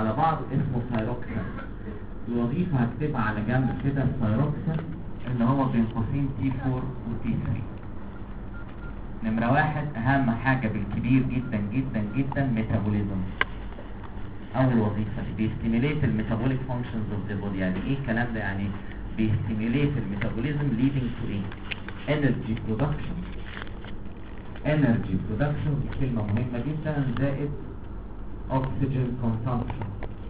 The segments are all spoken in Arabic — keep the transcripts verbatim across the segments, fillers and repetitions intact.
على بعض اسمه ثايروكسين. الوظيفة هكتبها على جنب كده، الثايروكسين اللي هو بين قوسين تي فور وتي ثري. نمرة واحد اهم حاجة بالكبير جدا جدا جدا ميتابوليزم. اول وظيفة بيستيميليت الميتابوليك فانكشنز اوف ذا بودي. يعني ايه الكلام ده؟ يعني بيستيميليت الميتابوليزم leading to ايه؟ energy production. energy production دي كلمة مهمة جدا، زائد oxygen consumption.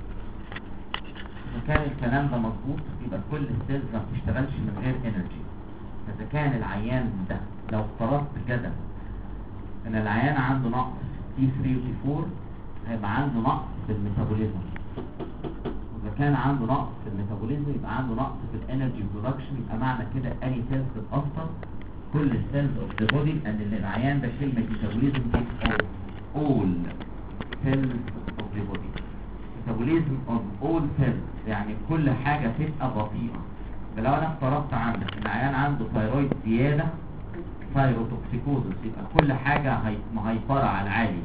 إذا كان الكلام ده مظبوط يبقى كل السيلز ما بتشتغلش من غير energy. إذا كان العيان ده لو افترضت كده إن العيان عنده نقص تي ثري و تي فور هيبقى عنده نقص في الميتابوليزم. إذا كان عنده نقص في الميتابوليزم يبقى عنده نقص في الانرجي برودكشن. يبقى معنى كده أي سيلز تتأثر، كل السيلز اوف ذا بودي، لأن العيان ده كلمة ميتابوليزم دي all cells of the body. metabolism of all cells يعني كل حاجة تبقى بطيئة. لو انا افترضت عندك ان العيان عنده ثايرويد زيادة ثايروتوكسيكوزس يبقى كل حاجة مهيبرة على العالي.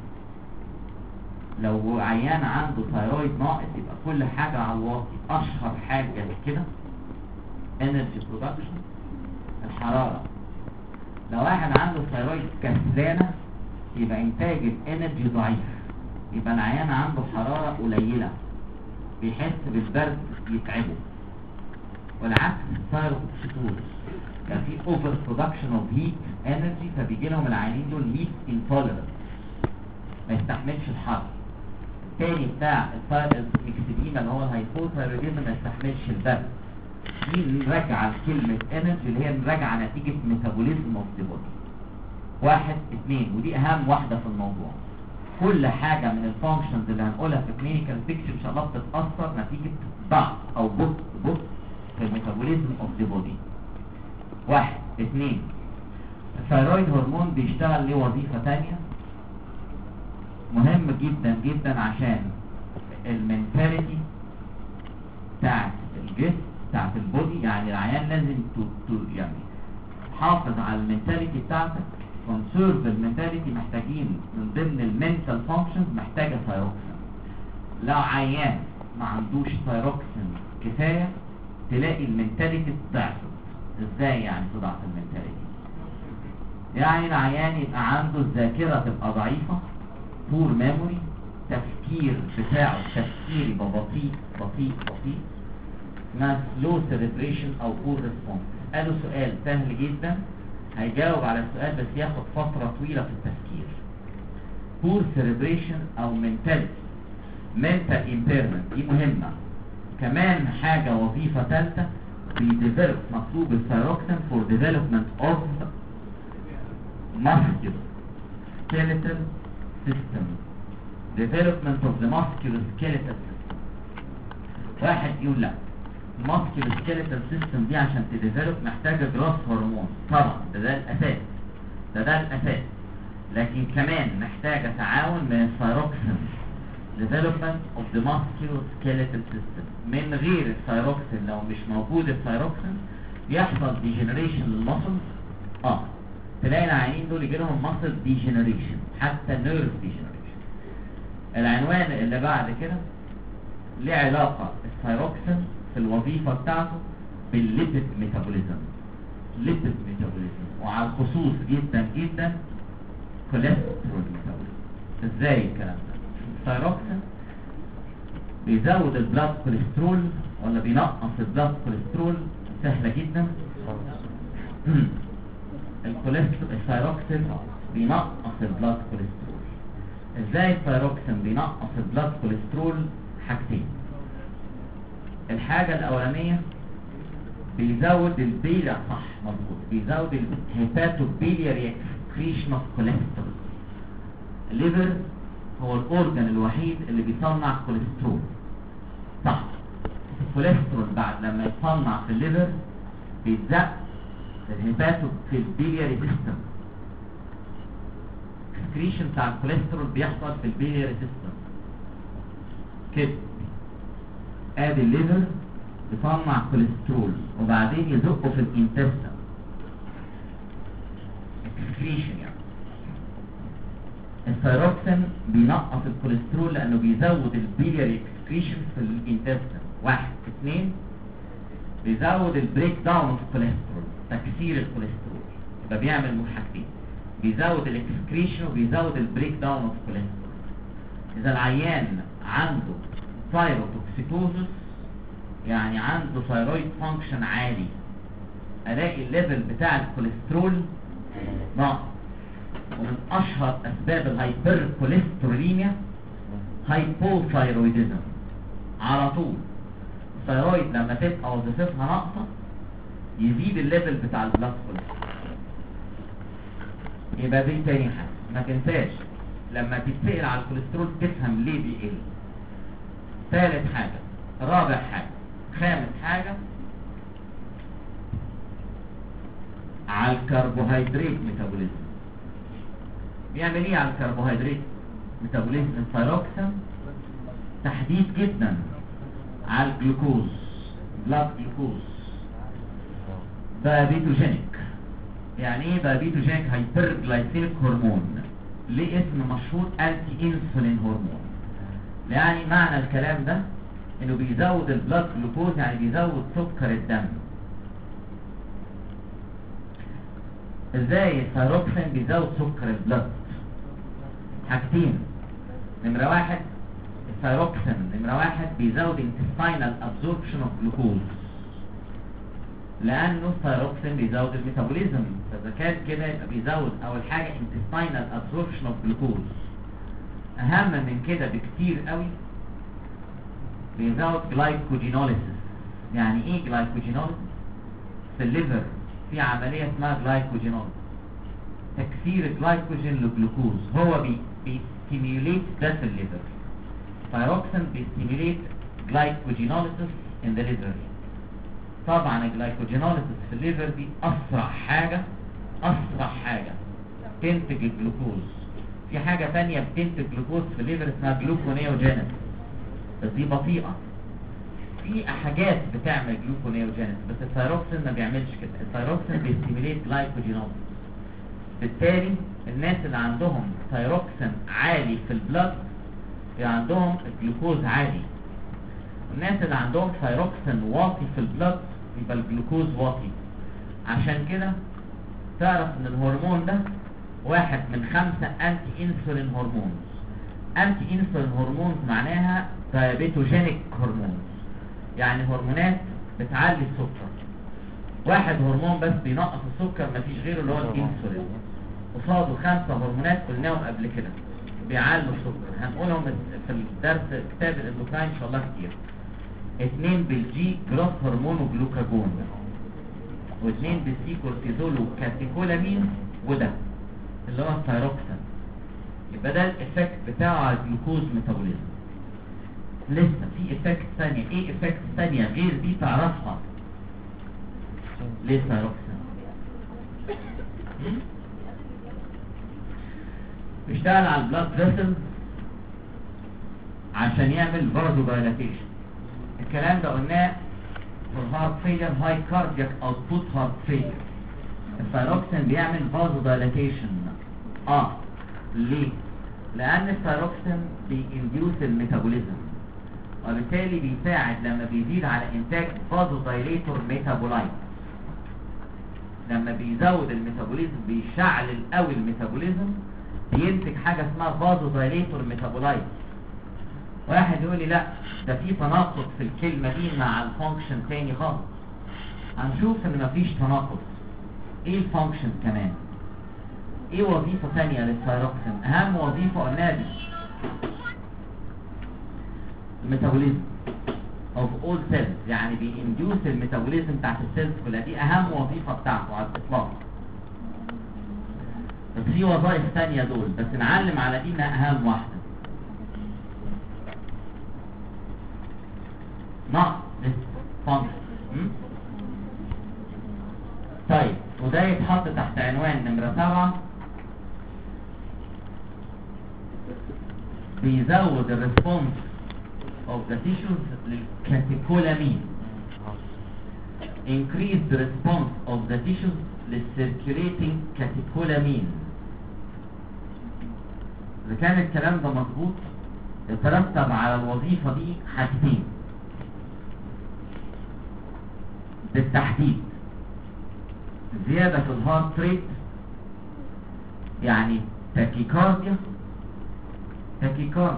لو عيان عنده ثايرويد ناقص يبقى كل حاجة على الواطي. اشهر حاجة كده energy production، الحرارة. لو واحد عنده ثايرويد كسلانة يبقى انتاج الانرجي ضعيف، يبقى العيان عنده حرارة قليلة بيحس بالبرد يتعبه. والعكس الثايروتوكسيكوزس كان في اوفر برودكشن اوف هيت انرجي، فبيجي لهم العيانين دول هيت انتوليرنس، ما يستحملش الحر. الثاني بتاع الثايروكسيديما اللي هو الهايبوثايروديزم ما يستحملش البرد. دي نراجع كلمة انرجي اللي هي نراجع نتيجة ميتابوليزم اوف ذا بودي. واحد اثنين، ودي اهم واحدة في الموضوع. كل حاجة من الفانكشنز اللي هنقولها في كلينيكال بيكتشر ان شاء الله بتتأثر نتيجة ضعف او بطء بطء في الميتابوليزم اوف ذا بودي. واحد اثنين، الثايرويد هرمون بيشتغل ليه وظيفة تانية مهم جدا جدا عشان المنتاليتي بتاعت الجسم بتاعت البودي. يعني العيان لازم تو تو يعني حافظ على المنتاليتي بتاعتك، كونسيرف المنتاليتي. محتاجين من ضمن المنتال فانكشنز محتاجة ثايروكسين. لو عيان ما عندوش ثايروكسين كفاية تلاقي المنتاليتي ضعفت. ازاي يعني تضعف المنتاليتي؟ يعني العيان يبقى عنده الذاكرة تبقى ضعيفة، بور ميموري، تفكير بتاعه تفكير يبقى بطيء بطيء بطيء، اسمها سلو سيريبريشن او بور ريسبونس. قالوا سؤال سهل جدا هيجاوب على السؤال بس ياخد فترة طويلة في التفكير. بور سيريبريشن او منتاليتي mental impairment دي مهمة. كمان حاجة وظيفة ثالثة بيديفلوب مطلوب الثايروكسين for development of musculoskeletal system. development of the musculoskeletal system. واحد يقول لك musculoskeletal system دي عشان تديفلوب محتاجة جراس هرمون. طبعا ده ده الأساس، ده ده الأساس، لكن كمان محتاجة تعاون من الثايروكسين development of the musculoskeletal system. من غير الثايروكسين لو مش موجود الثايروكسين يحصل degeneration للمسلز. اه تلاقي العيانين دول يجي لهم muscle degeneration حتى nerve degeneration. العنوان اللي بعد كده ليه علاقة الثايروكسين في الوظيفة بتاعته بالليبيد ميتابوليزم. ليبيد ميتابوليزم وعلى الخصوص جدا جدا كوليسترول ميتابوليزم. ازاي الكلام ده؟ الثايروكسين بيزود البلاد كوليسترول ولا بينقص البلاد كوليسترول؟ سهلة جدا. الكوليسترول الثايروكسين بينقص البلاد كوليسترول. ازاي الثايروكسين بينقص البلاد كوليسترول؟ حاجتين. الحاجة الأولانية بيزود البيلا، صح مظبوط، بيزود الهيباتوبيلياري اكسكريشن اوف كوليسترول. الليفر هو الأورجن الوحيد اللي بيصنع كوليسترول، صح. الكوليسترول بعد لما يتصنع في الليفر بيتزق في الهيباتوبيلياري سيستم. اكسكريشن بتاع الكوليسترول بيحصل في البيلياري سيستم كده. ادي الليفر يصنع كوليسترول وبعدين يزقه في الانتستين اكسكريشن. يعني الثايروكسين بينقص الكوليسترول لانه بيزود البيلياري الاكسكريشن في الانتستين. واحد اثنين بيزود البريك داون اوف كوليسترول، تكسير الكوليسترول. يبقى بيعمل مش حاجتين، بيزود الاكسكريشن وبيزود البريك داون اوف كوليسترول. اذا العيان عنده ثايروتوكسيكوزس يعني عنده ثايرويد فانكشن عالي، الاقي الليفل بتاع الكوليسترول ناقص. ومن اشهر اسباب الهايبر كوليستروليميا هايبوثايرويدزم. على طول الثايرويد لما تبقى وظيفتها ناقصه يزيد الليفل بتاع البلاد كوليسترول. يبقى دي تاني حاجه، ما تنساش لما تتسأل على الكوليسترول تفهم ليه بيقل. ثالث حاجه، رابع حاجه، خامس حاجه على الكربوهيدرات ميتابوليزم. بيعمل ايه على الكربوهيدرات ميتابوليزم الثايروكسين؟ تحديد جدا على الجلوكوز، بلاد جلوكوز، دايابيتوجينيك. يعني ايه دايابيتوجينيك؟ هايبر جلايسيميك هرمون. ليه اسم مشهور انتي انسولين هرمون. يعني معنى الكلام ده انه بيزود البلاد جلوكوز، يعني بيزود سكر الدم. ازاي الثايروكسين بيزود سكر البلاد؟ حاجتين. نمرة واحد الثايروكسين نمرة واحد بيزود intestinal absorption of glucose، لأنه الثايروكسين بيزود الميتابوليزم. فإذا كان كده يبقى بيزود أول حاجة intestinal absorption of glucose. أهم من كده بكتير قوي بيزود glycogenolysis. يعني إيه glycogenolysis؟ في الليفر في عملية اسمها glycogenolysis، تكسير الجلايكوجين للجلوكوز. هو بي بيستيميوليت ده في الليفر. ثايروكسين بيستيميوليت glycogenolysis in the liver. طبعا الجلايكوجينوليسيس في الليفر دي اسرع حاجه اسرع حاجه تنتج الجلوكوز. في حاجه ثانيه بتنتج جلوكوز في الليفر اسمها جلوكونيوجينيس، بس دي بطيئه. في حاجات بتعمل جلوكونيوجينيس بس الثايروكسين ما بيعملش كده. الثايروكسين بيستيميوليت جلايكوجينوليسيس. بالتالي الناس اللي عندهم ثايروكسين عالي في البلد يبقى عندهم الجلوكوز عالي. الناس اللي عندهم ثايروكسين واطي في البلد يبقى الجلوكوز واطي. عشان كده تعرف ان الهرمون ده واحد من خمسة انتي انسولين هرمونز. انتي انسولين هرمونز معناها دايابيتوجينيك هرمونز، يعني هرمونات بتعلي السكر. واحد هرمون بس بينقص السكر مفيش غيره اللي هو الانسولين، قصاده خمسة هرمونات قلناهم قبل كده بيعلوا السكر. هنقولهم في الدرس كتاب الاندوكراين ان شاء الله كتير. اثنين بالجي جروث هرمون وجلوكاجون، واثنين بالسي كورتيزول وكاتيكولامين، وده اللي هو الثايروكسين. يبقى ده الافكت بتاعه على الجلوكوز ميتابوليزم. لسه في افكت ثانيه. ايه افكت ثانيه غير دي تعرفها؟ ليه الثايروكسين بيشتغل على البلاد فيسلز عشان يعمل فازو دايلاتيشن. الكلام ده قلناه في الهارت فيلر، هاي كاردياك اوتبوت هارت فيلر. الثايروكسين بيعمل فازو دايلاتيشن. اه ليه؟ لان الثايروكسين بينديوس الميتابوليزم، وبالتالي بيساعد لما بيزيد على انتاج فازو دايليتور ميتابولايت. لما بيزود الميتابوليزم بيشعل قوي الميتابوليزم، بينتج حاجه اسمها فازو دايليتور ميتابولايت. واحد يقول لي لا ده في تناقض في الكلمه دي مع الفانكشن تاني خالص. هنشوف ان مفيش تناقض. ايه الفانكشن كمان؟ ايه وظيفه ثانيه للثايروكسين؟ اهم وظيفه قلناها دي الميتابوليزم of all cells، يعني بينديوس الميتابوليزم بتاعت السيلز كلها. دي اهم وظيفه بتاعته على الاطلاق. بس في وظائف ثانيه دول، بس نعلم على دي انها اهم واحده. نقص فانكشن. طيب وده يتحط تحت عنوان نمرة سبعة، بيزود الريسبونس of the tissues للكاتيكولامين. increase the response of the tissues للcirculating كاتيكولامين. إذا كان الكلام ده مظبوط يترتب على الوظيفة دي حاجتين بالتحديد: زيادة في الهارت ريت يعني تاكيكارديا تاكيكارديا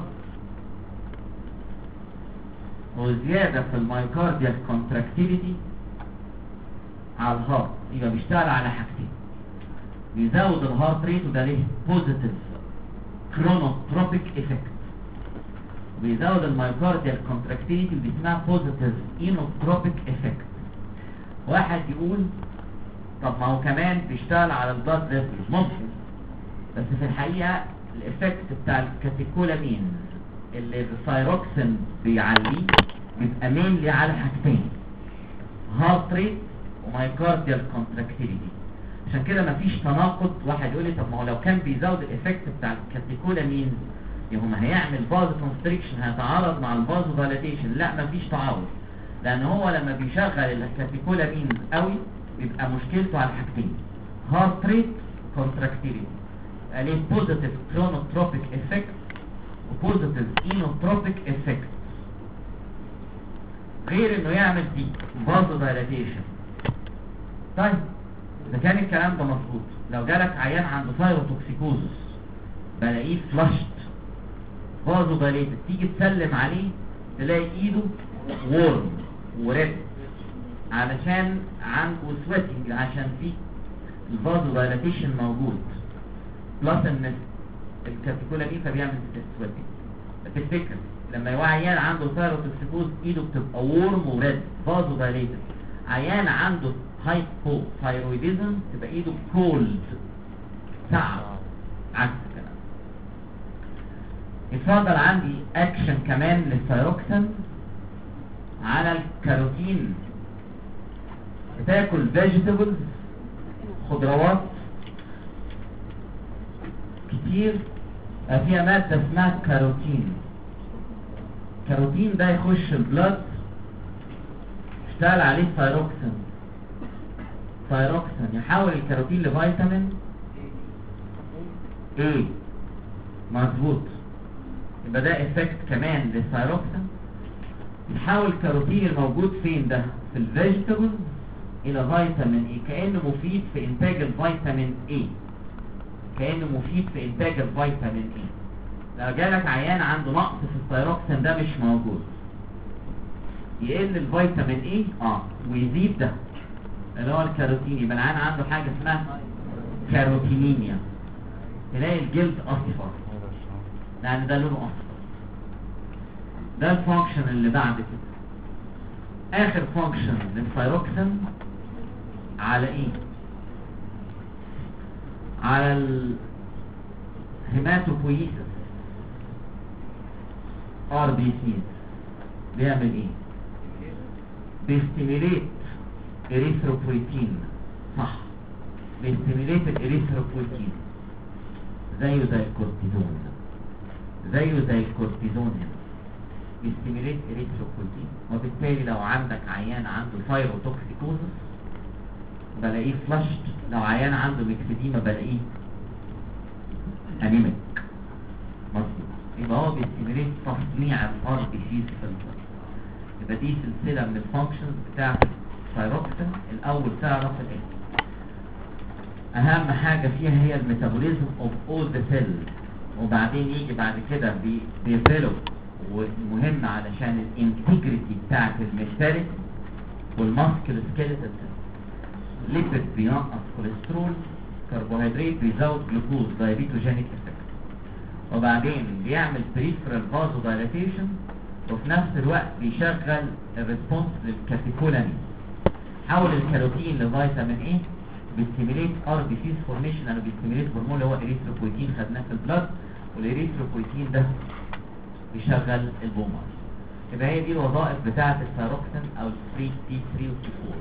وزيادة في المايوكارديال كونتراكتيليتي على الهارت. يبقى بيشتغل على حاجتين: بيزود الهارت ريت وده ليه بوزيتيف كرونوتروبيك افكت، وبيزود المايوكارديال كونتراكتيليتي ودي اسمها بوزيتيف اينوتروبيك افكت. واحد يقول طب ما هو كمان بيشتغل على البلاد فيسلز، ممكن، بس في الحقيقة الافكت بتاع الكاتيكولامين اللي الثايروكسين بيعليه بيبقى مينلي على حاجتين: هارت ريت ومايوكارديال كونتراكتيليتي. عشان كده مفيش تناقض. واحد يقول لي طب ما هو لو كان بيزود الافكت بتاع الكاتيكولامين يهم هيعمل فازو كونستريكشن، هيتعارض مع الفازو دايلاتيشن. لا، مفيش تعارض، لان هو لما بيشغل الكاتيكولامين قوي بيبقى مشكلته على حاجتين: هارت ريت كونتراكتيليتي، عليه بوزيتيف كرونوتروبيك افكت وبوزيتيف اينوتروبيك افكت، غير انه يعمل دي فازو دايلاتيشن. طيب اذا كان الكلام ده مظبوط، لو جالك عيان عنده ثايروتوكسيكوزس بلاقيه فلاشت فازو دايليتد، تيجي تسلم عليه تلاقي ايده وورم وريد علشان عنده سويتنج، عشان فيه الفازو دايلاتيشن موجود بلس ان الكاتيكولامين فبيعمل سويتنج. تفتكر لما يبقى عيان عنده ثايروتوكسيكوز ايده بتبقى وورم وريد فازو دايليتد، عيان عنده هايبو ثايرويديزم تبقى ايده كولد ساقعه، عكس كده. يتفضل عندي اكشن كمان للثايروكسين على الكاروتين. بتاكل فيجيتابلز خضروات كتير فيها مادة اسمها كاروتين. كاروتين ده يخش البلد يشتغل عليه ثايروكسين. ثايروكسين يحول الكاروتين لفيتامين ايه، مظبوط. يبقى ده افكت كمان للثايروكسين، يحول الكاروتين الموجود فين ده في الفيجيتابل الى فيتامين ايه، كأنه مفيد في انتاج الفيتامين ايه، كأنه مفيد في انتاج الفيتامين ايه. لو جالك عيان عنده نقص في الثايروكسين ده مش موجود، يقل الفيتامين ايه اه ويزيد ده اللي هو الكاروتين، يبقى العيان عنده حاجه اسمها كاروتينيميا، تلاقي الجلد اصفر لان ده لونه اصفر. ده الفانكشن اللي بعد كده. اخر فانكشن للثايروكسين على ايه؟ على الهيماتوبويسيس ار بي سيز. بيعمل ايه؟ بيستيميليت اريثروبويتين، صح، بيستيميليت الاريثروبويتين زيه زي الكورتيزون، زيه زي الكورتيزون هنا بيستيميليت اريثروبويتين. وبالتالي لو عندك عيان عنده ثايروتوكسيكوزس بلاقيه فلاشت، لو عيان عنده ميكسيديما بلاقيه انيميك، مظبوط. يبقى هو بيستيميليت تصنيع الار بي سيز في الجسم. يبقى دي سلسله من الفانكشنز بتاعت الثايروكسين. الاول تعرف الايه، اهم حاجه فيها هي الميتابوليزم اوف اول ذا سيل، وبعدين يجي بعد كده بيديفلوب، ومهم علشان الانتجريتي بتاعت الميتاليك والماسكل سكيلتال. ليبيد بينقص كوليسترول، كربوهيدرات بيزود جلوكوز، دايبيتوجينيك افكت، وبعدين بيعمل بريفرال فازو دايلاتيشن، وفي نفس الوقت بيشغل الريسبونس للكاتيكولامين. حول الكاروتين لفيتامين ايه، بيستيميليت ار بي سيز فورميشن، او بيستيميليت هرمون اللي هو اريثروبويتين خدناه في البلد، والاريثروبويتين ده بيشغل البومر. يبقى هي دي الوظائف بتاعه الثايروكسين او الثري تي ثري وتي فور.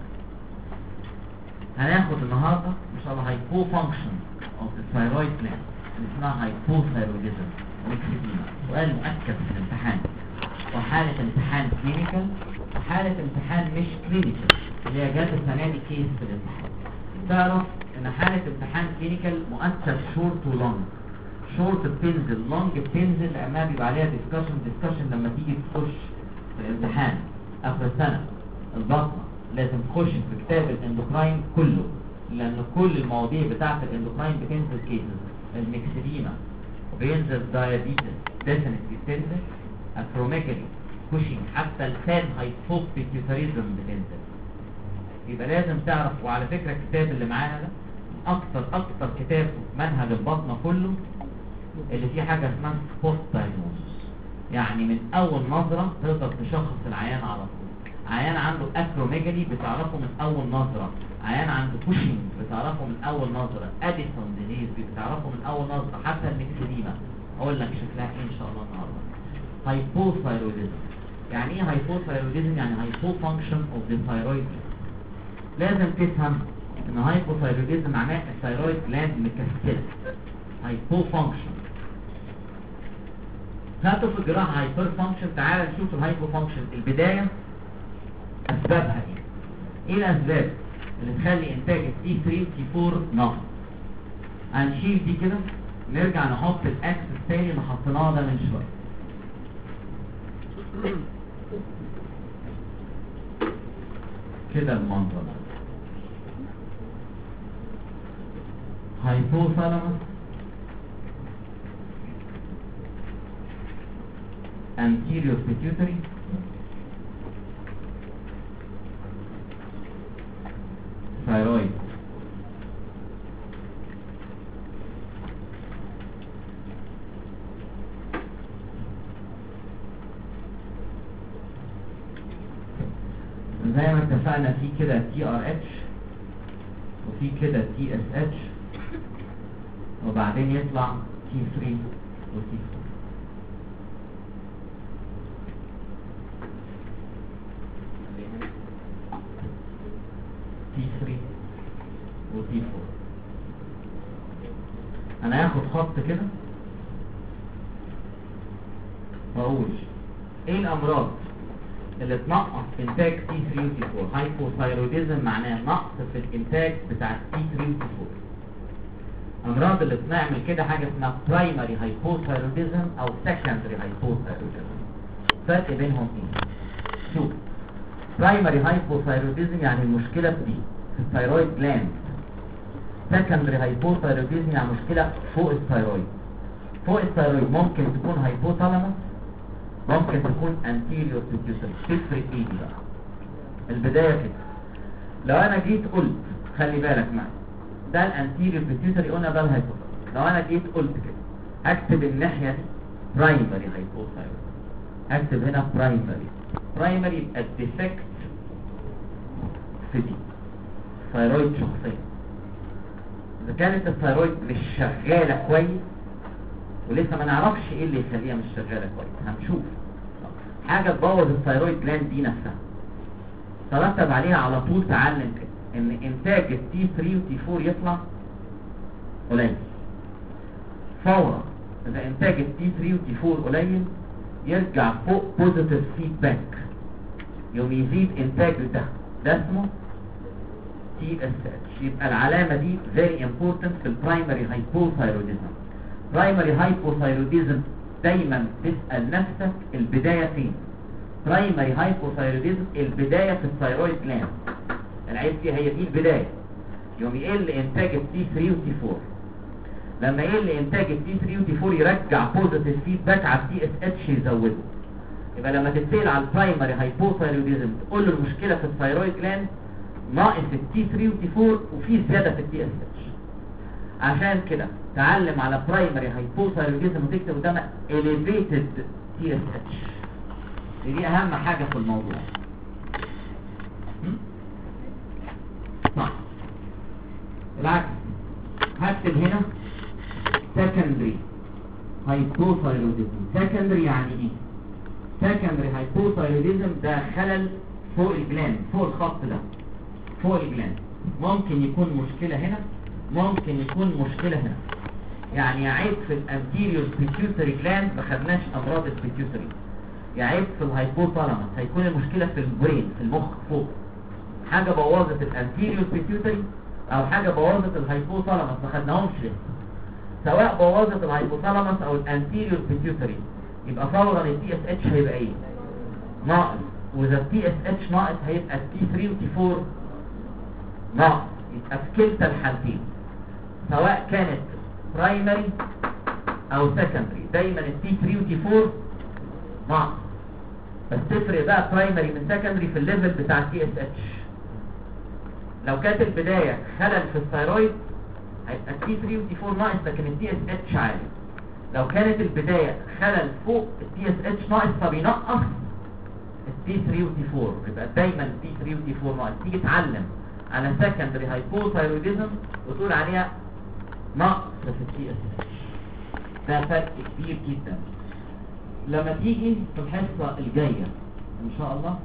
هناخد النهارده ان شاء الله هايبو فانكشن اوف الثايرويد جلاند اللي اسمها هايبوثايروديزم ميكسيديما. سؤال مؤكد في الامتحان، وحاله امتحان كلينيكال وحاله امتحان مش كلينيكال اللي هي جت السنه دي كيس في الامتحان. تعرف ان حاله امتحان كلينيكال مؤكد شورت ولونج. شورت بتنزل، لونج بتنزل، لانها بيبقى عليها ديسكشن ديسكشن لما تيجي تخش في الامتحان اخر السنه البطنه لازم تخش في كتاب الاندوكراين كله، لان كل المواضيع بتاعه الاندوكراين بتنزل كيسز، الميكسيديما بينزل، دايابيتس ديفينتلي بتنزل، اكروميجالي، كوشنج، حتى الفان هايبوبيتيوتاريزم بتنزل. يبقى لازم تعرف. وعلى فكره الكتاب اللي معانا ده اكتر اكتر كتاب في منهج البطنه كله اللي فيه حاجه اسمها سبوت دايجنوستس، يعني من اول نظره تقدر تشخص العيان على طول. عيان عنده اكروميجالي بتعرفه من اول نظره، عيان عنده كوشنج بتعرفه من اول نظره، اديسون ديزيز بتعرفه من اول نظره، حتى الميكسيديما اقول لك شكلها ايه ان شاء الله النهارده. هايبوثايرويدزم، يعني ايه هايبوثايرويدزم؟ يعني هايبو فانكشن اوف ذا ثايرويد. لازم تفهم ان هايبوثايرويدزم معناه الثايرويد جلاند مكسله، هايبو فانكشن. هاتوا في الجراحه هايبر فانكشن. تعال نشوف الهايبو فانكشن البدايه اسبابها ايه. ايه الاسباب اللي تخلي انتاج التي ثلاثة تي أربعة نقص؟ هنشيل دي كده، نرجع نحط الاكس الثاني اللي حطيناه ده من شويه. كده المنظر ده hypothalamus anterior pituitary thyroid زي ما اتفقنا في كده تي ار اتش وفي كده تي اس اتش وبعدين يطلع تي ثلاثة وتي أربعة. تي ثلاثة وتي أربعة. انا هاخد خط كده واقول ايه الامراض اللي تنقص انتاج تي ثلاثة وتي أربعة. هايبوثايروديزم معناه نقص في الانتاج بتاع تي ثلاثة وتي أربعة. امراض اللي بنعمل كده حاجه اسمها برايمري هايبوثايروديزم او سكندري هايبوثايروديزم. فرق بينهم ايه؟ شوف، برايمري هايبوثايروديزم يعني المشكله في دي في الثايرويد جلاند. سكندري هايبوثايروديزم يعني مشكله فوق الثايرويد. فوق الثايرويد ممكن تكون هايبوثالاموس، ممكن تكون انتيريور بيتيوتري. تفرق ايه دي بقى؟ البدايه كده، لو انا جيت قلت خلي بالك معايا ده الانتيريور بيتيوتري قلنا ده الهايبوثالاموس. لو انا جيت قلت كده هكتب الناحيه دي برايمري هايبوثايروديزم، هكتب هنا برايمري. برايمري يبقى الديفكت في دي ثايرويد شخصيه. اذا كانت الثايرويد مش شغاله كويس ولسه ما نعرفش ايه اللي يخليها مش شغاله كويس، هنشوف حاجه تبوظ الثايرويد جلاند دي نفسها ترتب عليها على طول تعلم كده ان انتاج التي ثلاثة وتي أربعة يطلع قليل فورا. اذا انتاج التي ثلاثة وتي أربعة قليل يرجع فوق بوزيتيف فيدباك، يوم يزيد انتاج ده ده اسمه تي اس اتش. يبقى العلامه دي very important في البرايمري هايبوثايروديزم. برايمري هايبوثايروديزم دايما تسال نفسك البدايه فين. برايمري هايبوثايروديزم البدايه في الثايرويد جلاند، العيب دي هي دي البدايه. يوم يقل انتاج التي ثلاثة وتي أربعة، لما يقل انتاج التي ثلاثة وتي أربعة يرجع بوزيتيف فيدباك على التي اس اتش يزوده. يبقى لما تتسال على البرايمري هايبوثايروديزم تقول له المشكله في الثايرويد جلاند ناقص التي ثلاثة وتي أربعة وفي زياده في التي اس اتش. عشان كده تعلم على برايمري هايبوثايروديزم وتكتب قدامها elevated تي اس اتش. دي اهم حاجه في الموضوع. صح. بالعكس هكتب هنا secondary hypothyroidism. secondary يعني ايه؟ secondary hypothyroidism ده خلل فوق الجلاند، فوق الخط ده فوق الجلاند. ممكن يكون مشكلة هنا، ممكن يكون مشكلة هنا. يعني عيب في الانتيريور بيتيوتري جلاند، ما خدناش امراض البيتيوتري. يعيب في الهايبوثالاموس، هيكون المشكلة في البرين في المخ فوق. حاجة بوظت الانتيريور بيتيوتري او حاجة بوظت الهايبوثالاموس ما خدناهمش لسه. سواء بوظت الهايبوثالاموس او الانتيريور بيتيوتري، يبقى فورا التي اس اتش هيبقى ايه؟ ناقص. واذا التي اس اتش ناقص هيبقى التي ثري والتي فور ناقص. يبقى في كلتا الحالتين سواء كانت برايمري او سكندري دايما التي ثري والتي فور ناقص. بس تفرق بقى برايمري من سكندري في الليفل بتاع التي اس اتش. لو كانت البدايه خلل في الثايرويد هيبقى التي ثري والتي فور ناقص لكن التي اس اتش عالي. لو كانت البدايه خلل فوق التي اس اتش ناقص فبينقص التي ثري والتي فور، يبقى دايما التي ثري والتي فور ناقص. تيجي تعلم على سكندري هايبوثايروديزم وتقول عليها نقص في التي اس اتش. ده فرق كبير جدا. لما تيجي في الحصه الجايه ان شاء الله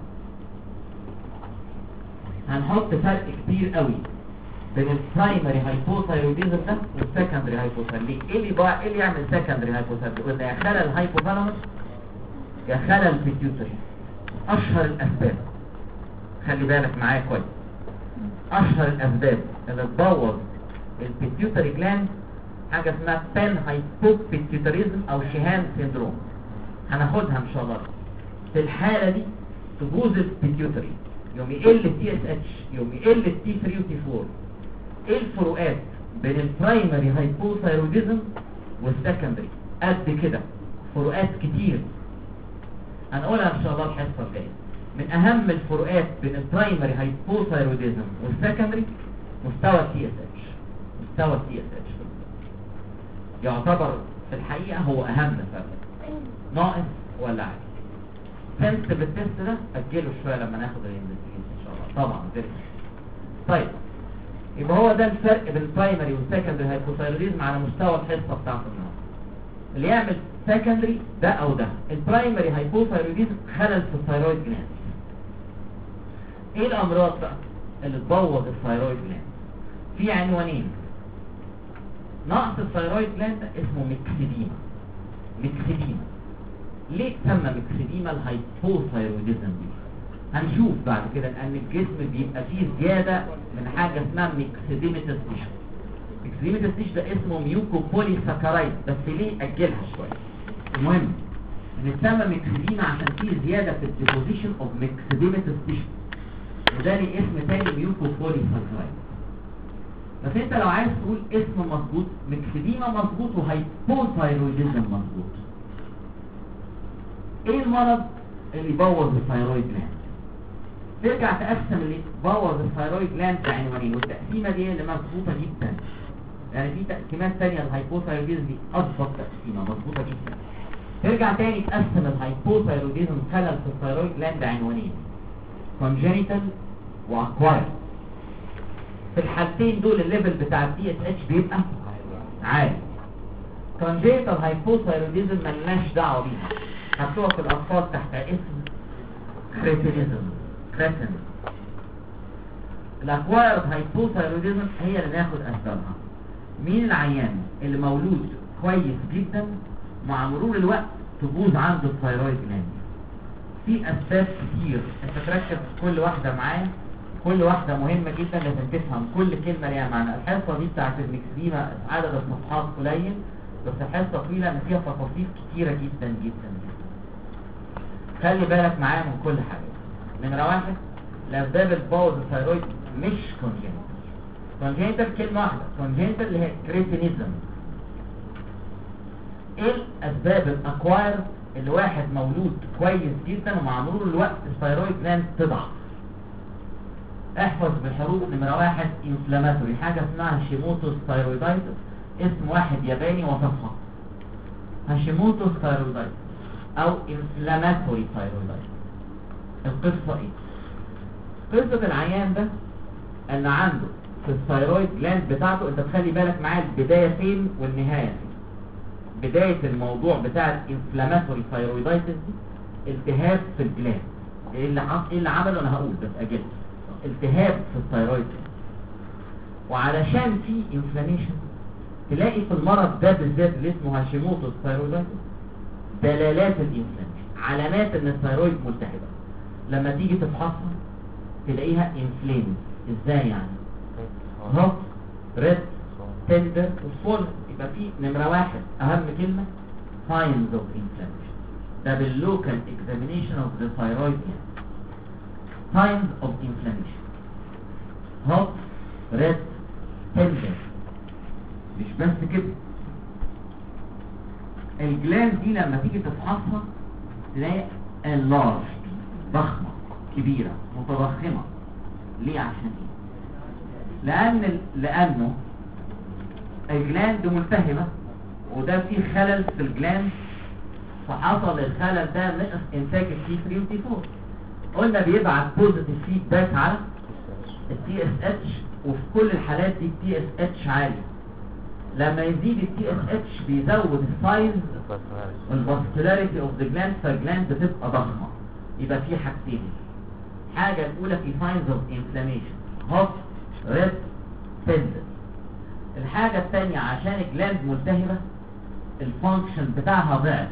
هنحط فرق كبير قوي بين البرايمري هايبوثايروديزم ده والسكندري هايبوثايروديزم. ايه اللي بقى ايه اللي يعمل سكندري هايبوثايروديزم؟ قلنا يا خلل هايبوثالاموس يا خلل بيتيوتري. اشهر الاسباب، خلي بالك معايا كويس، اشهر الاسباب اللي تبوظ البيتيوتري جلاند حاجه اسمها بان هايبوبيتيوتريزم او شيهان سيندروم. هناخدها ان شاء الله. في الحاله دي تبوظ البيتيوتري، يوم يقل التي اس اتش، يوم يقل التي ثري والتي فور. ايه الفروقات بين البرايمري هايبوثايروديزم والسكندري؟ قد كده فروقات كتير هنقولها ان شاء الله الحصه الجايه. من اهم الفروقات بين البرايمري هايبوثايروديزم والسكندري مستوى التي اس اتش. مستوى التي اس اتش يعتبر في الحقيقه هو اهم فرق، ناقص ولا عالي. سنسيتيف التست ده اجله شويه لما ناخد الانفستيجيشن ان شاء الله طبعا. طيب يبقى هو ده الفرق بين البرايمري والسكندري هايبوثايروديزم على مستوى الحصه بتاعت النهارده. اللي يعمل سكندري ده او ده. البرايمري هايبوثايروديزم خلل في الثايرويد جلاند. ايه الامراض بقى اللي تبوظ الثايرويد جلاند؟ في عنوانين. نقص الثايرويد جلاند اسمه ميكسيديما. ميكسيديما ليه تسمى ميكسيديما الهايبوثايروديزم دي؟ هنشوف بعد كده ان الجسم بيبقى فيه زياده من حاجه اسمها ميكسيديماتس تيشو. ميكسيديماتس تيشو ده اسمه ميوكوبولي ساكرايد، بس ليه اجلها شويه. المهم ان تسمى ميكسيديما عشان فيه زياده في الديبوزيشن اوف ميكسيديماتس تيشو، وده ليه اسم تاني ميوكوبولي ساكرايد. بس انت لو عايز تقول اسم مظبوط، ميكسيديما مظبوط وهايبوثايروديزم مظبوط. ايه المرض اللي يبوظ الثايرويد جلاند؟ ترجع تقسم اللي يبوظ الثايرويد جلاند لعنوانين، والتقسيمه دي اللي مظبوطه جدا. يعني في تقسيمات ثانيه الهايبوثايروديزم دي اضبط تقسيمه مظبوطه جدا. ترجع تاني تقسم الهايبوثايروديزم خلل في الثايرويد جلاند لعنوانين، كونجينيتال واكواير. في الحالتين دول الليفل بتاع الدي اس اتش بيبقى عالي. كونجينيتال هايبوثايروديزم ملناش دعوه بيها، هتقع في الاطفال تحت اسم كريتينيزم كريتين. الاكوايرد هايبوثايروديزم هي اللي ناخد اسبابها. مين العيان اللي مولود كويس جدا مع مرور الوقت تبوظ عنده الثايرويد جلاند؟ في اسباب كتير، انت تركز في كل واحده معايا، كل واحده مهمه جدا لازم تفهم كل كلمه ليها معنى. الحصه دي بتاعت الميكسيديما عدد الصفحات قليل، بس الحصه طويله ان فيها تفاصيل كتيره جدا جدا جدا. خلي بالك معايا من كل حاجه. نمره واحد، الاسباب اللي بتبوظ الثايرويد مش كونجينيتال. كونجينيتال كلمه واحده، كونجينيتال اللي هي كريتينيزم. ايه الاسباب الاكواير اللي واحد مولود كويس جدا ومع مرور الوقت الثايرويد جلاند تضعف؟ احفظ بالحروف. نمره واحد انفلاماتوري، حاجه اسمها هاشيموتوس ثايرويدايتس، اسم واحد ياباني وصفها هاشيموتوس ثايرويدايتس او انفلاماتوري ثايرويدايتس. القصه ايه؟ قصه العيان ده ان عنده في الثايرويد جلاند بتاعته، انت تخلي بالك معايا البدايه فين والنهايه فين. بدايه الموضوع بتاع الانفلاماتوري ثايرويدايتس دي التهاب في الجلاند. ايه اللي حصل؟ ايه اللي عمله؟ انا هقول بس اجل. التهاب في الثايرويد، وعلشان في انفلاميشن تلاقي في المرض ده بالذات اللي اسمه هاشيموتوس ثايرويدايتس دلالات الانفلاميشن، علامات ان الثايرويد ملتهبه. لما تيجي تفحصها تلاقيها انفليمد. ازاي يعني؟ هوت ريد تندر وفول، يبقى في نمره واحد اهم كلمه signs of inflammation. ده باللوكال examination of the thyroid gland. signs of inflammation: hot, red, tender. مش بس كده، الجلاند دي لما تيجي تفحصها تلاقي اللارج، ضخمة كبيرة متضخمة. ليه؟ عشان ايه؟ لان لانه الجلاند ملتهبة وده فيه خلل في الجلاند، فحصل الخلل ده نقص انتاج التي ثري والتي فور. قلنا بيبعت بوزيتيف فيدباك على التي اس اتش، وفي كل الحالات دي التي اس اتش عالي. لما يزيد التي اس اتش بيزود السايز والفاسكولاريتي اوف ذا جلاند، فالجلاند بتبقى ضخمه. يبقى في حاجتين: حاجه الاولى في ساينز اوف انفلاميشن، هوت، ريد، تندر. الحاجه الثانيه عشان الجلاند ملتهبه الفانكشن بتاعها ضعف،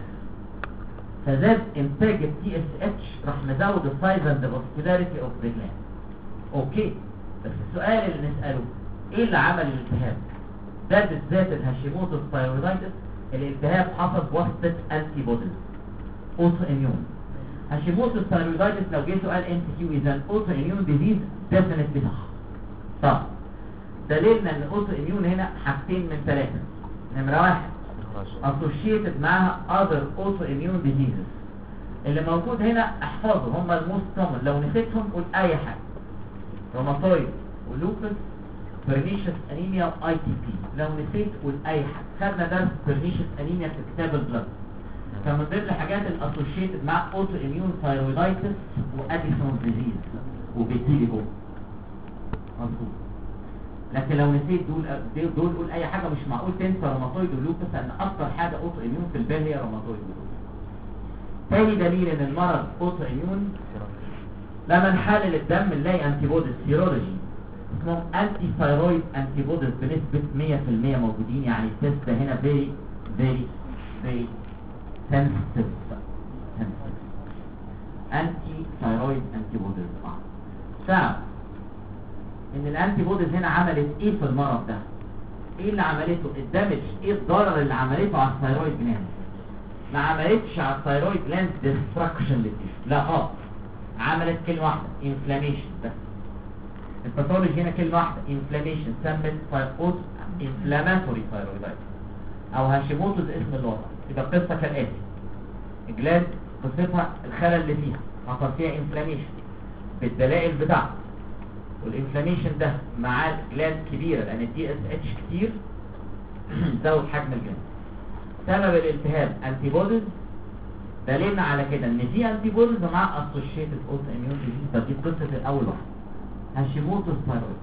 فزاد انتاج التي اس اتش، راح مزود السايز اند فاسكولاريتي اوف ذا جلاند. اوكي، بس السؤال اللي نساله ايه اللي عمل الالتهاب ده؟ بالذات الهاشيموتوس ثايرويدايتس الالتهاب حصل بواسطه انتي بوديز اوتو اميون. هاشيموتوس ثايرويدايتس لو جه سؤال ام سي كيو اذا اوتو اميون ديزيز ديفينتلي صح. طب دليلنا ان اوتو اميون هنا حاجتين من ثلاثه: نمره واحد اسوشيتد معاها اذر اوتو اميون ديزيزز. اللي موجود هنا احفظوا هم الموست كومن، لو نسيتهم قول اي حاجه: روماتويد ولوبس بيرنيشس انيميا واي تي بي. لو نسيت قول اي حاجه. خدنا درس بيرنيشس انيميا في كتاب البلد، فمن ضمن الحاجات الاسوشيتد مع اوتو اميون ثايرويدايتس واديسون ديزيز وبيتيليجو. مظبوط. لكن لو نسيت دول دول قول اي حاجه، مش معقول تنسى روماتويد ولوبس، لان اكتر حاجه اوتو اميون في البال هي روماتويد ولوبس. تاني دليل ان المرض اوتو اميون، لما نحلل الدم نلاقي انتي بوديز سيرولوجي اسمهم انتي ثايرويد انتي بوديز بنسبه مية في المية موجودين. يعني التست ده هنا فيري فيري فيري سنسيتيف انتي ثايرويد انتي بوديز. اه تعرف ان الانتي بوديز هنا عملت ايه في المرض ده؟ ايه اللي عملته؟ الدمج، ايه الضرر اللي عملته على الثايرويد جلاند؟ ما عملتش على الثايرويد جلاند ديستراكشن للتيشو، لا خالص. عملت كلمه واحده انفلاميشن بس. الباثولوجي هنا كلمه واحده انفلاميشن، سمت ثايرويد انفلاماتوري ثايرويدايتس او هاشيموتوز اسم الوضع. يبقى القصه كالاتي: الجلاند قصتها الخلل اللي فيها حصل فيها انفلاميشن بالدلائل بتاعته، والانفلاميشن ده مع الجلاند كبيره لان الدي اس اتش كتير زود حجم الجلاند. سبب الالتهاب انتي بوديز، دليلنا على كده ان في انتي بوديز مع اسوشيتد اوتو اميون ديزيز. فدي قصه الاول واحده هاشيموتوس ثايرويد.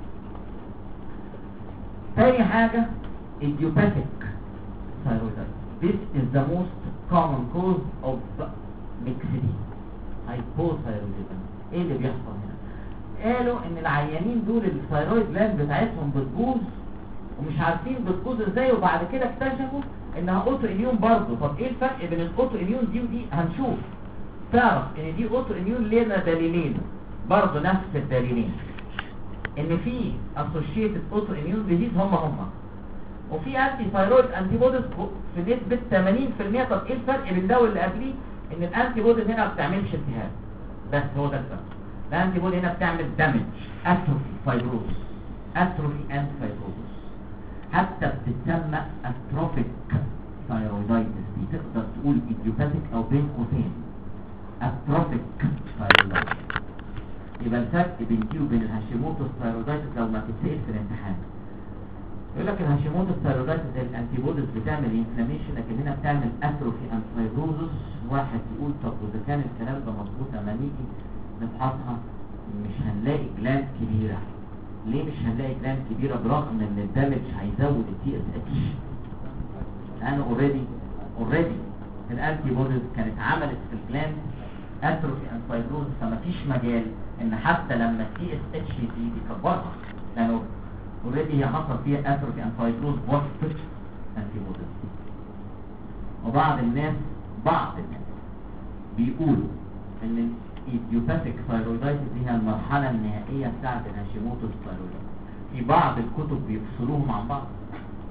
تاني حاجه idiopathic thyroiditis. This is the most common cause of mixed hypothyroidism. ايه اللي بيحصل هنا؟ قالوا ان العيانين دول الثايرويد جلاند بتاعتهم بتبوظ ومش عارفين بتبوظ ازاي، وبعد كده اكتشفوا انها اوتو اميون برضه. طب ايه الفرق بين الاوتو اميون دي ودي؟ هنشوف. تعرف ان دي اوتو اميون لينا دليلين برضه نفس الدليلين، ان في اسوشيتد اوتو اميون ديزيز هم هم، وفي انتي ثايرويد انتي بوديز في نسبه ثمانين في المية. طب ايه الفرق بين ده واللي قبليه؟ ان الانتي بوديز هنا ما بتعملش التهاب بس، هو ده الفرق. الانتي بودي هنا بتعمل دامج، اتروفي، فايبروز، اتروفي اند فايبروز. حتى بتتسمى اتروفيك ثايرويدايتس. دي تقدر تقول ايديوباثيك او بين قوسين اتروفيك ثايرويدايتس. يبقى الفرق بين دي وبين الهاشيموتوس ثايرويدايتس لو ما تتسال في الامتحان يقول لك الهاشيموتوس ثايرويدايتس الانتي بوديز بتعمل انفلاميشن، لكن هنا بتعمل اتروفي اند فايبروزس. واحد يقول طب واذا كان الكلام ده مظبوط لما نيجي نفحصها مش هنلاقي جلاند كبيره. ليه مش هنلاقي جلاند كبيره برغم ان الدمج هيزود التي اس اتش؟ لانه اوريدي اوريدي الانتي بوديز كانت عملت في الجلاند اتروفي اند فايبروز، فما فيش مجال ان حتى لما التي اس اتش يزيد يكبرها، لانه اوريدي هي حصل فيها اتروفي اند فايبروز بوست انتي بوديز. وبعض الناس بعض الناس بيقولوا ان الايديوباثيك ثايرويدايتس هي المرحله النهائيه بتاعه الهاشيموتوس ثايرويدايتس. في بعض الكتب بيفصلوهم عن بعض،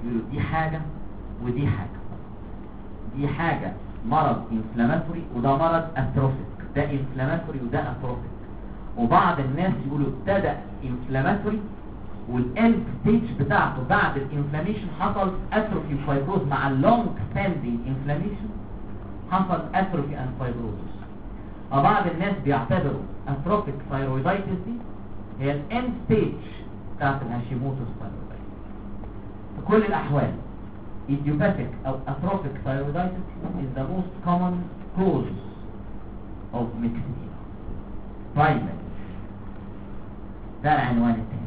يقولوا دي حاجة ودي حاجة. دي حاجة مرض انفلاماتوري وده مرض اتروفيك، ده انفلاماتوري وده اتروفيك. وبعض الناس يقولوا ابتدأ انفلاماتوري والاند ستيج بتاعته بعد الانفلاميشن حصل اتروفي وفايبروز، مع اللونج ستاندينج انفلاميشن حصل اتروفي اند فايبروزس. وبعض الناس بيعتبروا اتروفيك ثايرويدايتس دي هي الاند ستيج بتاعت الهاشيموتوس ثايرويدايتس. في كل الاحوال idiopathic او atrophic thyroiditis is the most common cause of myxedema. primary. ده العنوان الثاني.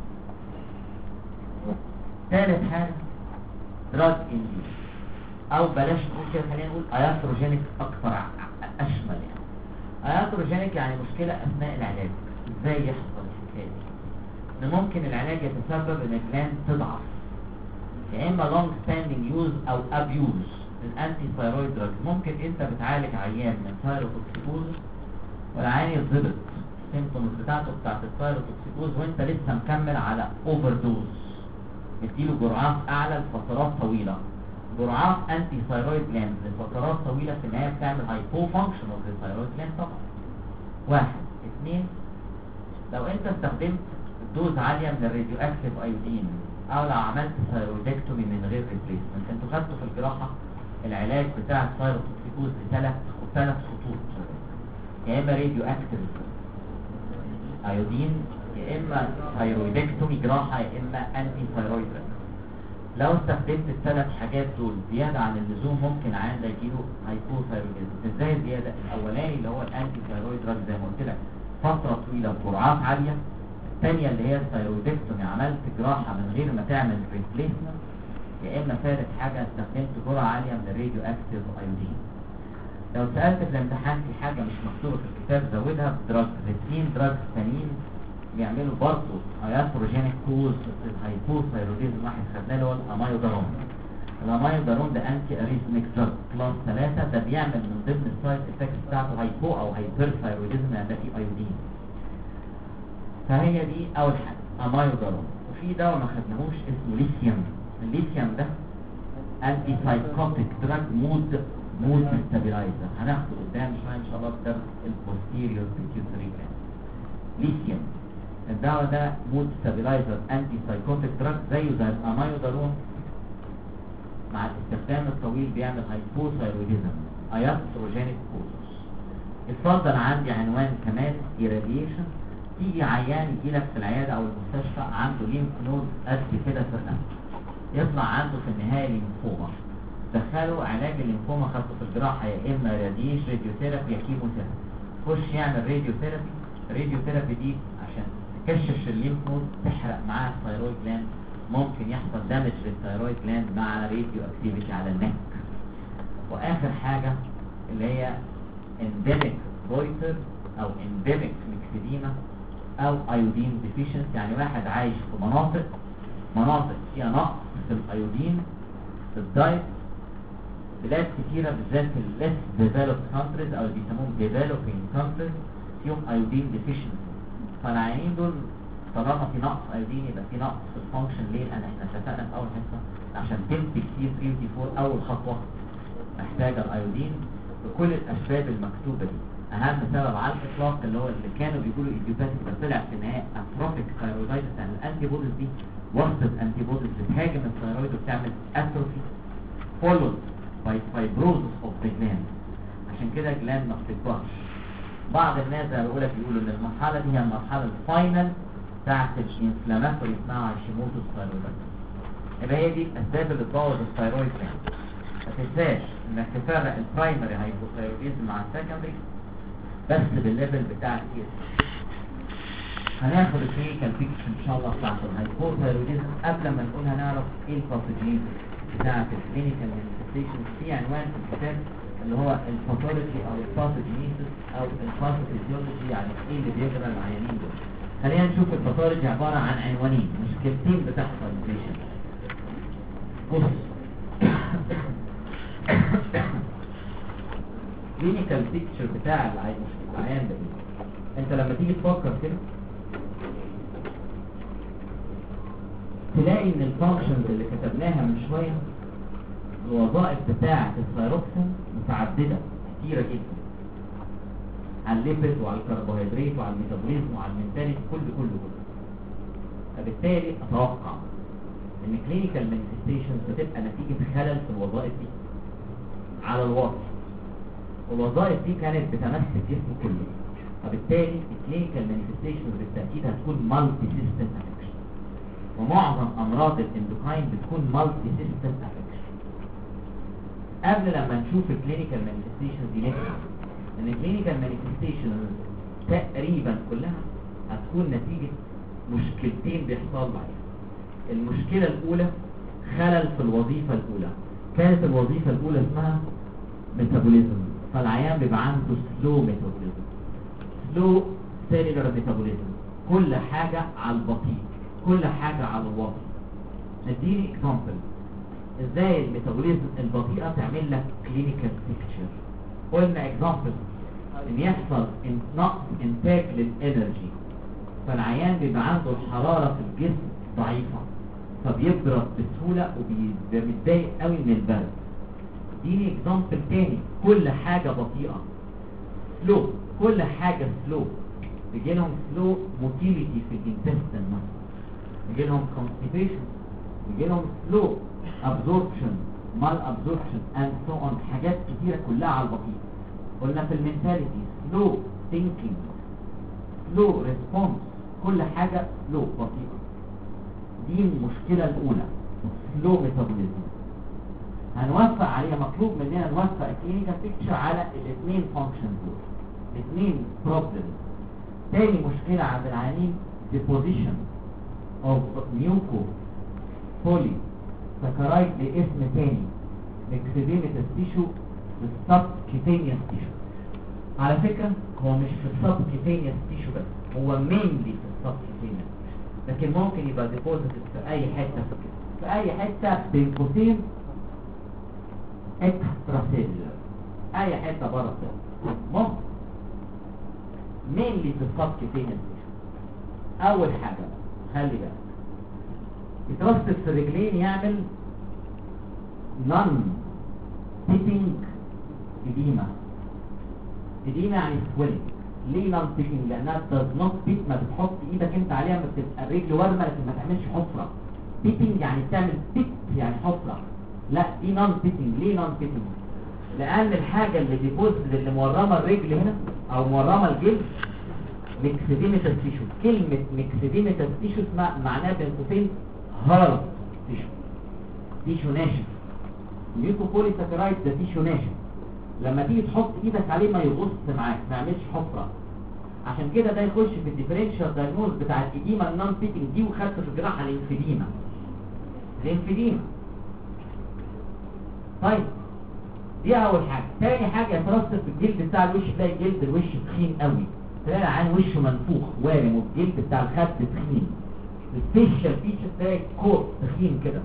ثالث حاجة drug induced، او بلاش نقول كده، خلينا نقول iatrogenic اكثر اشمل. يعني iatrogenic يعني مشكلة اثناء العلاج. ازاي يحصل الحكاية دي؟ ان ممكن العلاج يتسبب ان الجلاند تضعف، يا اما long standing use او abuse للانتي ثايرويد دراج. ممكن انت بتعالج عيان من ثايروتوكسيكوز والعيان يتظبط السيمبتومز بتاعته بتاعت الثايروتوكسيكوز وانت لسه مكمل على اوفر دوز، بتديله جرعات اعلى لفترات طويله، جرعات انتي ثايرويد جلاند لفترات طويله، في النهايه بتعمل هايبو فانكشن اوف الثايرويد جلاند طبعا. واحد. اثنين، لو انت استخدمت دوز عاليه من الراديو اكتيف ايودين او لو عملت ثايرويدكتومي من غير ريبليسمنت، انتوا خدتوا في الجراحه العلاج بتاع الثايروتوكسيكوز بثلاث ثلاث خطوط، يا اما راديو اكتيف ايودين، يا اما ثايرويدكتومي جراحه، يا اما انتي ثايرويد. لو استخدمت الثلاث حاجات دول زياده عن اللزوم ممكن عيان ده يجيله هايبوثايرويدزم. ازاي الزياده؟ الاولاني اللي هو الانتي ثايرويد دراج زي ما قلت لك فتره طويله بجرعات عاليه، الثانيه اللي هي الثايرويدكتومي عملت جراحه من غير ما تعمل ريبليسمنت، يا اما ثالث حاجه استخدمت جرعه عاليه من الراديو اكتيف ايودين. لو سالت في الامتحان في حاجه مش مكتوبه في الكتاب زودها بدراج. الاثنين دراج ثانيين بيعملوا برضه اياتروجينيك كوز الهايبوثايروديزم. واحد خدناه اللي هو الامايودارون. الامايودارون ده انتي اريثميك دراج كلاس ثلاثة، ده بيعمل من ضمن السايد افكتس بتاعته هايبو او هايبرثايروديزم، يعني ده فيه ايودين. فهي دي اول حاجه امايودارون. وفي دواء ما خدناهوش اسمه ليثيوم. الليثيوم ده انتي سايكوتيك دراج مود مود ستابيلايزر، هناخده قدام شويه ان شاء الله في درس البوستيريور بيتيوتري جلاند. ليثيوم الدواء ده مود ستابيلايزر انتي سايكوتيك دراج زيه زي الامايودارون، مع الاستخدام الطويل بيعمل هايبوثايروديزم اياتروجينيك كوزز. اتفضل عندي عنوان كمان irradiation. تيجي عيان يجي لك في العياده او المستشفى عنده ليمف نود قد كده في الرئه، يطلع عنده في النهايه ليمفوما. دخلوا علاج الليمفوما خدته في الجراحه يا اما راديش راديوثيرابي يا كيموثيرابي. خش يعمل راديوثيرابي. الراديوثيرابي دي عشان تكشش الليمف نود تحرق معاها الثايرويد جلاند، ممكن يحصل دامج للثايرويد جلاند مع راديو اكتيفيتي على النك. واخر حاجه اللي هي انديميك رويتر او انديميك ميكسيديما او ايودين ديفيشنسي، يعني واحد عايش في مناطق مناطق فيها نقص في الايودين في الدايت. بلاد كتيره بالذات في الليس ديفلوبد كونتريز او اللي بيسموهم ديفلوبينج كونتريز فيهم ايودين ديفيشنسي. فالعيانين دول طالما في نقص ايودين يبقى في نقص في الفانكشن. ليه؟ لان احنا اتفقنا في اول حصه عشان تنتج سي ثري ودي فور اول خطوه محتاجه الايودين بكل الاسباب المكتوبه دي. اهم سبب على الاطلاق اللي هو اللي كانوا بيقولوا ايديوباثيك بس طلع في النهايه اتروفيك ثايرويدايتس، لان الانتي بوديز دي وصلت انتي بوديز بتهاجم الثايرويد وبتعمل اتروفي فولود باي فايبروزس اوف ذا جلاند. عشان كده الجلاند ما بتكبرش. بعض الناس زي ما بقول لك بيقولوا ان المرحله دي هي المرحله الفاينل بتاعت الانفلاماتوري اسمها هاشيموتوس ثايرويدايتس. يبقى هي دي الاسباب اللي تبوظ الثايرويد جلاند. ما تنساش انك تفرق البرايمري هايبوثايروديزم مع السكندري بس بالليفل بتاع الكيس. هناخد الكلينيكال بيكتشر ان شاء الله بتاعت الهايبوثايروديزم. قبل ما نقول هنعرف ايه الباثوجينيز بتاعت الكلينيكال مانيفستيشن في عنوان في الكتاب اللي هو الباثولوجي او الباثوجينيسيس او الباثوفيزيولوجي، يعني ايه اللي بيجرى العيانين دول. خلينا نشوف الباثولوجي عباره عن عنوانين مشكلتين بتحصل البيشنت. بص كلينيكال بيكتشر بتاع العيان ده ايه؟ انت لما تيجي تفكر كده تلاقي ان الفانكشنز اللي كتبناها من شويه الوظائف بتاعه الثايروكسين متعدده كتيره جدا، على الليبيد وعلى الكربوهيدرات وعلى الميتابوليزم وعلى المنتاليتي، كل كل كل فبالتالي اتوقع ان كلينيكال مانيفستيشنز بتبقى نتيجه خلل في الوظائف دي على الواقع، والوظائف دي كانت بتمس الجسم كله، فبالتالي الكلينيكال مانيفستيشنز بالتاكيد هتكون مالتي سيستم افكشن، ومعظم امراض الاندوكاين بتكون مالتي سيستم افكشن. قبل لما نشوف الكلينيكال مانيفستيشنز دي نفهم ان الكلينيكال مانيفستيشنز تقريبا كلها هتكون نتيجه مشكلتين بيحصلوا عليها. المشكله الاولى خلل في الوظيفه الاولى، كانت الوظيفه الاولى اسمها ميتابوليزم، فالعيان بيبقى عنده سلو ميتابوليزم، سلو سيلولار ميتابوليزم، كل حاجه على البطيء، كل حاجه على الواطي. نديني اكزامبل ازاي الميتابوليزم البطيئه تعمل لك كلينيكال بيكتشر. قلنا اكزامبل ان يحصل نقص انتاج للانرجي، فالعيان بيبقى عنده الحراره في الجسم ضعيفه فبيبرد بسهوله وبيبقى متضايق قوي من البرد. دي اكزامبل تاني، كل حاجه بطيئه سلو، كل حاجه سلو، بيجي لهم سلو موتيليتي في الانتستين مثلا، بيجي لهم كونستيبيشن، بيجي لهم سلو ابزوربشن، مال ابزوربشن اند سو اون، حاجات كتيره كلها على البطيء. قلنا في المينتاليتي سلو ثينكينج، سلو ريسبونس، كل حاجه سلو بطيئه. دي المشكله الاولى، سلو ميتابوليزم. هنوفق عليها، مطلوب مننا نوفق الكلينيكال بيكتشر على الاثنين فانكشن دول، الاثنين بروبلم. تاني مشكله عند العيانين ديبوزيشن اوف ميوكو بولي ساكرايد باسم تاني ميكسيديميتس تيشو بالسب كيتينيوس تيشو. على فكره هو مش في السب كيتينيوس تيشو بس، هو مينلي في السب كيتينيوس، لكن ممكن يبقى ديبوزيتد في اي حته في الجسم، في اي حته بين قوسين اكسترا سيلولر، اي حته بره السيل ممكن مينلي في السب كيتينيوس تيشو. اول حاجه خلي بالك يترسب في الرجلين يعمل نون بيتنج اديمه. اديمه يعني سويلنج. ليه نون بيتنج؟ لانها does not بيت، ما بتحط ايدك انت عليها ما بتبقى الرجل ورمه لكن ما تعملش حفره. بيتنج يعني بتعمل بيت يعني حفره، لا دي نون بيتنج. ليه نون بيتنج؟ لان الحاجه اللي ديبوزيت اللي مورمه الرجل هنا او مورمه الجلد ميكسيديميتال تيشو. كلمه ميكسيديميتال تيشو اسمها معناها بين قوسين هارد تيشو، تيشو ناشف. الميوكوبولي ساكرايد ده تيشو ناشف، لما تيجي تحط ايدك عليه ما يغص معاك، ما يعملش حفره. عشان كده ده يخش في الديفرنشال دايجنوز بتاع الاديمه النون بيتنج دي، وخدت في الجراحه الانفيديما. الانفيديما طيب دي اول حاجه. تاني حاجه يترسب في الجلد بتاع الوش، تلاقي جلد الوش تخين قوي، تلاقي العين وشه منفوخ وارم، والجلد بتاع الخد تخين، الفيشل فيشل تلاقي كوت تخين كده.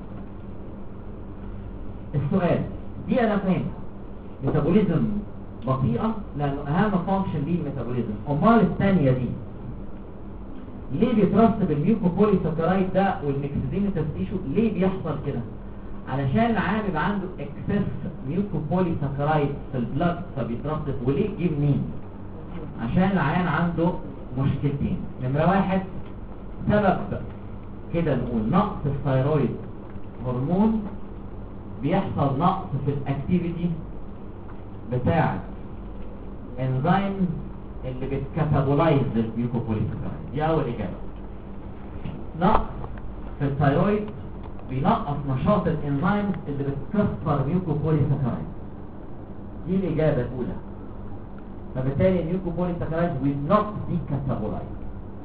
السؤال دي انا فاهم ميتابوليزم بطيئه لانه اهم فانكشن دي الميتابوليزم، امال الثانيه دي ليه بيترسب الميوكوبولي ساكرايد ده والميكسيديميتال تيشو؟ ليه بيحصل كده؟ علشان العيان يبقى عنده اكسس ميوكوبولي ساكرايد في البلاد فبيترسب. وليه جه منين؟ عشان العيان عنده مشكلتين. نمره واحد سبب كده نقول نقص الثيرويد هرمون، بيحصل نقص في الاكتيفيتي بتاع انزيم اللي بتكاتابولايز الميوكوبولي ساكرايد. دي اول اجابه. نقص في الثيرويد بينقص نشاط الانزيم اللي بتكسر ميوكوبولي ساكرايد. دي الاجابه الاولى. فبالتالي الميوكوبولي ساكرايد will not be catabolized.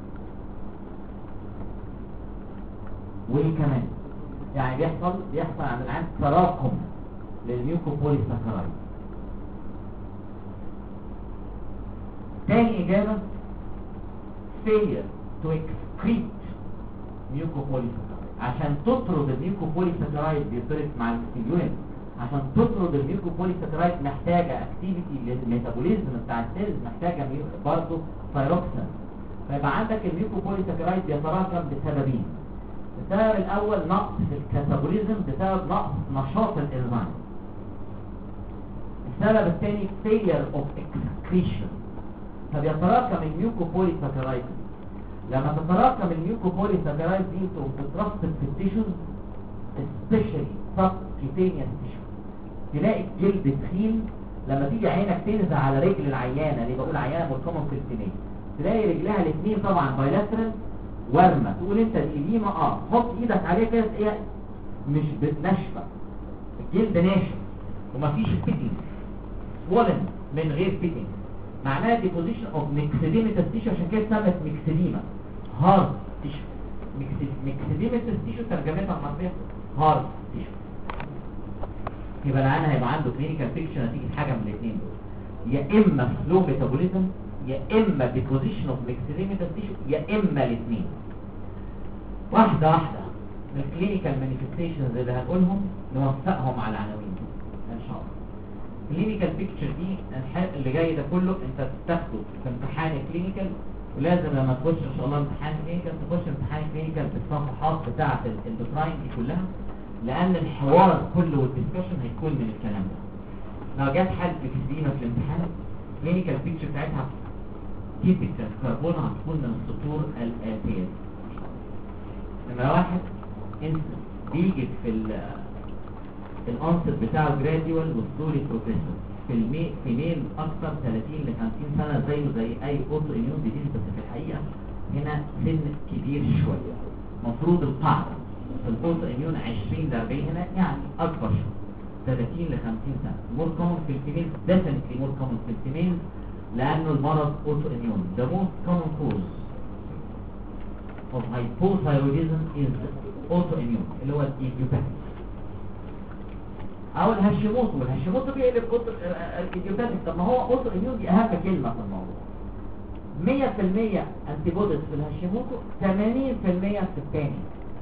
وايه كمان؟ يعني بيحصل بيحصل عند العين تراكم للميوكوبولي ساكرايد. تاني اجابه failure to excrete mucopolysaccharides. عشان تطرد الميوكوبولي ساكرايد بيطرد مع الستيمولين، عشان تطرد الميوكوبولي ساكرايد محتاجه اكتيفيتي للميتابوليزم بتاع السيلز، محتاجه برضه ثايروكسين. فيبقى عندك الميوكوبولي ساكرايد بيتراكم بسببين. السبب الاول نقص في الكاتابوليزم بسبب نقص نشاط الانزيم. السبب الثاني failure of excretion. فبيتراكم الميوكوبوليساكرايد. لما تتراكم الميوكوبوليساكرايد دي وتترسب في التيشوز especially subcutaneous tissue، تلاقي الجلد تخين. لما تيجي عينك تنزع على رجل العيانه اللي بقول عيانه مركمه في السنين، تلاقي رجلها الاثنين طبعا بايلاترال ورمه، تقول انت دي ما اه حط ايدك عليها كده تلاقيها مش ناشفه، الجلد ناشف ومفيش فيتنج swollen من غير فيتنج، معناها ديبوزيشن اوف ميكسيديماتس تيشو، عشان كده اتسمت ميكسيديما هارد تيشو. ميكسيديماتس تيشو ترجمتها الحرفيه هارد تيشو. يبقى العيان هيبقى عنده كلينيكال بيكتشر نتيجه حاجه من الاثنين دول، يا اما سلو ميتابوليزم يا اما ديبوزيشن اوف ميكسيديماتس تيشو يا اما الاثنين. واحده واحده من الكلينيكال مانيفستيشنز اللي هنقولهم نوفقهم على العناوين ان شاء الله. كلينيكال بيكتشر دي الحق اللي جاي ده كله انت بتاخده في امتحان كلينيكال، ولازم لما تخش ان شاء الله امتحان كلينيكال تخش امتحان كلينيكال بالصفحات بتاعه الديزاين دي كلها، لان الحوار كله والديسكشن هيكون من الكلام ده. لو جت حد بتدينا في الامتحان كلينيكال بيكتشر بتاعتها تيبيكال كربون هتكون من السطور الاتيه. نمره واحد انت بيجي في ال الانسر بتاعه جراديوال والستوري بروفيسور في المي في ميل اكثر ثلاثين ل خمسين سنه زيه زي اي اوتو اميون ديزيز، بس في الحقيقه هنا سن كبير شويه. المفروض القاعده في الاوتو اميون عشرين ل أربعين، هنا يعني اكبر شويه ثلاثين ل خمسين سنه. مور كومن في الفيميل، ديفينتلي مور كومن في الفيميل، لانه المرض اوتو اميون. The most common cause of hypothyroidism is autoimmune اللي هو الايديوباثيك او الهاشيموتو. والهاشيموتو بيقلب كتر الايديوباثيك. طب ما هو اوتو اميون دي اهم كلمه في الموضوع. مية في المية انتي بوديز في الهاشيموتو، ثمانين في المية في الثاني.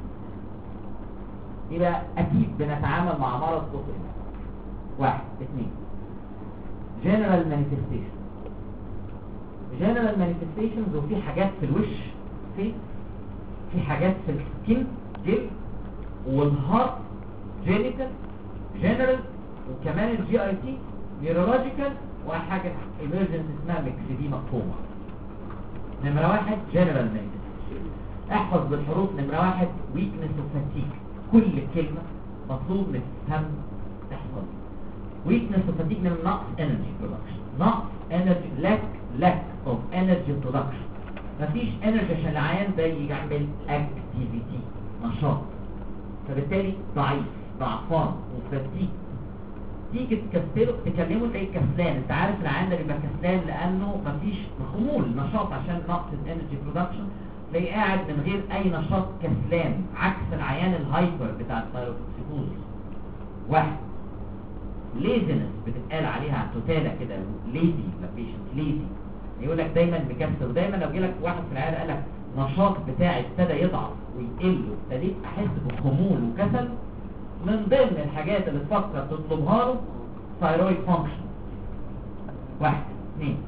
يبقى اكيد بنتعامل مع مرض اوتو اميون. واحد اثنين جنرال مانيفستيشن. جنرال مانيفستيشنز وفي حاجات في الوش، في في حاجات في السكين جلد، والهارت جينيتال جنرال، وكمان الجي اي تي نيورولوجيكال، وحاجه ايمرجنسي اسمها ميكسيديما كوما. نمره واحد جنرال مانيفستيشن. احفظ بالحروف. نمره واحد ويكنس وفاتيك، كل كلمه مطلوب منك تفهم تحفظ. ويكنس وفاتيك من نقص انرجي برودكشن، نقص انرجي لاك لاك اوف انرجي برودكشن. مفيش انرجي عشان العيان ده يعمل اكتيفيتي نشاط، فبالتالي ضعيف ضعفان وفتيك. تيجي تكسله تكلمه تلاقيه كسلان. انت عارف العيان ده بيبقى كسلان لانه مفيش خمول نشاط عشان نقص الانرجي برودكشن، تلاقيه قاعد من غير اي نشاط كسلان، عكس العيان الهايبر بتاع الثايروكسيكوز. واحد ليزنس بتتقال عليها توتاله كده، ليزي بيشنت ليزي، يقول لك دايما مكسل. ودايما لو جالك واحد في العياده قال لك نشاط بتاعي ابتدى يضعف ويقل وابتديت احس بخمول وكسل، من ضمن الحاجات اللي تفكر تطلبها له ثايرويد فانكشن. واحد اثنين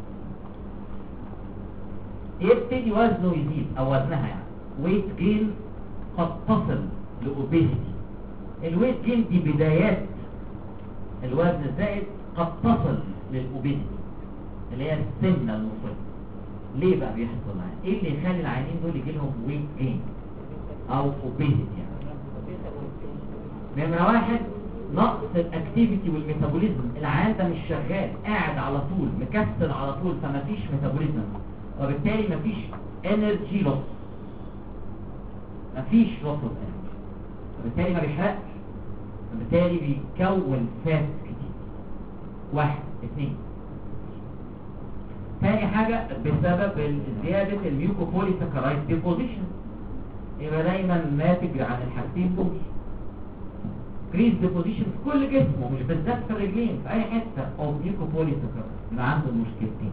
يبتدي وزنه يزيد او وزنها يعني ويت جين قد تصل لاوبيزيتي. الويت جين دي بدايات الوزن الزائد قد تصل للاوبيزيتي اللي هي السمنه المفرطه. ليه بقى بيحصل معايا؟ ايه اللي يخلي العيانين دول يجي لهم ويت جين او اوبيزيتي يعني؟ نمرة واحد نقص الاكتيفيتي والميتابوليزم. العيان ده مش شغال، قاعد على طول مكسل على طول، فمفيش ميتابوليزم، وبالتالي مفيش انرجي لوس، مفيش لوس اوف انرجي، وبالتالي ما بيحرقش، وبالتالي بيكون فات كتير. واحد اثنين ثاني حاجة بسبب زيادة الميوكوبوليساكرايد ديبوزيشن، يبقى دايما ناتج عن الحاجتين دول. كريز ديبوزيشن في كل جسمه، مش بالذات في الرجلين، في اي حته او ميوكوبوليساكرايد يبقى عنده مشكلتين.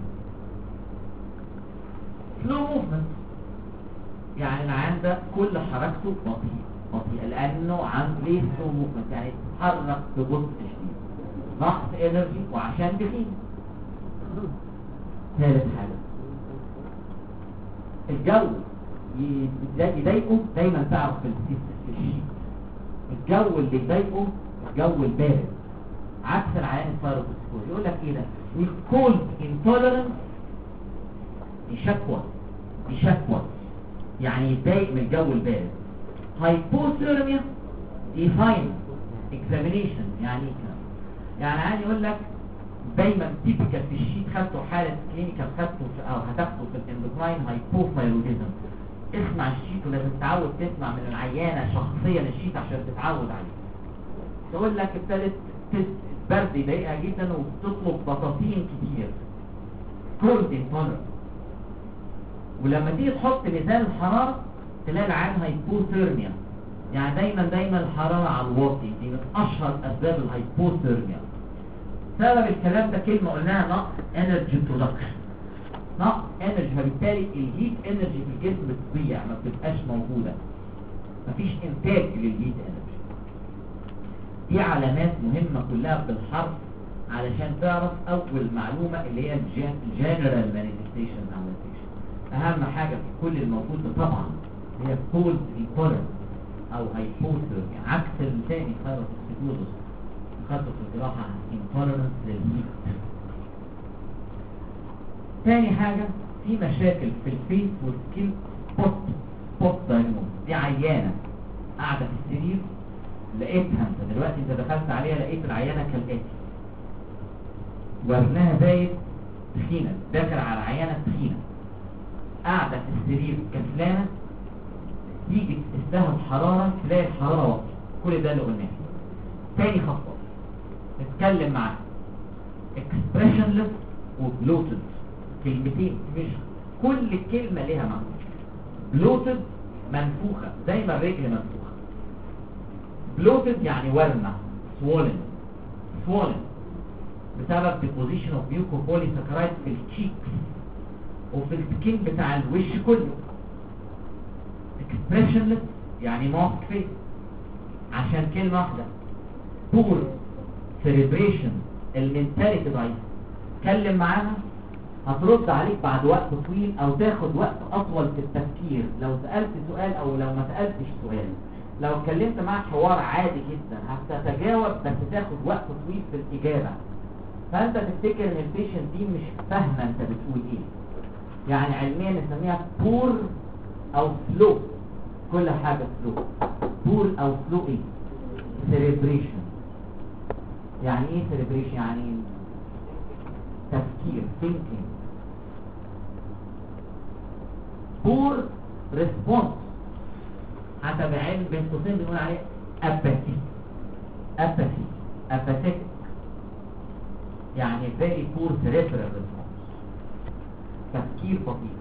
سلو موفمنت، يعني العيان ده كل حركته بطيئه بطيئه لانه عنده ليه سلو موفمنت، يعني يتحرك ببطء شديد، نقص انرجي وعشان تخين. ثالث حاجه الجو يضايقه دايما تعرف في الشيء الجو اللي يضايقه الجو البارد، عكس العيان الفيروسكور. يقول لك ايه ده؟ الكولد انتوليرنس دي شكوى، دي شكوى يعني يتضايق من الجو البارد. هايبوثيرميا دي فاين اكزامينيشن، يعني ايه كده؟ يعني عادي يقول لك دايما تيبيكال في الشيت خدته حاله كلينيكال خدته او هتاخده في الاندوكراين هايبوثايروديزم. اسمع الشيت ولازم تتعود تسمع من العيانه شخصيا الشيت عشان تتعود عليه. تقول لك ابتدت برد يضايقها جدا وبتطلب بطاطين كتير، كولد انتوليرنس. ولما تيجي تحط ميزان الحراره تلاقي العيان هايبوثيرميا، يعني دايما دايما الحراره على الواطي، دي من اشهر اسباب الهايبوثيرميا. سبب الكلام ده كلمه قلناها نقص انرجي برودكشن، نقص انرجي، فبالتالي الهيت انرجي في الجسم بتضيع، ما بتبقاش موجوده، مفيش انتاج للهيت انرجي. دي علامات مهمه كلها بالحرف علشان تعرف اول معلومه اللي هي الجنرال مانيفستيشن او مانيفستيشن. اهم حاجه في كل الموجود ده طبعا هي كولد انتوليرنس او هايبوثيرميا، عكس الثاني ثايرويدوسكليروزس خدته في الجراحه انتوليرنس للهيت. تاني حاجه في مشاكل في الفيس والسكين سبوت، سبوت دايجنوز. دي عيانه قاعده في السرير لقيتها انت دلوقتي انت دخلت عليها لقيت العيانه كالاتي: وزنها زايد، تخينه، داخل على عيانه تخينه قاعده في السرير كسلانه، تيجي تستهل الحراره تلاقي الحراره واطيه. كل ده اللي قلناه. تاني خطوه نتكلم معاها اكسبريشنلس وبلوتد، كلمتين مش كل كلمه ليها معنى. بلوتد منفوخه زي ما الرجل منفوخه، بلوتد يعني ورمه، swollen swollen بسبب deposition of mucopolysaccharides في التشيكس وفي السكين بتاع الوش كله. expressionless يعني ماسك فيس، عشان كلمة واحدة poor cerebration، المنتاليتي ضعيفة. اتكلم معاها هترد عليك بعد وقت طويل او تاخد وقت اطول في التفكير لو سألت سؤال او لو ما سألتش سؤال. لو اتكلمت معاك حوار عادي جدا هتتجاوب بس تاخد وقت طويل في الاجابة، فانت تفتكر ان البيشنت دي مش فاهمه انت بتقول ايه. يعني علميا نسميها بور او فلو، كل حاجه فلو. بور او فلو ايه؟ سيريبريشن. يعني ايه سيريبريشن؟ يعني تفكير، thinking. بور ريسبونس حسب علم بين قوسين بنقول عليه اباثي، اباثي اباثيك، يعني very poor cerebral response، تفكير بطيء.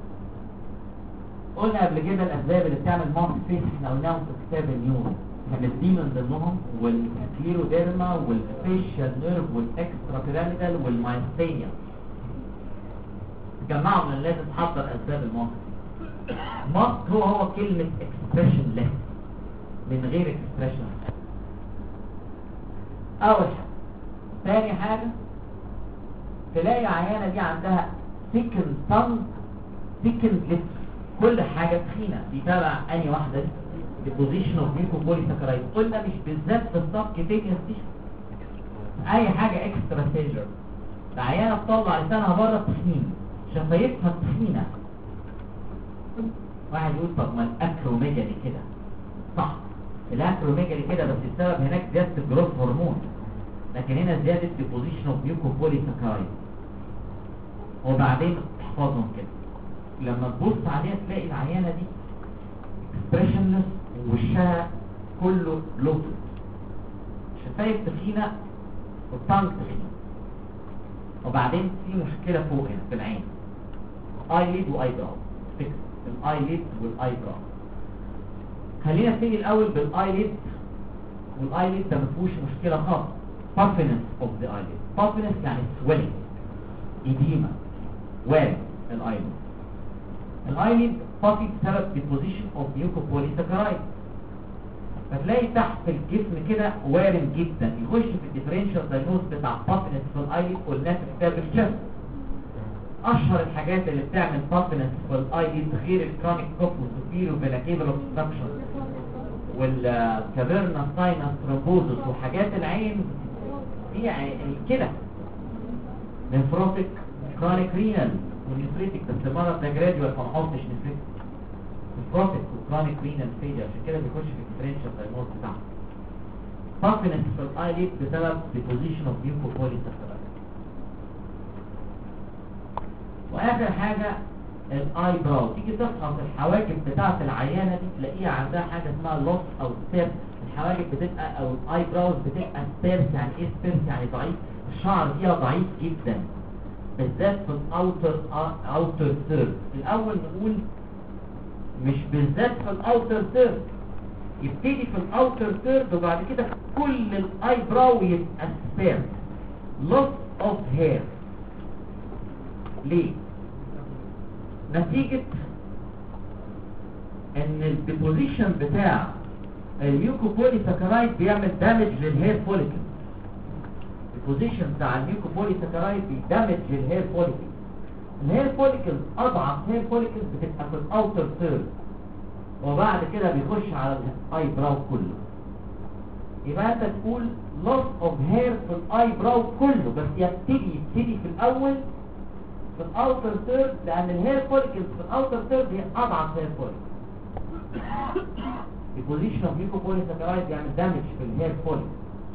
قلنا قبل كده الاسباب اللي بتعمل ماسك فيس احنا قلناهم في كتاب النيورو، كانت دي من ضمنهم، والسكليروديرما والفيشال نيرف والاكسترا بيراميدال والمايستينيا. تجمعوا من لازم تحضر اسباب الماسك. ماسك هو هو كلمه اكسبريشن ليس، من غير اكسبريشن. اول حاجه. ثاني حاجه تلاقي العيانه دي عندها ثيكن tongue، ثيكن lips، كل حاجه تخينه. دي تبع انهي واحده دي؟ deposition of mucopolysaccharides. قلنا مش بالذات في السبكيوتينيوس دي، اي حاجه اكسترا سيلولر. العيانه تطلع لسانها بره تخين، شفايفها تخينه. واحد يقول طب ما الاكروميجالي كده، صح الاكروميجالي كده بس السبب هناك زياده الجروث هرمون، لكن هنا زياده deposition of mucopolysaccharides. وبعدين احفظهم كده لما تبص عليها تلاقي العيانه دي expressionless ووشها كله bloated، شفايف تخينه والطنج تخينه. وبعدين في مشكله فوق هنا في العين، eyelid وايبراو، الايليد والايبراو. خلينا نبتدي الاول بالايليد. والايليد ده ما فيهوش مشكله خالص، puffiness of the eyelid. puffiness يعني swelling، edema، وارم الايليد. الايليد puffy بسبب deposition of mucopolysaccharides، فتلاقي تحت الجسم كده وارم جدا. يخش في الديفرنشال دايجنوز بتاع puffiness في الايليد قلناه في كتاب الشفت. اشهر الحاجات اللي بتعمل بافنس في الاي دي غير الكرونيك كوب والسوبيرو فيناكيبل اوبستراكشن والكافيرنا ساينس ترومبوزس وحاجات العين دي الكلى نفروتيك كرونيك رينال والنفريتك. بس المرض ده جراديوال فما نحطش نفريتك نفروتيك وكرونيك رينال فيلير عشان كده بيخش في الديفرنشال دايجنوز بتاعه. بافنس في الاي دي بسبب ديبوزيشن اوف ميوكوبوليساكرايد. واخر حاجه الاي براو، تيجي تفحص الحواجب بتاعه العيانه دي تلاقيها عندها حاجه اسمها لوس او سبيرس. الحواجب بتبقى او الاي براوز بتبقى سبيرس. يعني ايه سبيرس؟ يعني ضعيف، الشعر فيها ضعيف جدا بالذات في الاوتر اوتر ثيرد. الاول نقول مش بالذات في الاوتر ثيرد، يبتدي في الاوتر ثيرد وبعد كده كل الاي براو يبقى سبيرس. لوس اوف هير ليه؟ نتيجة ان الديبوزيشن بتاع الميوكوبوليساكرايد بيعمل دامج للهير فوليكل. البوزيشن بتاع الميوكوبوليساكرايد بيدامج للهير فوليكل. الهير فوليكل اضعف هير فوليكل بتبقى في الاوتر ثيرد وبعد كده بيخش على الاي براو كله. يبقى انت تقول loss of hair في الاي براو كله، بس يبتدي يبتدي في الاول في الاوتر ثيرد لان الهير فوليكلز في الاوتر ثيرد هي اضعف هير فوليكل. البوزيشن اوف ميوكوبوليساكرايد يعمل دامج في الهير فوليكل.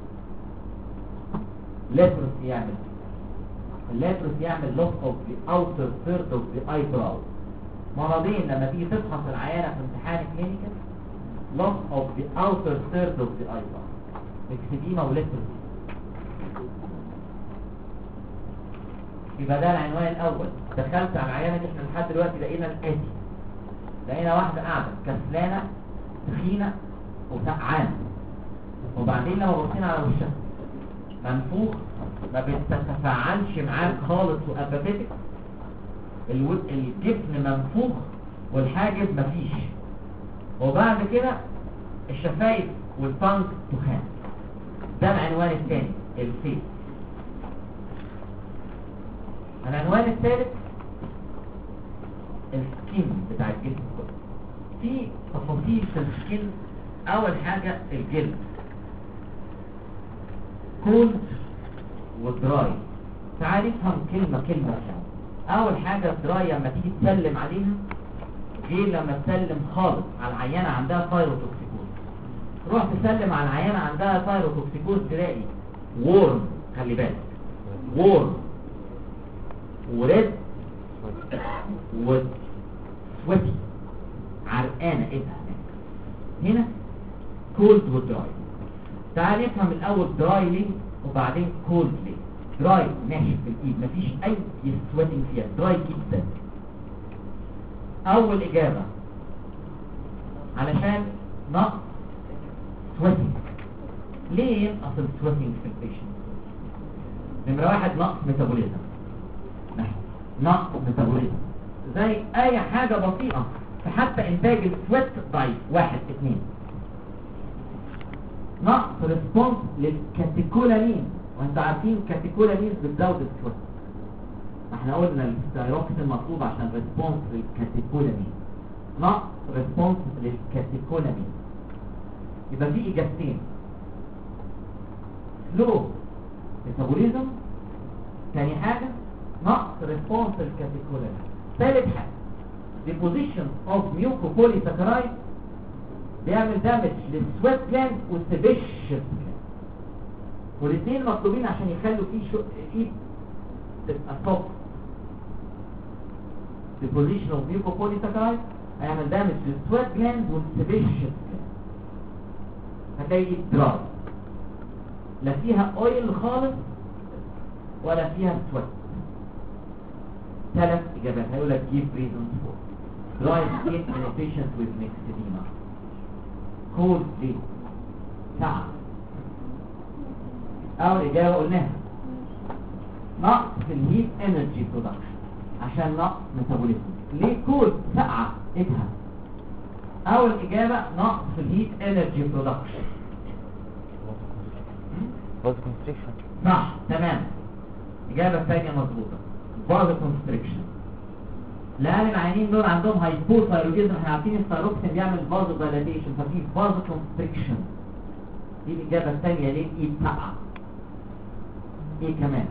لاتروس يعمل اللاتروس يعمل loss of the outer third of the eyebrow. مرضين لما تيجي تفحص العيانه في امتحان كلينيكال، loss of the outer third of the eyebrow، اكسديما ولاتروس. يبقى ده العنوان الاول. دخلت على العيانه دي احنا لحد دلوقتي لقينا الاتي، لقينا واحده قاعده كسلانه تخينه وسقعانه، وبعدين لما بصينا على وشها منفوخ ما بتتفاعلش معاك خالص واباتيتك، الجفن منفوخ والحاجب مفيش، وبعد كده الشفايف والفانك تخان. ده العنوان الثاني الفيس. العنوان الثالث السكين بتاع الجسم كله. في تفاصيل في السكين. اول حاجه الجلد كولد ودراي. تعال نفهم كلمه كلمه يعني. اول حاجه دراي لما تيجي تسلم عليها، غير لما تسلم خالص على العيانه عندها ثايروتوكسيكوز. تروح تسلم على العيانه عندها ثايروتوكسيكوز تلاقي وورم، خلي بالك وورم وريد وسويتي، عرقانه ايدها هنا كولد ودراي. تعال نفهم الاول دراي ليه وبعدين كولد ليه. دراي ناشف في الايد مفيش اي سويتنج فيها، دراي جدا. اول اجابه علشان نقص سويتنج. ليه ينقص السويتنج في البيشنت؟ نمره واحد نقص ميتابوليزم، نقص ميتابوليزم زي اي حاجه بطيئه، فحتى انتاج السويت ضعيف. واحد اثنين نقص ريسبونس للكاتيكولامين، وانتوا عارفين كاتيكولامين بتزود السويت. احنا قلنا الستايروكسين مطلوب عشان ريسبونس للكاتيكولامين. نقص ريسبونس للكاتيكولامين. يبقى في اجابتين، سلو ميتابوليزم، ثاني حاجه نقص ريسبونس للكاتيكولامين. ثالث حاجه deposition of mucopolysaccharides بيعمل دامج للسويت جلاند والسيبيشس جلاند، والاثنين مطلوبين عشان يخلوا فيه شو ايد تبقى صف. deposition of mucopolysaccharides هيعمل دامج للسويت جلاند والسيبيشس جلاند. هتلاقي ايد دراي، لا فيها اويل خالص ولا فيها سويت. ثلاث اجابات هيقول لك give reasons for dry skin in a patient with myxedema. cold ليه؟ ساعة. اول اجابة قلناها نقص في الهيت انرجي برودكشن عشان نقص ميتابوليزم. ليه كولد؟ ساعة ايدها. اول اجابة نقص في الهيت انرجي برودكشن. صح تمام. اجابة ثانية مظبوطة. فازو كونستريكشن، لان العيانين دول عندهم هايبوثايرويدزم. احنا عارفين الثايروكسين بيعمل فازو دايلاتيشن، ففي فازو كونستريكشن. دي الاجابه الثانيه ليه الايد سبعه. ايه كمان؟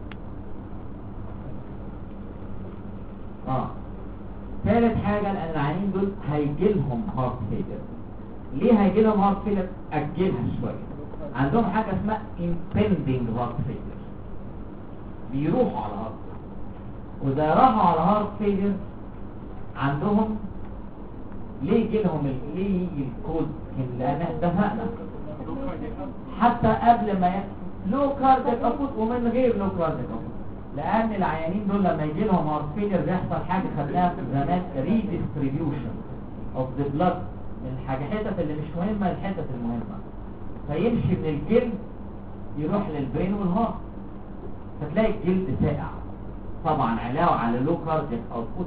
اه ثالث حاجه، لان العيانين دول هيجي لهم هارت فيلر. ليه هيجي لهم هارت فيلر؟ اجلها شويه. عندهم حاجه اسمها impending هارت فيلر، بيروحوا على هارت فيلر. واذا راحوا على هارت فيلر عندهم ليه يجي لهم ال- ليه يجي الكود؟ لان اتفقنا حتى قبل ما ي... لو كارديك ابوت ومن غير لو كارديك ابوت، لان العيانين دول لما يجي لهم هارت فيلر بيحصل حاجه خدناها في زمان، ريديستريبيوشن اوف ذا بلاد من الحاجه الحتت اللي مش مهمه للحتت المهمه، فيمشي من الجلد يروح للبرين والهارت، فتلاقي الجلد ساقع. طبعا علاوه على لو كارديك اوتبوت،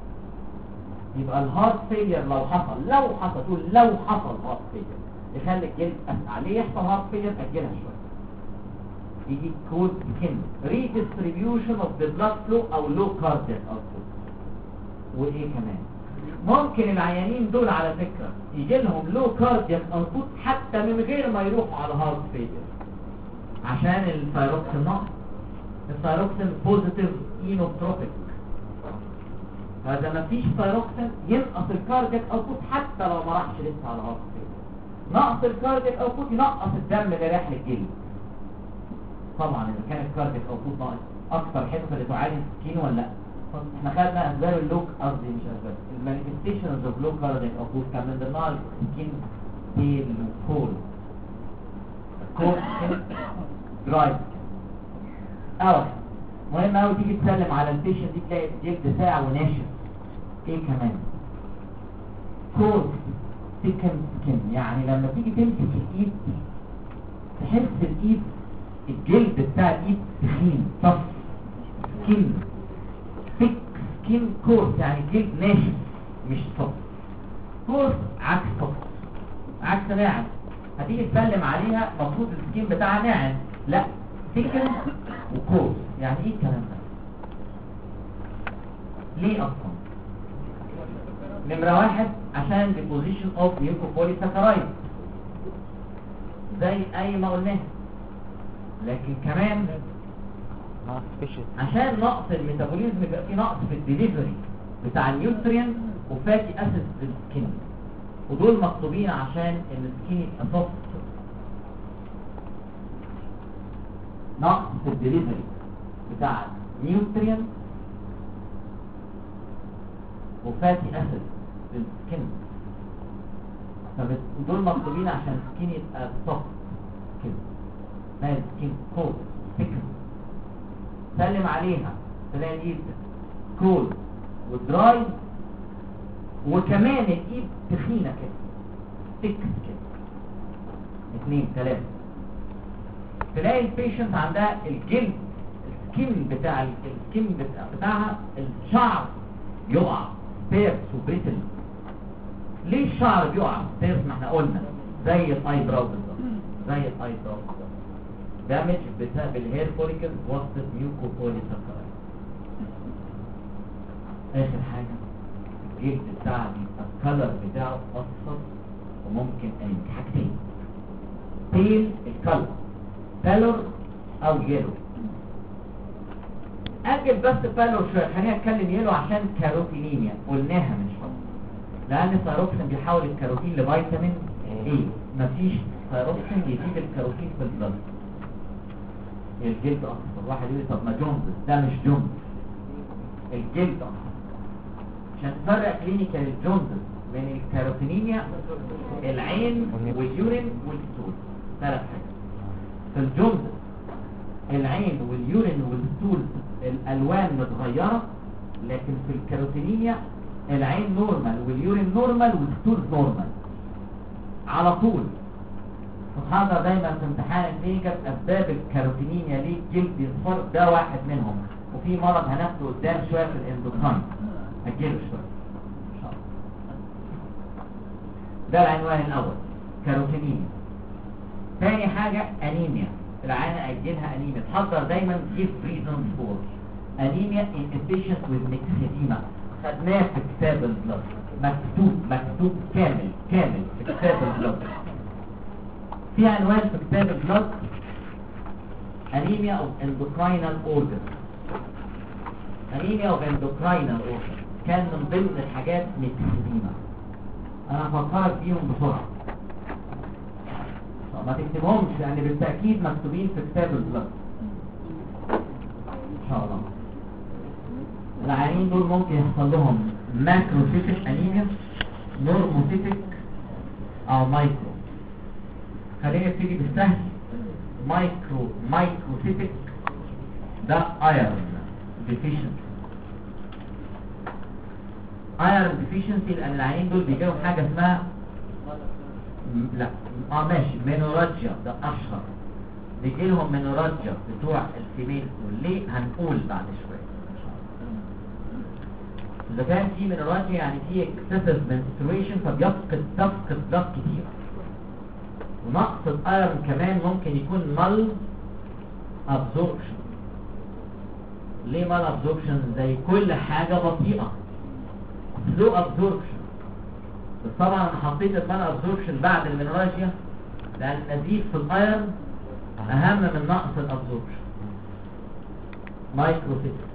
يبقى الهارت فيلير لو حصل لو حصل تقول لو حصل هارت فيلير يخلي الجلد اسقع. ليه يحصل هارت فيلير؟ اجلها شويه. يجي كود كلمه ريديستريبيوشن اوف ذا بلاد فلو او لو كارديك اوتبوت. وايه كمان؟ ممكن العيانين دول على فكره يجي لهم لو كارديك اوتبوت حتى من غير ما يروحوا على هارت فيلير، عشان الثايروكسين ناقص. الثايروكسين بوزيتيف اينوتروبيك، فاذا ما فيش ثايروكسين ينقص الكارديك اوتبوت حتى لو ما راحش لسه على هارت فيلير. نقص الكارديك اوتبوت ينقص الدم اللي رايح للجلد. طبعا اذا كان الكارديك اوتبوت ناقص اكتر حته اللي تعالج سكين ولا لا. احنا خدنا اسباب اللوك، قصدي مش اسباب، المانيفستيشنز اوف لو كارديك اوتبوت كان من ضمنها سكين بيل وكول كول درايف. اول مهم قوي تيجي تسلم على البيشنت دي تلاقي الجلد ساقع وناشف. ايه كمان؟ كورس سكن سكن، يعني لما تيجي تمسك الايد تحس الايد الجلد بتاع الايد تخين طف سكين ثيك سكين كورس، يعني الجلد ناشف مش صف. كورس عكس صف، عكس ناعم. هتيجي تسلم عليها المفروض السكين بتاعها ناعم، لا سكن وكورس. يعني ايه الكلام ده؟ ليه اصلا؟ نمرة واحد عشان ديبوزيشن اوف ميوكوبوليساكرايد زي اي ما قلناه، لكن كمان عشان نقص الميتابوليزم يبقى في نقص في الدليفري بتاع النيوترينت وفاتي اسيد في السكين، ودول مطلوبين عشان ان السكين يبقى سوفت. نقص في الدليفري بتاع نيوترينت وفاتي اسيد في السكين، فدول مطلوبين عشان السكين يبقى سوفت كده. ما السكين كولد سكن، سلم عليها تلاقي الايد كولد ودراي، وكمان الايد تخينه كده تكس كده. اثنين ثلاثه تلاقي البيشنت عندها الجلد السكين بتاع السكين بتاع بتاعها الشعر يقع بيرس وبريتل. ليه الشعر بيقع بيرس؟ ما احنا قلنا زي الاي براو بالظبط، زي الاي براو بالظبط، دامج بسبب الهير فوليكل وسط ميوكوبوليساكرايد. اخر حاجه الجلد بتاعها بيبقى الكلر بتاعه اصفر وممكن اي حاجتين، بيل الكلر بالور او يلو. اجل بس بالور شويه، خلينا نتكلم يلو عشان كاروتينيميا قلناها من شويه، لان الثايروكسين بيحول الكاروتين لفيتامين ايه. مفيش ثايروكسين يجيب الكاروتين في البلد. الجلد اصفر، واحد يقول طب ما جونز، ده مش جونز، الجلد اصفر. عشان تفرق كلينيكال الجونز بين الكاروتينيميا العين واليورين والستول ثلاث حاجات. في الجونز العين واليورين والستول الالوان متغيره، لكن في الكاروتينيميا العين نورمال واليورين نورمال والستول نورمال على طول. وتحضر دايما في امتحان النيجر اسباب الكاروتينيميا ليه الجلد يصفر، ده واحد منهم. وفي مرض هناخده قدام شويه في الاندوكراين، اجله شويه ان شاء الله. ده العنوان الاول كاروتينيميا. ثاني حاجه انيميا، العيانه اجلها انيميا. تحضر دايما give reasons for انيميا inefficient with myxedema، خدناه في كتاب البلد، مكتوب مكتوب كامل كامل في كتاب البلد. في عنوان في كتاب البلد انيميا of endocrinal organ. انيميا of endocrinal organ كان من ضمن الحاجات myxedema. انا هفكرك بيهم بسرعه، ما تكتبهمش يعني بالتاكيد مكتوبين في كتاب البلد ان شاء الله. العيانين دول ممكن يحصل لهم ماكروسيتك انيميا، نورموسيتك او مايكرو. خلينا نبتدي بالسهل. مايكرو مايكروسيتك ده ايرون ديفيشنسي. ايرون ديفيشنسي لان العيانين دول بيجيلهم حاجه اسمها لا اه ماشي مينوراجيا، ده اشهر. بيجيلهم مينوراجيا بتوع الفيميل. ليه؟ هنقول بعد شويه. إذا كان في مينوراجيا يعني في excessive menstruation فبيفقد تفقد بلاد كتير. ونقص الايرون كمان ممكن يكون mal absorption. ليه mal absorption؟ زي كل حاجة بطيئة slow absorption. بس طبعا انا حطيت المال absorption بعد المينوراجيا لأن النزيف في الايرون أهم من نقص الابزوربشن. مايكروسيتك.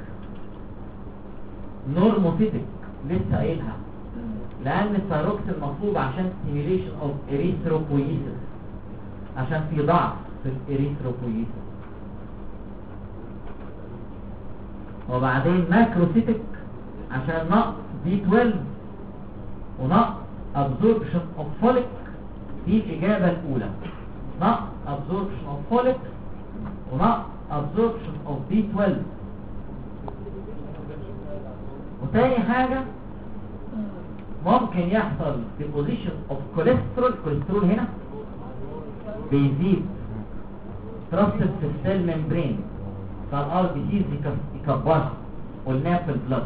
نورموسيتك لسه قايلها لان الثايروكسين المطلوب عشان stimulation of erythropoiesis، عشان في ضعف في الاريثروبوييسيس. وبعدين ماكروسيتك عشان نقص بي اتناشر ونقص absorption of folic. دي الاجابه الاولى، نقص absorption of folic ونقص absorption of بي اتناشر. وتاني حاجة ممكن يحصل deposition of cholesterol. كوليسترول هنا بيزيد ترسب في السيل ممبرين فالار بي سيز يكبرها، قلناها في البلد.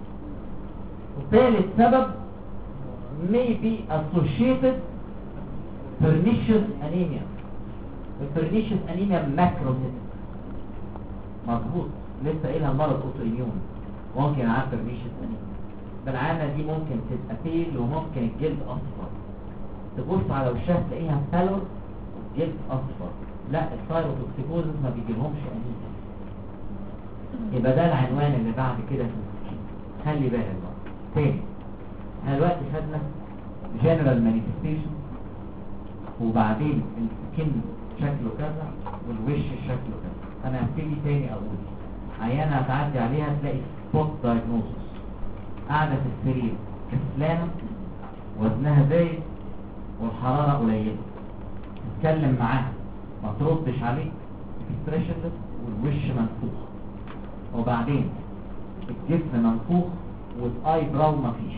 وثالث سبب may be associated pernicious anemia. البرنيشيوس انيميا ماكروسيتك مظبوط، لسه قايلها مرض اوتو اميون ممكن عارف برنيشيوس انيميا. بالعانه دي ممكن تبقى بيل وممكن الجلد اصفر، تبص على وشها تلاقيها بالور والجلد اصفر. لا الثايروتوكسيكوزس ما بيجيلهمش انيميا. يبقى ده العنوان اللي بعد كده في السكين. خلي بالك بقى تاني، احنا دلوقتي خدنا جنرال مانيفستيشن وبعدين السكين شكله كذا والوش شكله كذا. انا هبتدي تاني اقول عيانه هتعدي عليها تلاقي سبوت دايجنوستس، قاعده في السرير كسلانه وزنها زايد والحراره قليله، تتكلم معاها ما تردش عليك، اكسبريشنلس والوش منفوخ، وبعدين الجسم منفوخ والاي براو مفيش،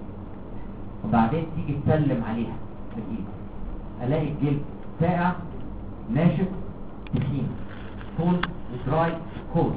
وبعدين تيجي تسلم عليها بالايد الاقي الجلد ساقع ناشف تخين طول ودراي كورس،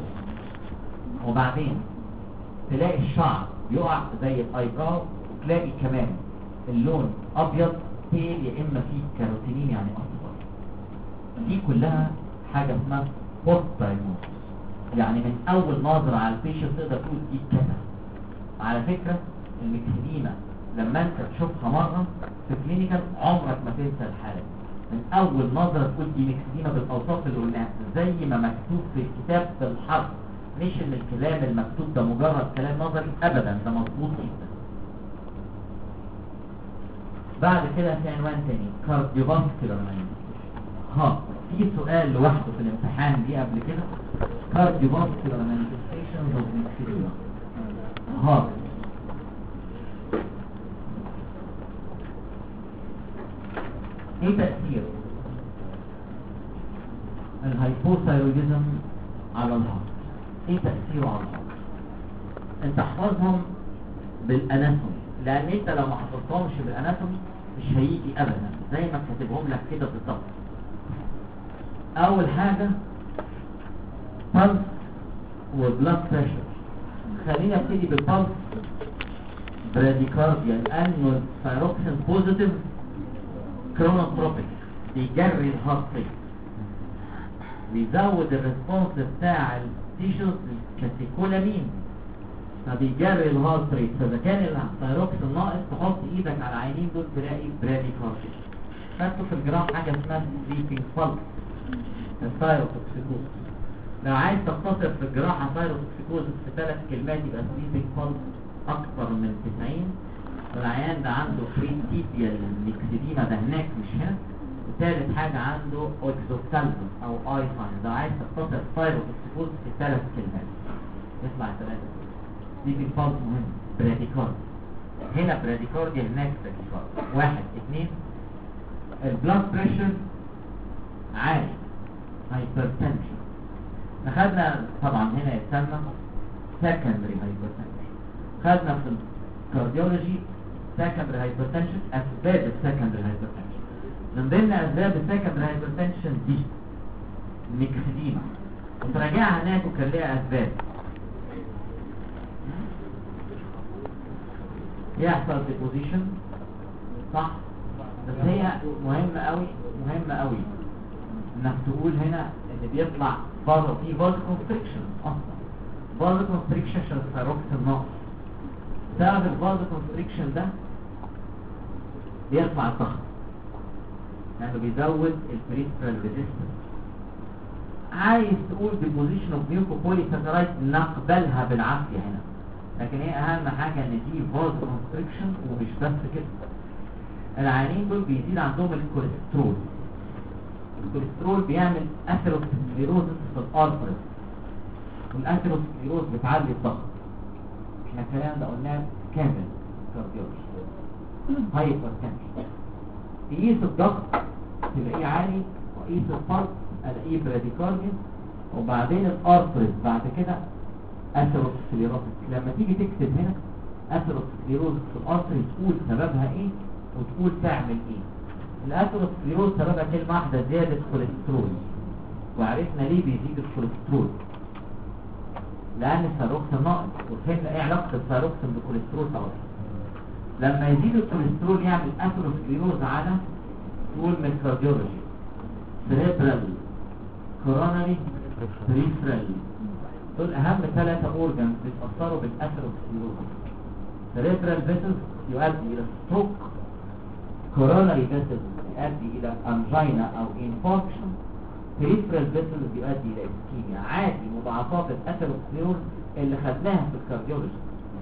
وبعدين تلاقي الشعر يقع زي الاي براو، وتلاقي كمان اللون ابيض تيل يا اما فيه كاروتينين يعني اصفر. دي كلها حاجه اسمها بوست دايجنوستس، يعني من اول نظره على البيشنت تقدر تقول دي كذا. على فكره الميكسيديما لما انت تشوفها مره في كلينيكال عمرك ما تنسى الحاله. من اول نظره تقول دي ميكسيديما بالاوصاف اللي قلناها زي ما مكتوب في الكتاب بالحرف، مش ان الكلام المكتوب ده مجرد كلام نظري ابدا، ده مظبوط جدا. بعد كده في عنوان تاني كارديوفاسكولار مانيفستيشن. ها في سؤال لوحده في الامتحان دي قبل كده، كارديوفاسكولار مانيفستيشنز اوف ميكسيديما. ها ايه تأثير الهايبوثايرويدزم على الهارت؟ ايه تأثيره على الهارت؟ انت احفظهم بالاناتومي، لان انت لو ما حفظتهمش بالاناتومي مش هيجي ابدا زي ما كاتبهم لك كده بالظبط. اول حاجة pulse وبلاد بريشر. خلينا نبتدي بالبلس. براديكارديا لانه الثايروكسين بوزيتيف كرونوتروبيك بيجري الهارت ريت، بيزود الريسبونس بتاع تيشوز كاتيكولامين فبيجري الهارت ريت. فاذا كان الثايروكسين ناقص تحط ايدك على العينين دول تلاقي براديكارديا. خدته في الجراح حاجه اسمها سليبنج بالس الثايروتوكسيكوز. لو عايز تختصر في الجراحه ثايروتوكسيكوز في ثلاث كلمات يبقى سليبنج بالس اكثر من تسعين، والعيان ده عنده بريتيبيال ميكسيديما ده هناك مش هنا. وثالث حاجه عنده اوكسوثالموس او اي ساين. لو عايز تختصر ثايروتوكسيكوز في ثلاث كلمات اسمع ثلاثه. سليبنج بالس مهم، براديكارديا هنا براديكارديا هناك براديكارديا. واحد اثنين البلاد بريشر عالي هايبرتنشن. خدنا طبعا هنا يسمى سكندري هايبرتنشن. خدنا في الكارديولوجي سكندري هايبرتنشن اسباب السكندري هايبرتنشن. من ضمن اسباب السكندري هايبرتنشن دي ميكسيديما وتراجعها هناك وكان ليها اسباب. يحصل ديبوزيشن صح، بس هي مهمة قوي مهمة قوي انك تقول هنا ان بيطلع بره في فاز كونستريكشن. اصلا فاز كونستريكشن عشان الثايروكسين ناقص. سبب الفاز كونستريكشن ده بيرفع الضغط لانه بيزود البريفرال ريزيستنس. عايز تقول ديبوزيشن اوف ميوكوبوليساكرايد نقبلها بالعافيه هنا، لكن هي اهم حاجه ان دي فاز كونستريكشن. ومش بس كده، العيانين دول بيزيد عندهم الكوليسترول. الكوليسترول بيعمل اثيروسكليروزس في الارترز، والاثيروسكليروز بتعلي الضغط. احنا الكلام ده قلناه كامل كارديولوجي. هايبرتنشن تقيس الضغط تلاقيه عالي، وقيس البلس الاقيه براديكارديا، وبعدين الارترز بعد كده اثيروسكليروزس. لما تيجي تكتب هنا اثيروسكليروزس في الارترز تقول سببها ايه وتقول تعمل ايه. الاثيروسكليروز سببها كلمه واحده، زياده كوليسترول. وعرفنا ليه بيزيد الكوليسترول، لان الثايروكسين ناقص. وفهمنا ايه علاقه الثايروكسين بالكوليسترول طبعا. لما يزيد الكوليسترول يعمل اثيروسكليروز على طول من الكارديولوجي سيريبرال كوروناري بريفرال. دول اهم ثلاثه اورجانز بيتاثروا بالاثيروسكليروز. سيريبرال فيسلز يؤدي الى ستروك، كوروناري فيسلز يؤدي الى انجينا او انفاركشن، بريفرال فيسلز يؤدي الى اسكيميا. عادي مضاعفات الاثيروسكليروز اللي خدناها في الكارديولوجي.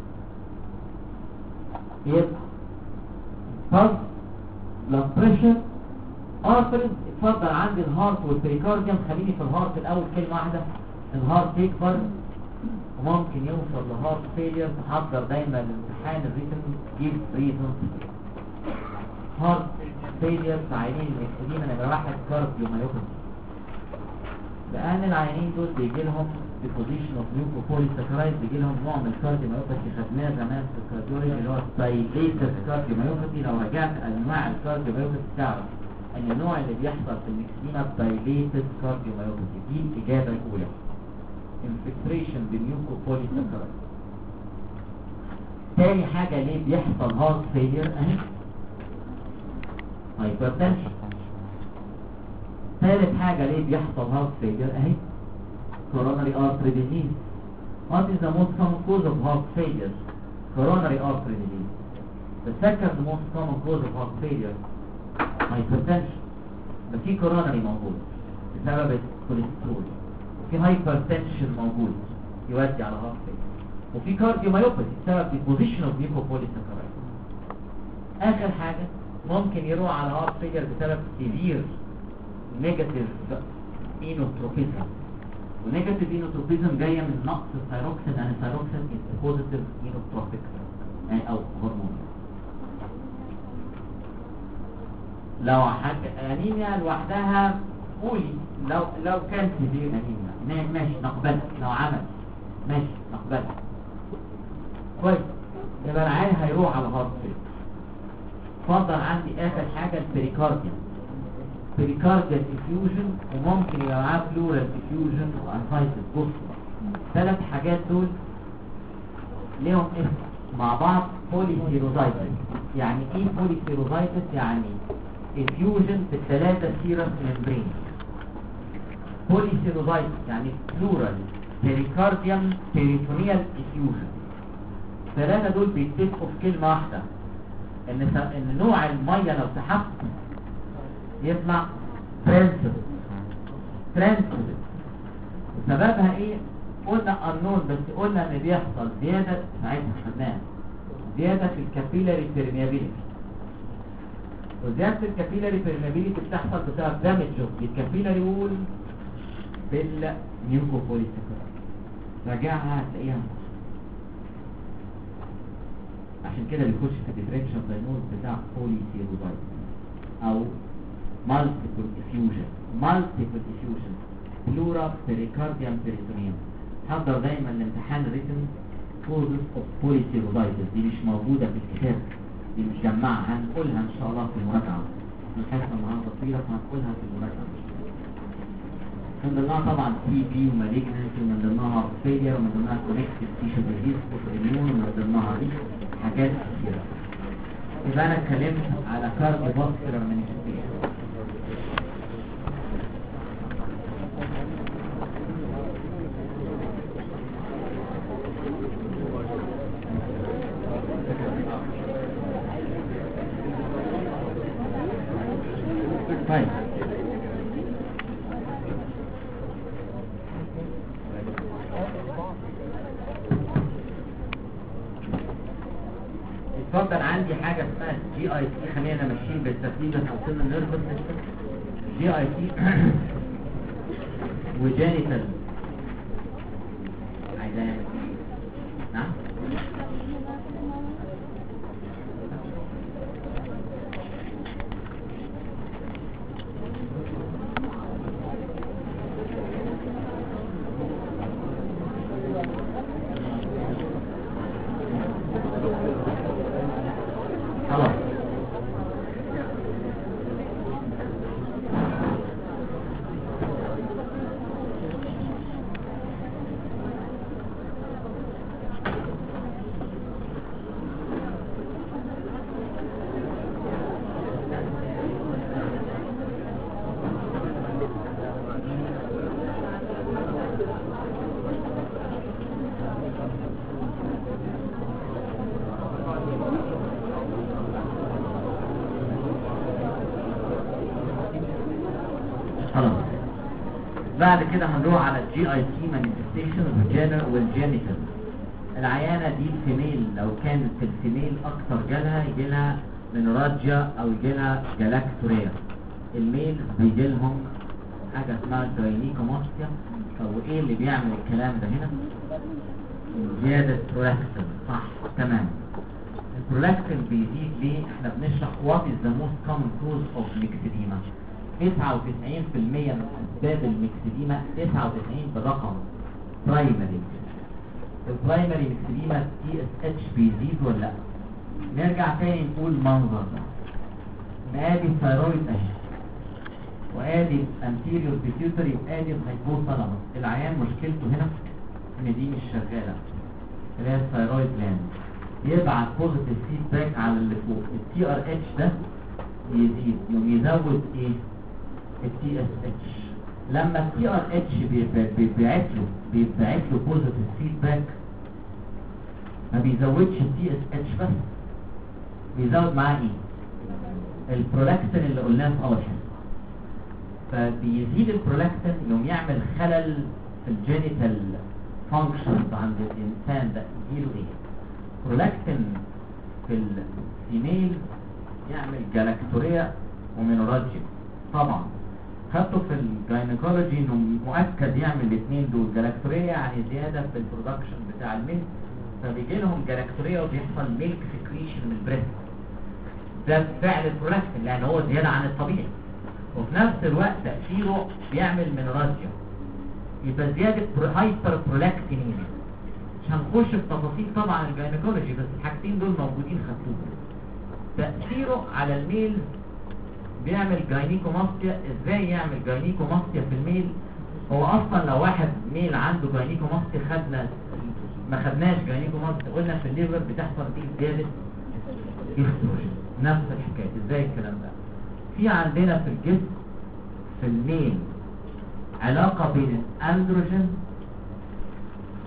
يبقى بلس بلاد بريشر ارترز. اتفضل عندي الهارت والبريكارديوم. خليني في الهارت الاول كلمه واحده. الهارت يكبر وممكن يوصل لهارت فيلير. تحضر دايما الامتحان الريتن جيب ريزون. هارت فيلير في عينين المكسدين نمره واحد كارديومايوباثي، لان العينين دول بيجي لهم ديبوزيشن اوف ميوكوبوليساكرايد، بيجي لهم نوع من الكارديومايوباثي خدناه زمان في الكارديولوجي اللي هو دايليتد كارديومايوباثي. لو رجعت انواع الكارديومايوباثي تعرف ان النوع اللي بيحصل في المكسدين دايليتد كارديومايوباثي. دي الاجابه الاولى، انفلتريشن بالميوكوبوليساكرايد. تاني حاجه ليه بيحصل هارت فيلير اهي هايبرتنشن. ثالث حاجه ليه بيحصل هارت فيلير اهي coronary artery disease. What is the most common cause of heart failure? Coronary artery disease. The second most common cause of heart failure hypertension. بس في coronary موجود بسبب الكوليسترول، وفي hypertension موجود يؤدي على heart failure، وفي cardiomyopathy بسبب deposition of mucopolysaccharides. آخر حاجة ممكن يروح على heart failure بسبب severe negative inotropism. ونيجاتيف اينوتروبيزم جايه من نقص الثايروكسين، لان الثايروكسين از بوزيتيف اينوتروبيك يعني او هرمون. لو حاجه انيميا لوحدها قولي، لو لو كان سيفير انيميا ماشي نقبلها، لو عمل ماشي نقبلها كويس. يبقى العين هيروح على هارت فيلير. اتفضل عندي اخر حاجه البريكارديوم. بريكارديال افيوجن، وممكن يبقى معاه بلورال افيوجن وانسايتس. بص ثلاث حاجات دول ليهم اسم مع بعض، بوليسيروزايتس. يعني ايه بوليسيروزايتس؟ يعني افيوجن في الثلاثه سيرس ممبرين. بوليسيروزايتس يعني بلورال بيريكارديوم بيريتونيال افيوجن. الثلاثه دول بيتفقوا في كلمه واحده، ان ان نوع الميه لو سحبت يطلع ترانسفير ترانسفير. سببها ايه؟ قلنا unknown، بس قلنا ان بيحصل زياده ساعتها خدناها زياده في الكابيلاري بيرميابيليتي، وزياده الكابيلاري بيرميابيليتي بتحصل بسبب دامج للكابيلاري وول بالميوكوبوليساكرايد. راجعها هتلاقيها. عشان كده بيخش في الديفرنشال دايجنوز بتاع بوليسيروبايت او مالتيبل افيوجن. مالتيبل افيوجن بلورا بيريكارديوم بيريتونيوم. حضر دايما الامتحان ريتن كوزز اوف بوليسيروبايتس، دي مش موجوده في الكتاب، دي مش جمعها، هنقولها ان شاء الله في المراجعه. الحصه النهارده طويله فهنقولها في المراجعه. من ضمنها طبعا تي بي ومالجنسي، ومن ضمنها فيلير، ومن ضمنها كونكتيف تيشو ديزيز اوتوميون، ومن ضمنها دي حاجات كتيره. يبقى انا اتكلمت على كارديوفاسكولار مانيفستيشن. طيب اتفضل. عندي حاجه اسمها جي اي سي، خلينا ماشيين بالترتيب بس وصلنا نربط جي اي سي وجينيتال. عايزاه يعمل نعم بعد كده هنروح على الجي اي سي مانيفستيشن والجينيتال. العيانه دي الفيميل لو كانت الفيميل اكتر جالها يجي لها منوراجيا او يجي لها جلاكتوريا. الميل بيجي لهم حاجه اسمها جاينيكوماستيا. طب وايه اللي بيعمل الكلام ده هنا؟ زياده برولاكتين. صح تمام. البرولاكتين بيزيد ليه؟ احنا بنشرح وات از ذا موست كومن كوز اوف ميكسيديما. تسعة وتسعين بالمية من اسباب الميكسيديما، تسعة وتسعين بالرقم برايمري. البرايمري ميكسيديما تي اس اتش بيزيد ولا لا؟ نرجع تاني نقول منظر ده. ادي الثايرويد اهي، وادي الانتيريور بيتيوتري، وادي الهايبوثالاموس. العيان مشكلته هنا ان دي مش شغاله، اللي هي الثايرويد جلاند. يبعت بوزيتيف فيدباك على اللي فوق. التي ار اتش ده يزيد، يوم يزود ايه؟ التي اس اتش. لما التي ار اتش بيبعت له بيبعت له بوزيتيف فيدباك، ما بيزودش التي اس اتش بس، بيزود معاه ايه؟ البرولاكتين اللي قلناه في اول حصه. فبيزيد البرولاكتين يوم يعمل خلل في الجينيتال فانكشنز عند الانسان ده. يجيله ايه؟ برولاكتين في الفيميل يعمل جلاكتوريا ومينوراجيا. طبعا خدته في الجاينيكولوجي انه مؤكد يعمل الاثنين دول. جلاكتوريا يعني زياده في البرودكشن بتاع الميلك، فبيجي لهم جلاكتوريا وبيحصل ميلك سكريشن من البريست. ده فعل البرولاكتين لان هو زياده عن الطبيعي، وفي نفس الوقت تاثيره بيعمل مينوراجيا. يبقى زياده هايبر برولاكتينيميا. مش هنخش في تفاصيل طبعا الجاينيكولوجي، بس الحاجتين دول موجودين خدتوهم. تأثيره على الميل بيعمل جاينيكوماستيا. ازاي يعمل جاينيكوماستيا في الميل؟ هو اصلا لو واحد ميل عنده جاينيكوماستيا خدنا ما خدناش جاينيكوماستيا، قلنا في الليفر بتحصل فيه زياده استروجين. نفس الحكايه. ازاي الكلام ده؟ في عندنا في الجسم في الميل علاقه بين الاندروجين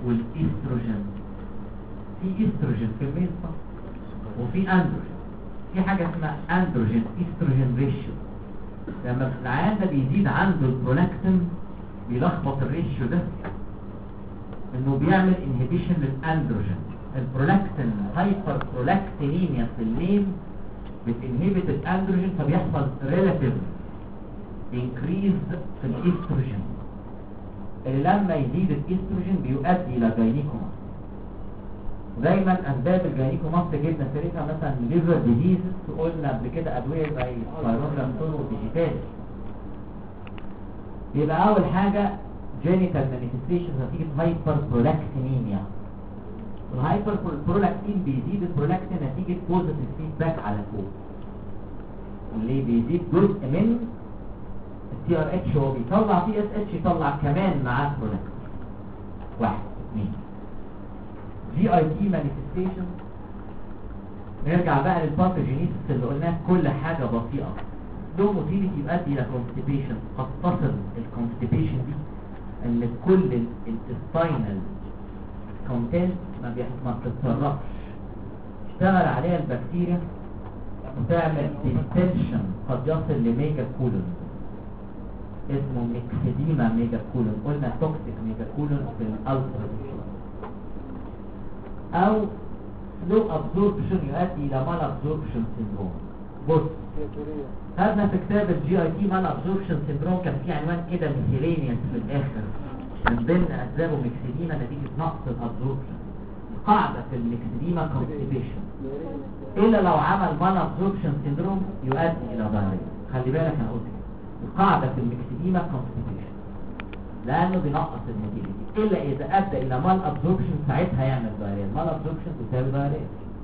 والاستروجين. في استروجين في الميل صح وفي اندروجين. في حاجه اسمها اندروجين استروجين ريشيو. لما العيان ده بيزيد عنده البرولاكتين بيلخبط الريشيو ده، انه بيعمل انهبيشن للاندروجين. البرولاكتين هايبر برولاكتينيميا في الميل بتنهبت الاندروجين، فبيحصل ريلاتيف انكريز في الاستروجين، اللي لما يزيد الاستروجين بيؤدي الى جاينيكوما. دايما اسباب الجاينيكوما جدا سيرتها مثلا ليفر ديزيز، قلنا قبل كده ادويه زي سبايرولامتون وديجيتال. يبقى اول حاجه جينيتال مانيفستيشن نتيجه هايبر برولاكتينيميا. الهايبر برولاكتين بيزيد البرولاكتين نتيجه بوزيتيف فيدباك على فوق، واللي بيزيد جزء من التي ار اتش هو بيطلع تي اس اتش يطلع كمان معاه برولاكتين. واحد اثنين جي اي تي مانيفستيشن. نرجع بقى للباثوجينيسيس اللي قلناه، كل حاجه بطيئه لو موتيليتي يؤدي الى كونستيبيشن. قد تصل الكونستيبيشن دي ان كل الانتستينال كونتنت ما بيحصل ما بتتصرفش، اشتغل عليها البكتيريا وتعمل ديستنشن قد يصل لميجا كولون اسمه ميكسيديما ميجا كولون. قلنا توكسيك ميجا كولون في الالترا، او سلو ابزوربشن يؤدي الى مال ابزوربشن سيندروم. بص هذا في كتاب الجي اي تي مال ابزوربشن سيندروم كان في عنوان كده ميثيلينيوس في الاخر، من ضمن اسبابه ميكسيديما نتيجه نقص الابزوربشن. القاعده في الميكسيديما كونستيبيشن، الا لو عمل مال ابزوربشن سيندروم يؤدي الى ضرر. خلي بالك انا قلت القاعده في الميكسيديما كونستيبيشن لانه بينقص الموتيليتي، الا اذا ادى الى مال ابزوربشن ساعتها يعمل ضرر. مال ابزوربشن تساوي ضرر.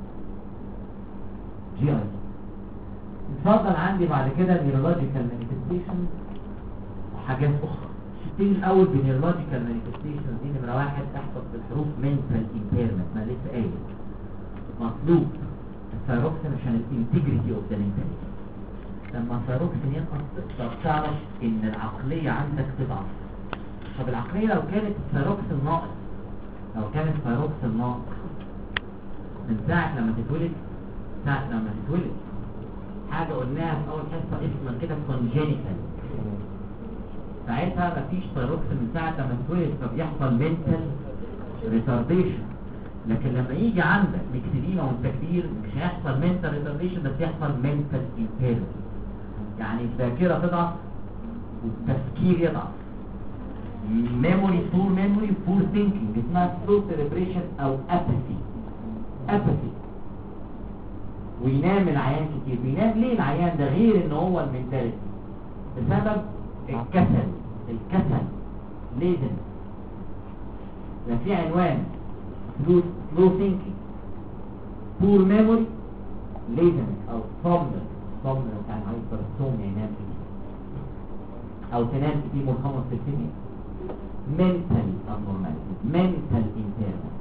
جي اي اتفضل. عندي بعد كده نيورولوجيكال مانيفستيشن وحاجات اخرى. الشتين الاول بنيورولوجيكال مانيفستيشن دي نمره واحد تحصل بالحروف منتال امبيرمنت. ما لسه قايل مطلوب الثايروكسين عشان الانتجريتي اوف ذا منتاليتي. لما الثايروكسين ينقص تقدر تعرف ان العقليه عندك تضعف. طب العقليه لو كانت الثايروكسين ناقص، لو كانت الثايروكسين ناقص من ساعه لما تتولد، ساعه لما تتولد حاجه قلناها في اول حصه اسمها كده كونجينيتال، ساعتها مفيش ثايروكسين من ساعه لما تتولد، فبيحصل منتال ريتارديشن. لكن لما يجي عندك ميكسيديما وانت كبير مش هيحصل منتال ريتارديشن، بس يحصل منتال امبيرمنت، يعني الذاكره تضعف والتفكير يضعف. ميموري بور ميموري بور ثينكينج، اسمها سلو سيلبريشن او اباثي. اباثي وينام العيان كتير. بينام ليه العيان ده غير ان هو المنتاليتي؟ بسبب الكسل. الكسل ليزن. ده في عنوان سلو سلو ثينكينج بور ميموري ليزن او صمم صمم بتاع هايبر سوم ينام كتير او تنام كتير من خمس ست سنين. mental abnormality mental impairment.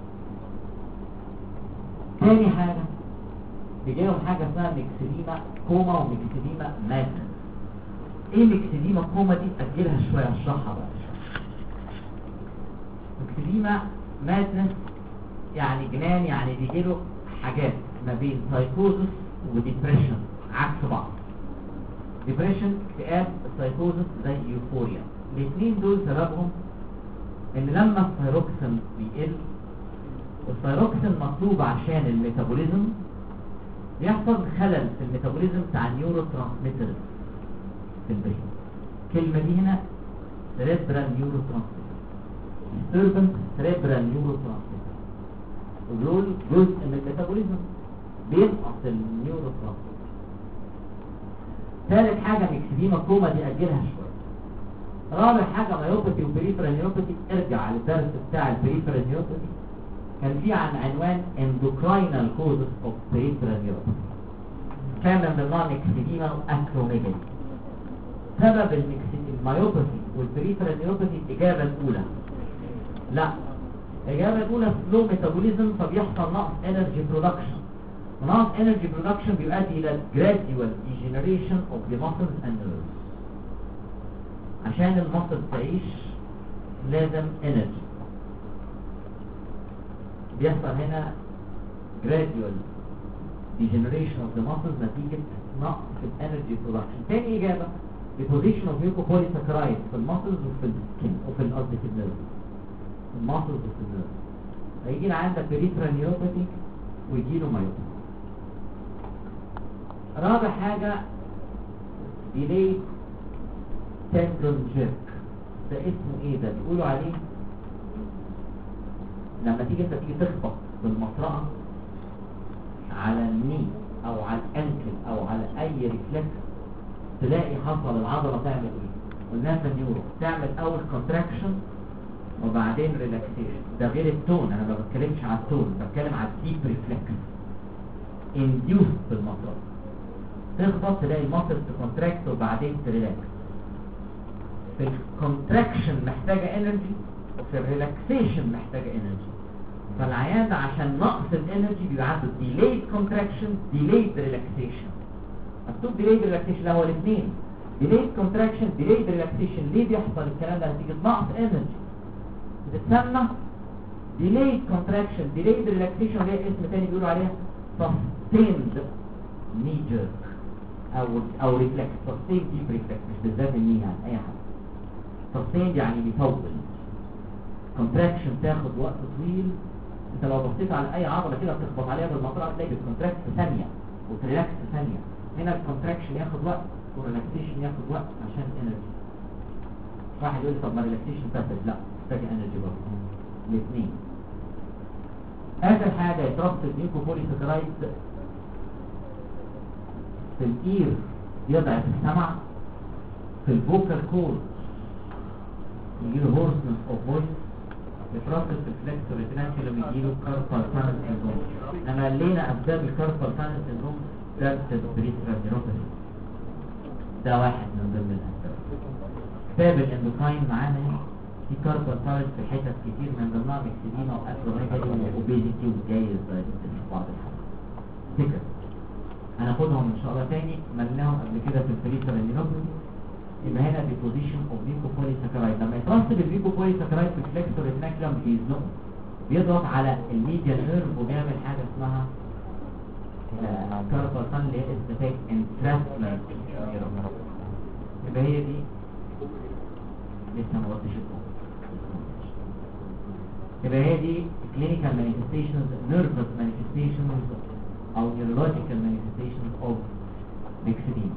تاني حاجة بيجي لهم حاجة اسمها ميكسيديما كوما وميكسيديما مادنس. ايه ميكسيديما كوما دي؟ اجلها شوية اشرحها بقى. ميكسيديما مادنس يعني جنان، يعني بيجي له حاجات ما بين سايكوزس وديبريشن عكس بعض. ديبريشن اكتئاب، السايكوزس زي يوفوريا. الاثنين دول سببهم ان لما الثايروكسين بيقل، والثايروكسين مطلوب عشان الميتابوليزم، بيحصل خلل في الميتابوليزم بتاع النيورو ترانسميترز في البرين. الكلمه دي هنا سيريبرال نيورو ترانسميتر، disturbance cerebral نيورو ترانسميتر، ودول جزء من الميتابوليزم بينقص النيورو ترانسميتر. ثالث حاجه ميكسيديما كوما دي اجلها شويه. رابع حاجه مايوباثي وبريفرال نيوروباثي. ارجع للدرس بتاع البريفرال نيوروباثي كان في عن عنوان اندوكراينال كوزز اوف بريفرال نيوروباثي، كان من ضمنها ميكسيديما واكروميجالي. سبب المايوباثي والبريفرال نيوروباثي الاجابه الاولى لا، الاجابه الاولى سلو ميتابوليزم، فبيحصل نقص انرجي برودكشن، ونقص انرجي برودكشن بيؤدي الى gradual degeneration of the muscles and nerves. عشان المصل تعيش لازم انرجي. بيحصل هنا gradual degeneration of the muscles نتيجة نقص في الانرجي production. تاني إجابة deposition of mucopolysaccharides في المسلز وفي السكين وفي القصد في النيرف، المسلز وفي النيرف. هيجي لنا عندك peripheral neuropathy ويجي له myopathy. رابع حاجة delayed tendon jerk. ده اسمه ايه ده؟ بيقولوا عليه لما تيجي انت تيجي تخبط بالمطرقة على الني او على الانكل او على اي ريفلكس تلاقي حصل العضلة تعمل ايه؟ قلناها في النيورو تعمل اول كونتراكشن وبعدين ريلاكسيشن. ده غير التون، انا ما بتكلمش على التون، بتكلم على الديب ريفلكس انديوس بالمطرقة. تخبط تلاقي المصل تكونتراكت وبعدين تريلاكس. في الكونتراكشن محتاجة انرجي وفي الريلاكسيشن محتاجة انرجي. فالعيان ده عشان نقص الانرجي بيبقى عنده delayed contraction delayed relaxation. مكتوب delayed relaxation هو الاثنين delayed contraction delayed relaxation. ليه بيحصل الكلام ده؟ نتيجة نقص انرجي بتسمى delayed contraction delayed relaxation. ليه اسم تاني بيقولوا عليها sustained knee jerk او او ريفلكس. sustained deep reflex مش بالذات الني يعني اي حاجة. sustained يعني بيطول. contraction تاخد وقت طويل. انت لو بصيت على اي عضله كده بتخبط عليها بالمطرقه تلاقي الكونتراكت في ثانيه وتريلاكس في ثانيه. هنا الكونتراكشن ياخد وقت والريلاكسيشن ياخد وقت عشان انرجي. واحد يقول لي طب ما الريلاكسيشن باسج، لا محتاج انرجي برضه الاثنين. اخر حاجه يتربط الميوكوبوليساكرايد في الاير يضعف السمع، في الفوكال كورد يجيله هورسنس اوف فويس، يتربط في الفلكس ريتناكيولم يجيله كاربال تانل سيندروم. لما لقينا اسباب الكاربال تانل سيندروم ده بريفرال نيوروباثي، ده واحد من ضمن الاسباب. اسباب الاندوكاين معانا هنا في كاربال تانل في حتت كتير من ضمنها ميكسيديما واكروميجالي واوبيزيتي وجايز دايابيتس في بعض الحالات. فكره هناخدهم ان شاء الله تاني، ملناهم قبل كده في البريفرال نيوروباثي. يبقى هنا deposition of mucopolysaccharides. لما يترسب الميوكوبوليساكرايد في الفلكسور ريتناكيولم بيزنقه، بيضغط على الميديال نيرف وبيعمل حاجه اسمها كاربال تانل اللي هي استفاك انتراسمنت. يبقى هي دي لسه ما قلتش الكلام. يبقى هي دي clinical manifestations nervous manifestations او neurological manifestations of myxedema.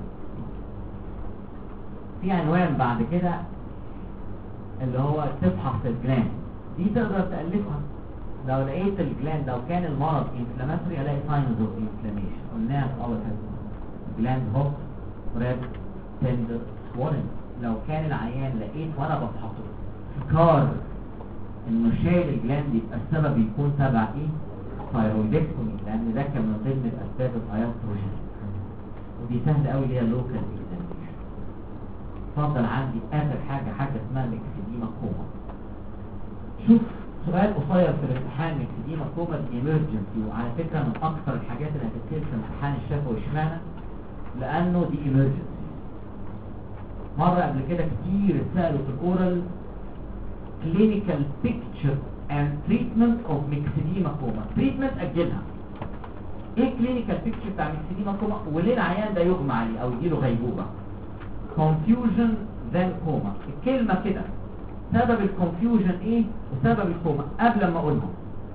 في عنوان بعد كده اللي هو تفحص الجلاند دي، تقدر تألفها. لو لقيت الجلاند لو كان المرض انفلاماتوري الاقي ساينز اوف انفلاميشن. قلناها في اول حاجه جلاند هوت ريد تندر سوولن. لو كان العيان لقيت وانا بفحصه سكار انه شايل الجلاند يبقى السبب يكون تبع ايه؟ ثايرويدكتومي، لان ده كان من ضمن الاسباب الايستروجين. ودي سهله قوي اللي هي لوكال اكزامينشن. اتفضل عندي اخر حاجه حاجه اسمها ميكسيديما كوما. شوف سؤال قصير في الامتحان ميكسيديما كوما دي ايمرجنسي، وعلى فكره من اكثر الحاجات اللي هتتسال في امتحان الشفوي. اشمعنى؟ لانه دي ايمرجنسي. مره قبل كده كتير اتسالوا في الاورال clinical picture and treatment of myxedema coma. treatment اجلها. ايه clinical picture بتاع myxedema coma؟ وليه العيان ده يغمى عليه او يجيله غيبوبه؟ confusion then coma. الكلمة كده سبب الكونفيوجن ايه وسبب الكوما قبل ما اقولهم.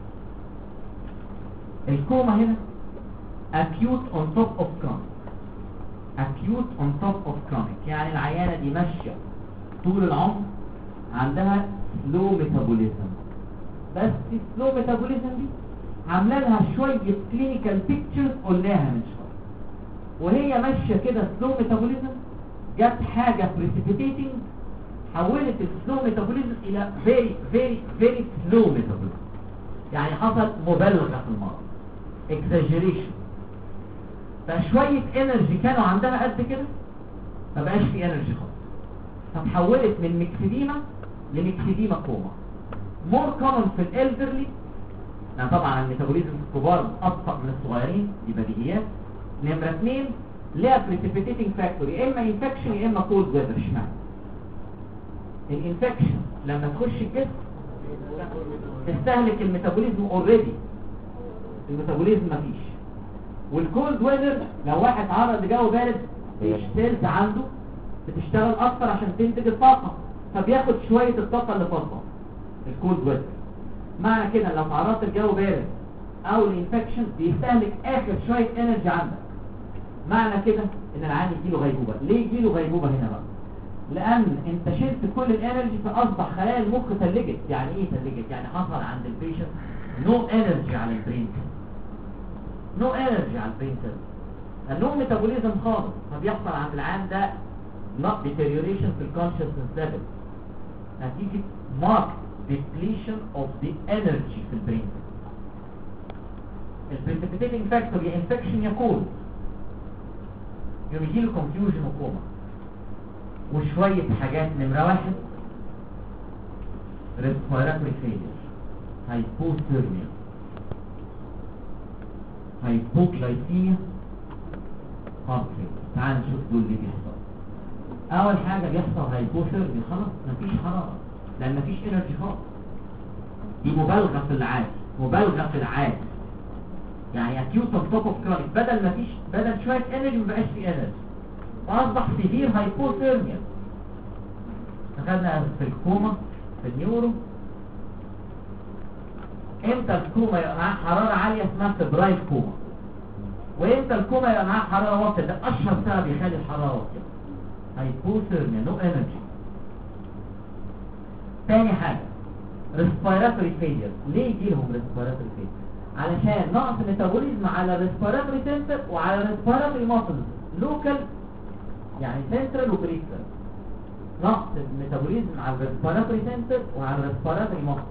الكوما هنا acute on top of chronic. acute on top of chronic يعني العيانة دي ماشية طول العمر عندها slow metabolism، بس slow metabolism دي عامله لها شوية clinical pictures قلناها من شوية. وهي ماشية كده slow metabolism جت حاجة precipitating حولت السلو ميتابوليزم الى very very very slow metabolism. يعني حصل مبالغة في المرض exaggeration. فشوية انرجي كانوا عندها قد كده ما بقاش في انرجي خالص، فتحولت من ميكسيديما لميكسيديما كوما. مور كومن في الالدرلي، يعني طبعا الميتابوليزم الكبار ابطأ من الصغيرين دي بديهيات. نمرة اثنين ليها precipitating factor، يا اما infection يا اما cold weather. اشمعنى؟ الانفكشن لما تخش الجسم تستهلك الميتابوليزم اوريدي، الميتابوليزم مفيش. والكولد ويذر لو واحد عرض لجو بارد السيلز عنده بتشتغل اكتر عشان تنتج الطاقه، فبياخد شويه الطاقه اللي فاضله الكولد ويذر. معنى كده لو تعرضت لجو بارد او الانفكشن بيستهلك اخر شويه انرجي عندك. معنى كده ان العيان يجيله غيبوبه. ليه يجيله غيبوبه هنا بقى؟ لان انت شلت كل الانرجي فاصبح خلايا المخ ثلجت. يعني ايه ثلجت؟ يعني حصل عند البيشنت نو انرجي على البرين، نو انرجي على البرين سيل، نو ميتابوليزم خالص. فبيحصل عند العيان ده not deterioration في الكونشسنس ليفل نتيجه marked depletion of the energy في البرين. البريسبيتيتنج فاكتور يا انفكشن يا كولد، يوم يجيله كونفيوجن وكوما. وشوية حاجات. نمرة واحد ريسبيراتوري فيلير، هايبوثيرميا، هايبوغلايسيميا، هارت فيلير. تعال نشوف دول اللي بيحصل. أول حاجة بيحصل هايبوثيرميا، خلاص مفيش حرارة لأن مفيش انرجي خالص. دي مبالغة في العادي، مبالغة في العادي. يعني acute on top of chronic. بدل مفيش بدل شوية انرجي مبقاش في انرجي فأصبح سيفير هايبوثيرميا. أخذنا في الكوما في النيورو. امتى الكوما يبقى معاه حرارة عالية اسمها فبرايل كوما، وامتى الكوما يبقى معاه حرارة واطية؟ ده أشهر سبب يخلي الحرارة واطية، هايبوثيرميا، نو انرجي. تاني حاجة ريسبيراتوري فيلير. ليه يجيلهم ريسبيراتوري فيلير؟ علشان نقص ميتابوليزم على الريسبيراتوري سنتر وعلى الريسبيراتوري ماسلز، لوكال يعني سنترال وبريفرال. نقص الميتابوليزم على الريسبيراتوري سنتر وعلى الريسبيراتوري ماسلز.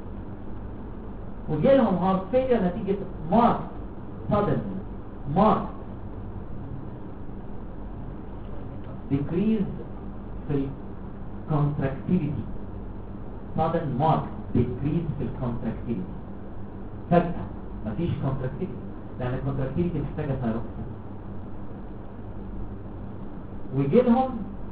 وجيلهم هارت فيلير نتيجة مارك sudden مارك decrease في الكونتراكتيفيتي، sudden مارك decrease في الكونتراكتيفيتي. فجأة مفيش كونتراكتيفيتي لأن الكونتراكتيفيتي محتاجة ثايروكسين. ويجيلهم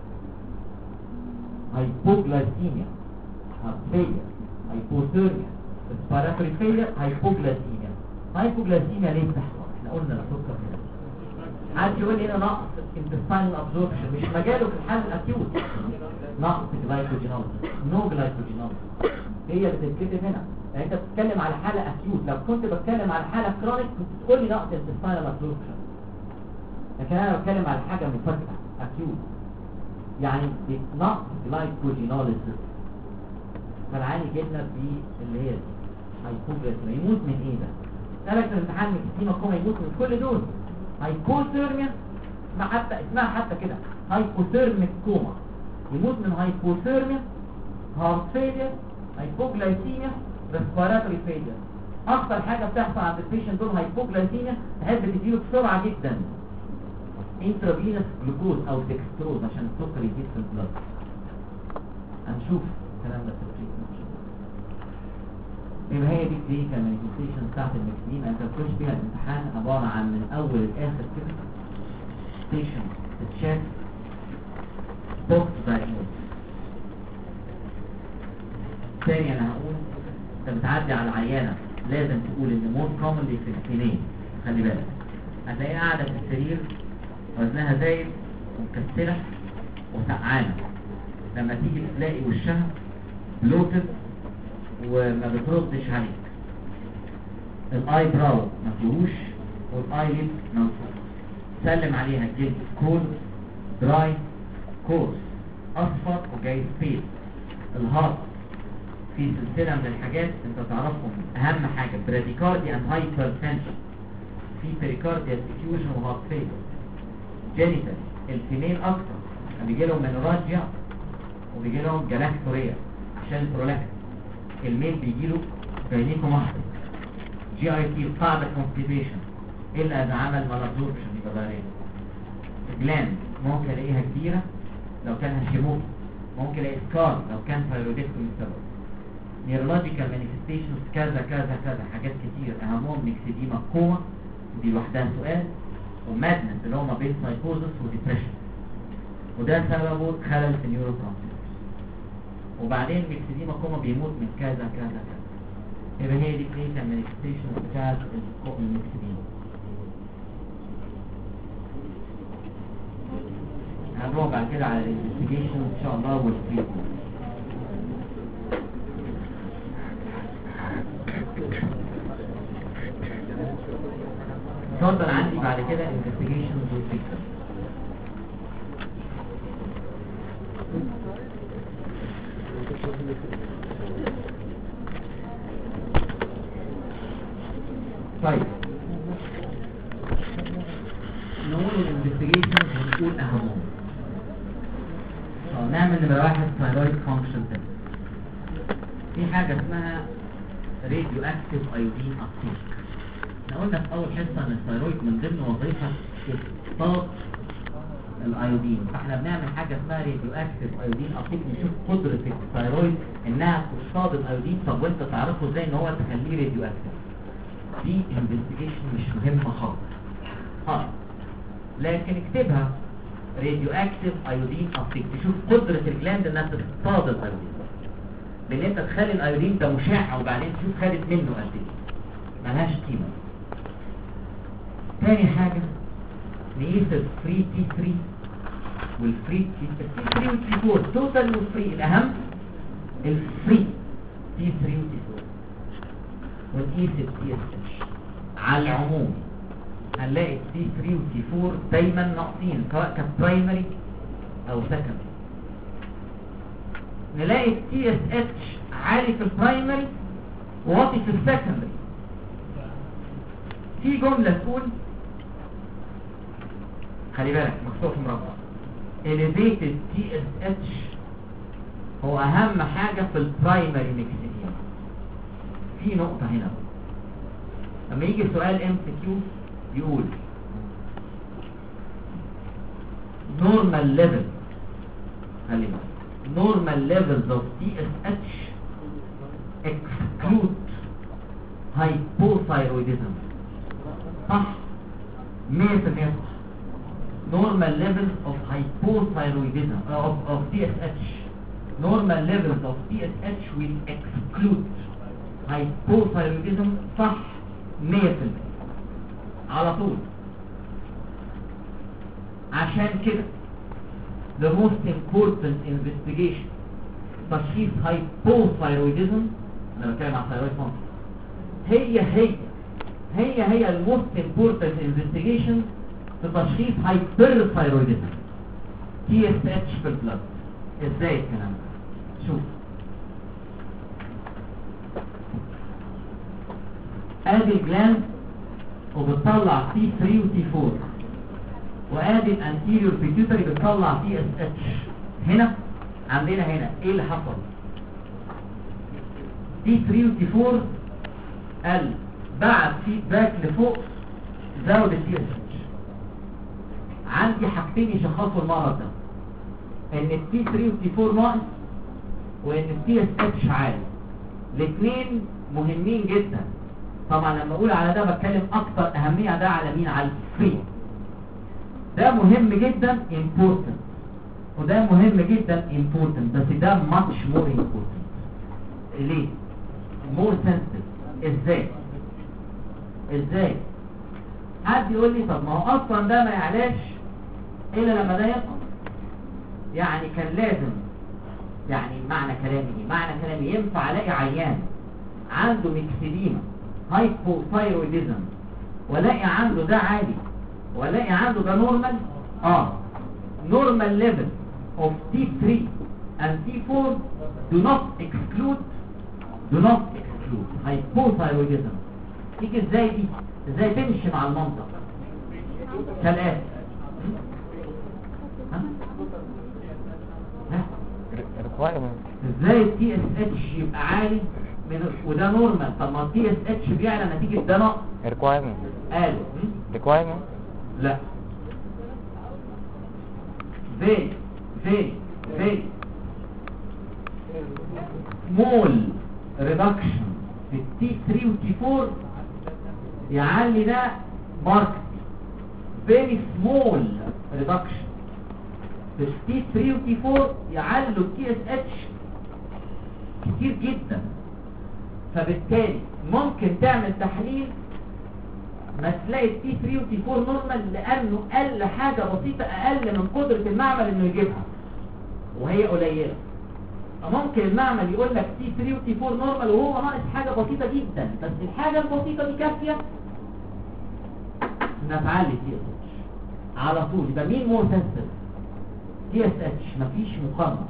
هايبوغلايسيميا، هارت فيلير، هايبوثيرميا، ريسبيراتوري فيلير، هايبوغلايسيميا. هايبوغلايسيميا ليه بتحصل؟ احنا قلنا السكر هنا. عايز يقول لي هنا نقص انتستاينال ابزوربشن، مش مجاله في الحال الاكيوت. نقص جلايكوجينوز، نو جلايكوجينوز هي اللي بتتكتب هنا. يعني انت بتتكلم على حالة اكيوت. لو كنت بتكلم على حالة كرونيك كنت تقول لي نقص انتستاينال ابزوربشن، لكن انا بتكلم على حاجة مفاجئة اكيوت، يعني نقص جلايكوجينوليسيس. فالعين جبنا في اللي هي دي هايبوغلايسيميا. يموت من ايه ده؟ قالك في الامتحان مكسيما كوما يموت من كل دول. هايبوثيرميا اسمها حتى اسمها حتى كده هايبوثيرميك كوما، يموت من هايبوثيرميا، هارت فيلير، هايبوغلايسيميا، ريسبيراتوري فيلير. اكتر حاجه بتحصل عند البيشنت دول هايبوغلايسيميا، تحب تديله بسرعه جدا انترافينوس جلوكوز او ديكستروز عشان السكر يزيد في البلد. هنشوف الكلام ده في التريتمنت. يبقى هي دي كلينيكال مانيفستيشن بتاعت المكسدين. انت بتخش بيها الامتحان عباره عن من اول لاخر كده ستيشن تشيك بوكس دايجنوز. تاني انا هقول انت بتعدي على العيانه لازم تقول ان موست كومنلي في السنين. خلي بالك هتلاقيها قاعده في السرير وزنها زايد ومكسله وسقعانه، لما تيجي تلاقي وشها بلوتد وما بتردش عليك، الاي براو ما فيهوش والاي ليد منفوخ، سلم عليها الجلد كول دراي كورس اصفر وجاي سبيس. الهارت في سلسله من الحاجات انت تعرفهم، اهم حاجه براديكارديا اند هايبرتنشن، في بريكارديا ديفيوجن وهارت فيلر. جينيتال الفيميل اكتر بيجي لهم منوراجيا وبيجي لهم جلاكتوريا عشان البرولاكت. الميل بيجي له جاينيكوماستيك، جي اي تي قاعده كونستيبيشن الا اذا عمل مالابزوربشن يبقى بارين. جلاند ممكن الاقيها كبيره لو كان هاشيموتو، ممكن الاقي سكار لو كان ثايرويدكتومي السبب. نيرولوجيكال مانيفستيشنز كذا كذا كذا حاجات كتير، اهمهم ميكسيديما كوما دي لوحدها سؤال، ومادنس اللي هو ما بين سايكوزس وديبريشن، وده سببه خلل في النيورو ترانسميتر. وبعدين ميكسيديما كوما بيموت من كذا كذا كذا. يبقى هي دي كلينيكال مانيفستيشن بتاعت الميكسيديما. هنروح بعد كده على الانفستيجيشن ان شاء الله والتريتمنت. اتفضل عندي بعد كده انفستيجيشن والتريتمنت. طيب نقول الانفستيجيشن هنقول اهمهم. نعمل نمرة واحد ثايرويد فانكشن تيست. في حاجة اسمها راديو اكتيف ايودين ابتيك. احنا قلنا في اول حصة ان الثايرويد من ضمن وظيفة اصطاد الايودين، فاحنا بنعمل حاجة اسمها راديو اكتيف ايودين ابتيك، نشوف قدرة الثايرويد انها تصطاد الايودين. طب وانت تعرفه ازاي ان هو تخليه راديو اكتيف؟ دي انفستيجيشن مش مهمة خالص خالص، لكن اكتبها راديو اكتيف ايودين ابتيك، تشوف قدرة الجلاند انها تصطاد الايودين، بان انت تخلي الايودين ده مشع وبعدين تشوف خدت منه قد ايه، ملهاش قيمة. تاني حاجة نقيس الفري تي ثري والفري تي ثري والتي فور توتال والفري. الاهم الفري تي ثري والتي فور، ونقيس التي اس اتش. على العموم هنلاقي التي ثري والتي فور دايما ناقصين سواء كان برايمري او سكندري. نلاقي التي اس اتش عالي في البرايمري وواطي في السكندري. في جملة تقول خلي بالك مكتوب في مربع elevated تي اس اتش هو اهم حاجة في البرايمري ميكسيديما. في نقطة هنا لما يجي سؤال ام سي كيو يقول normal level، خلي بالك normal levels of تي اس اتش exclude hypothyroidism. صح مية في المية صح. normal levels of hypothyroidism of, of تي اس اتش normal levels of تي اس اتش will exclude hypothyroidism. صح مية في المية على طول. عشان كده the most important investigation تشخيص hypothyroidism، انا بتكلم عن thyroid function، هي هي هي هي ال most important investigation في تشخيص hyperthyroidism تي اس اتش في البلد. ازاي الكلام ده؟ شوف ادي الجلاند وبتطلع تي ثري وتي فور، وادي الانتيريور بيتيوتري بتطلع تي اس اتش. هنا عندنا هنا ايه اللي حصل؟ تي ثري وتي فور قال بعد فيدباك لفوق زود التي اس اتش. عندي حاجتين يشخصوا المرض ده، ان التي ثري والتي فور ناقص وان التي اس اتش عالي. الاثنين مهمين جدا. طبعا لما اقول على ده بتكلم اكتر اهمية ده على مين؟ على الفري. ده مهم جدا important، وده مهم جدا important، بس ده much more important. ليه؟ more sensitive. ازاي؟ ازاي؟ حد يقول لي طب ما هو اصلا ده ما يعلاش الا لما ده ينقص. يعني كان لازم، يعني معنى كلامي ايه؟ معنى كلامي ينفع الاقي عيان عنده ميكسيديما هايبوثايرويدزم والاقي عنده ده عالي والاقي عنده ده نورمال؟ اه normal level of تي ثري and تي فور do not exclude do not exclude hypothyroidism. تيجي ازاي دي؟ ازاي تمشي مع المنطق كالآتي؟ ها؟ ها؟ ازاي التي اس اتش يبقى عالي من وده نورمال؟ طب ما التي اس اتش بيعلى نتيجة ده نقص. requirement قالوا requirement لا very very very small reduction في التي ثري والتي فور يعلي ده ماركت. very small reduction في التي ثري والتي فور يعلوا التي اس اتش كتير جدا. فبالتالي ممكن تعمل تحليل ما تلاقي التي ثري والتي فور نورمال لانه قل حاجه بسيطه اقل من قدره المعمل انه يجيبها وهي قليله. فممكن المعمل يقول لك تي ثري وتي فور نورمال وهو ناقص حاجه بسيطه جدا، بس الحاجه البسيطه دي كافيه انها تعلي تي اس اتش على طول. يبقى مين مور سنسيتيف؟ تي اس اتش، مفيش مقارنه.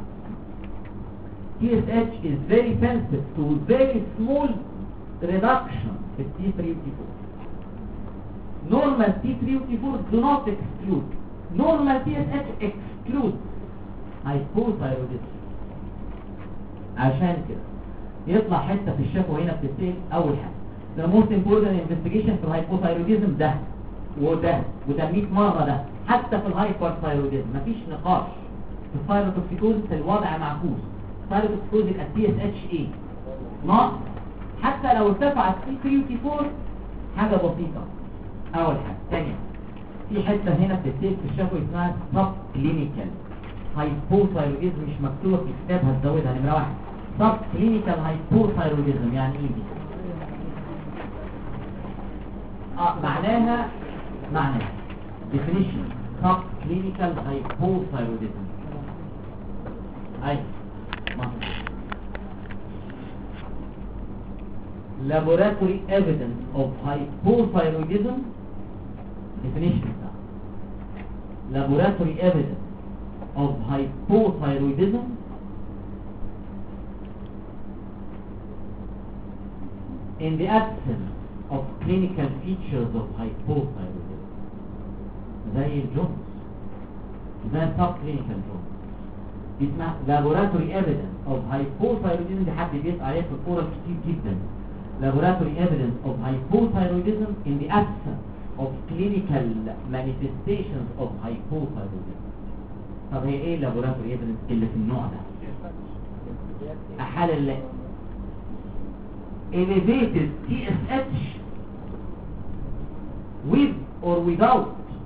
تي اس اتش is very sensitive to very small reduction في تي ثري وتي فور. normal تي ثري وتي فور do not exclude. normal تي اس اتش exclude hypothyroidism. عشان كده يطلع حته في الشفوي هنا بتتسال اول حاجه the most important investigation في الهايبوثايروديزم ده وده وده مية مره ده، حتى في الهايبرثايروديزم مفيش نقاش. في الثايروتوكسيكوزيس الوضع معكوس. الثايروتوكسيكوزيس التي اس اتش ايه ناقص، حتى لو ارتفع التي ثري وتي فور حاجه بسيطه. اول حاجه. ثانيه في حته هنا بتتسال في الشفوي اسمها سب كلينيكال هايبوثايروديزم، مش مكتوبه في الكتاب، هتزودها نمره واحد. سب كلينيكال هايبوثايروديزم يعني ايه دي؟ اه معناها معناها definition sub clinical hypothyroidism. ايوه laboratory evidence of hypothyroidism definition بتاع laboratory evidence of hypothyroidism in the absence of clinical features of hypothyroidism زي الجونز، زي sub clinical جونز. دي اسمها laboratory evidence of hypothyroidism. دي حد بيسأل عليها في الكورة كتير جدا. laboratory evidence of hypothyroidism in the absence of clinical manifestations of hypothyroidism. طب هي ايه laboratory evidence اللي في النوع ده؟ احال elevated تي اس اتش with or without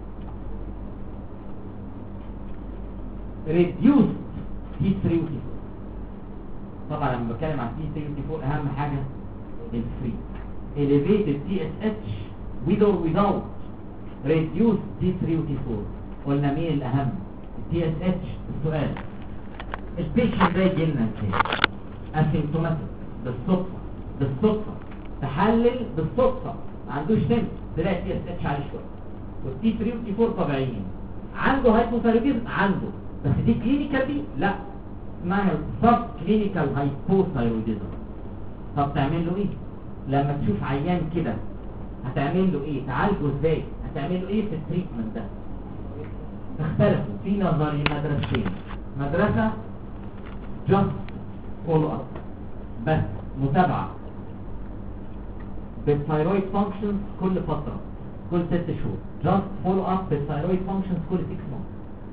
reduced تي ثري و تي فور. طبعا لما بتكلم عن تي ثري و تي فور اهم حاجه الفري. elevated تي اس اتش with or without reduced تي ثري و تي فور. قلنا مين الاهم؟ التي اس اتش. السؤال البيشنت ده يجي لنا ازاي؟ اسيمتوماتيك بالصدفه بالصدفه تحلل بالصدفه ما عندوش سن تلاقي تي اس اتش عالي شويه والتي ثري والتي فور طبيعيين. عنده هايبوثايروديزم عنده، بس دي كلينيكال دي لا، اسمها سب كلينيكال هايبوثايروديزم. طب تعمل له ايه لما تشوف عيان كده؟ هتعمل له ايه؟ تعالجه ازاي؟ هتعمل له ايه في التريتمنت ده؟ اختلفوا في نظري مدرستين. مدرسه جاست فولو اب بس متابعه بالثايرويد فانكشنز كل فتره كل ست شهور. جاست فولو اب بالثايرويد فانكشنز كل ستة شهور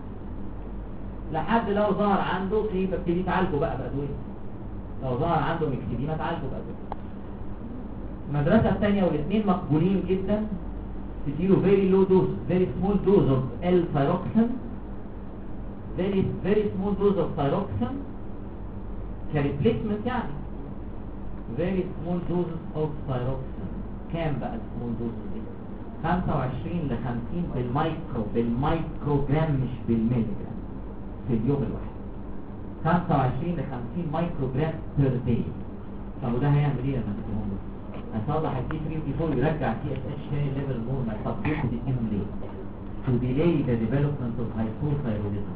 لحد لو ظهر عنده ايه ببتدي تعالجه بقى بادويه. لو ظهر عنده مكتئبه تعالجه بادويه. المدرسه الثانيه والاثنين مقبولين جدا تديله very low dose very small dose of L-thyroxine very very small dose of thyroxine كريبليسمنت يعني very small doses of thyroxine. كام بقى السمول دوزز دي؟ خمسة وعشرين ل خمسين بالمايكرو بالمايكرو جرام مش بالميلي جرام في اليوم الواحد. خمسة وعشرين ل خمسين مايكرو جرام بير داي. طب وده هيعمل ايه لما تديهم له؟ هيصلح التي ثري وتي فور ويرجع تي اس اتش تاني ليفل نورمال. طب دي بتديهم ليه؟ to delay the development of hypothyroidism.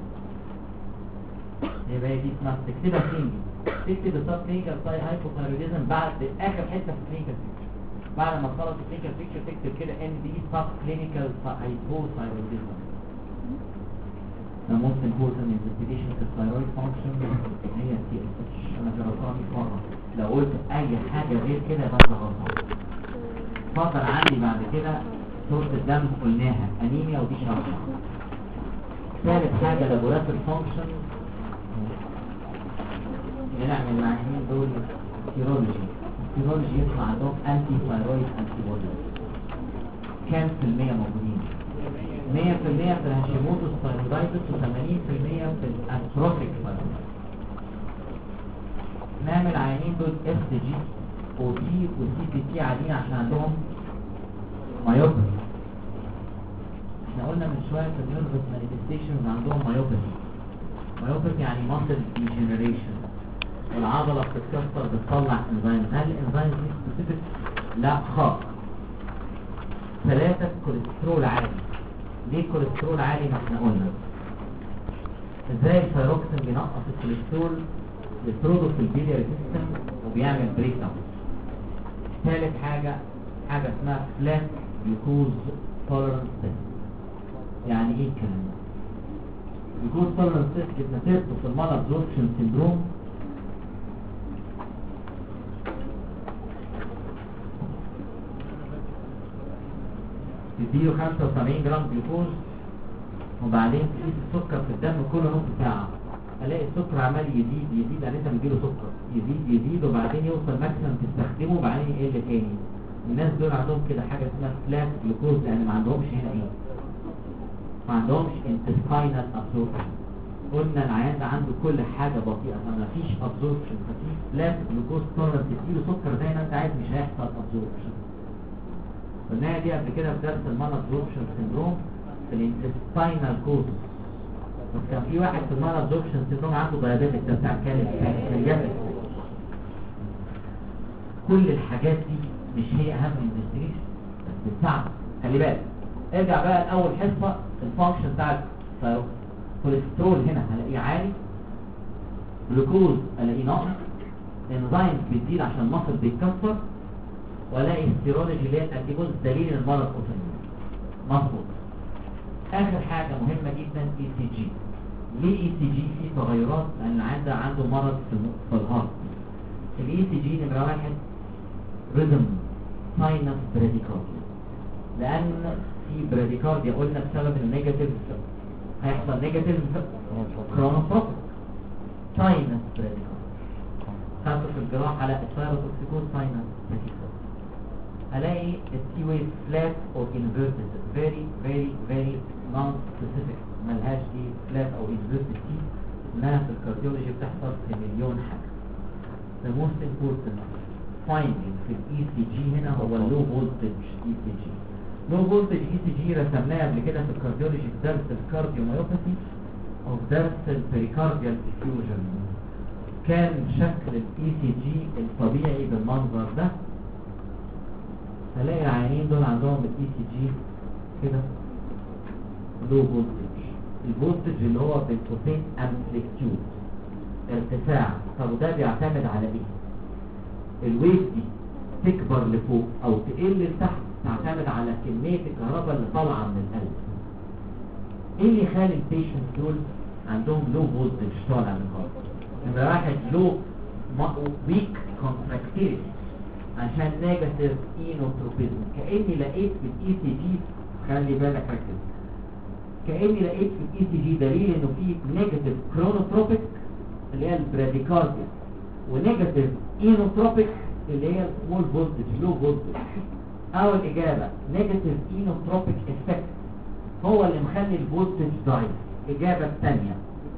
يبقى دي اسمها تكتبها فين دي؟ تكتب السب كلينيكال هايبوثايروديزم بعد اخر حته في الكلينيكال بيكتشر. بعد ما تخلص الكلينيكال بيكتشر تكتب كده ان دي سب كلينيكال هايبوثايروديزم. The most important investigation of the thyroid function هي التي اس اتش. انا جربتها مية مره. لو قلت اي حاجه غير كده يبقى انت غلطان. اتفضل عندي بعد كده صوره الدم قلناها انيميا ودي شرحها. ثالث حاجه لابوراتوري فانكشن نعمل مع مين دول؟ سيرولوجي. السيرولوجي يطلع عندهم انتي ثايرويد انتي بودي. كام في المية موجودين؟ مية في المية في الهاشيموتوس ثايرويدايتس و ثمانين في المية في الاتروفيك ثايرويدايتس. نعمل عينين دول اس جي او تي وسي بي تي عاديين عشان عندهم مايوباثي. احنا قلنا من شويه في النيرفس مانيفستيشنز عندهم مايوباثي. مايوباثي يعني ماسل ديجنريشن، العضله بتتكسر بتطلع انزيم. هل الانزيم دي سبيسيفيك؟ لا خالص. ثلاثه كوليسترول عالي. ليه كوليسترول عالي؟ ما احنا قلنا ازاي الثايروكسين بينقص الكوليسترول يطرده في البيلياري سيستم وبيعمل بريك داون. ثالث حاجه حاجه اسمها فلات جلوكوز تولرنس تيست. يعني ايه الكلام ده؟ جلوكوز تولرنس تيست نتيجته في المال ابزوربشن سيندروم تديله خمسة وسبعين جرام جلوكوز وبعدين تقيس السكر في الدم كل نص ساعة. الاقي السكر عمال يزيد يزيد انا لسه مديله سكر يزيد يزيد وبعدين يوصل ماكسيمم تستخدمه وبعدين يقل تاني. الناس دول عندهم كده حاجة اسمها فلات جلوكوز لان ما عندهمش هنا ايه؟ ما عندهمش intestinal absorption. قلنا العيان ده عنده كل حاجة بطيئة فما فيش absorption ففي فلات جلوكوز تولرنس تديله سكر زي ما انت عايز مش هيحصل absorption. قلناها دي قبل كده في درس المال ابزوربشن سيندروم في الانتستينال كوزز. بس كان في واحد في المال ابزوربشن سيندروم عنده دايابيتك ده بتاع كانت اليابس. كل الحاجات دي مش هي اهم انفستيجيشن بس بتساعد. خلي بالك ارجع بقى لاول حصه الفانكشن بتاع الكوليسترول هنا هلاقيه عالي، جلوكوز الاقيه ناقص، انزيمز بتزيد عشان المصل بيتكسر، والاقي السيرولوجي اللي هي الانتيبودي دليل ان المرض اوتوميون. مظبوط. اخر حاجه مهمه جدا اي سي جي. ليه اي سي جي فيه تغيرات؟ لان العيان ده عنده مرض في الهارت. الاي سي جي نمره واحد ريزم ساينس براديكارديا، لان في براديكارديا قلنا بسبب النيجاتيف هيحصل نيجاتيف كرونوتروبيك ساينس براديكارديا. خاصه في الجراحه لا الثايروتوكسيكوز ساينس براديكارديا. الاقي التي ويف فلات او انفيرتد فيري فيري فيري نون سبيسيفيك ملهاش دي فلات او انفيرتد تي انها في الكارديولوجي بتحصل في مليون حاجه. the most important finding في الاي سي جي هنا هو اللو فولتج اي سي جي. لو فولتج اي سي جي رسمناه قبل كده في الكارديولوجي في درس الكارديوميوباثي او في درس البريكارديال ديفيوجن. كان شكل الاي سي جي الطبيعي بالمنظر ده. هلاقي العيانين دول عندهم الاي سي جي كده لو فولتج. الفولتج اللي هو بالقوسين امبليتيود ارتفاع. طب وده بيعتمد على ايه؟ الويف دي تكبر لفوق او تقل لتحت تعتمد على كميه الكهرباء اللي طالعه من القلب. ايه اللي يخلي البيشنت دول عندهم لو فولتج طالع من القلب؟ نمره واحد لو ويك كونتراكتيليتي عشان نيجاتيف اينوتروبيزم. كاني لقيت في الاي سي جي خلي بالك ركز كاني لقيت في الاي سي جي دليل انه في نيجاتيف كرونوتروبيك اللي هي البراديكارديا ونيجاتيف اينوتروبيك اللي هي السمول فولتج لو فولتج. اول اجابه نيجاتيف اينوتروبيك افكت هو اللي مخلي الفولتج ضعيف. الاجابه الثانيه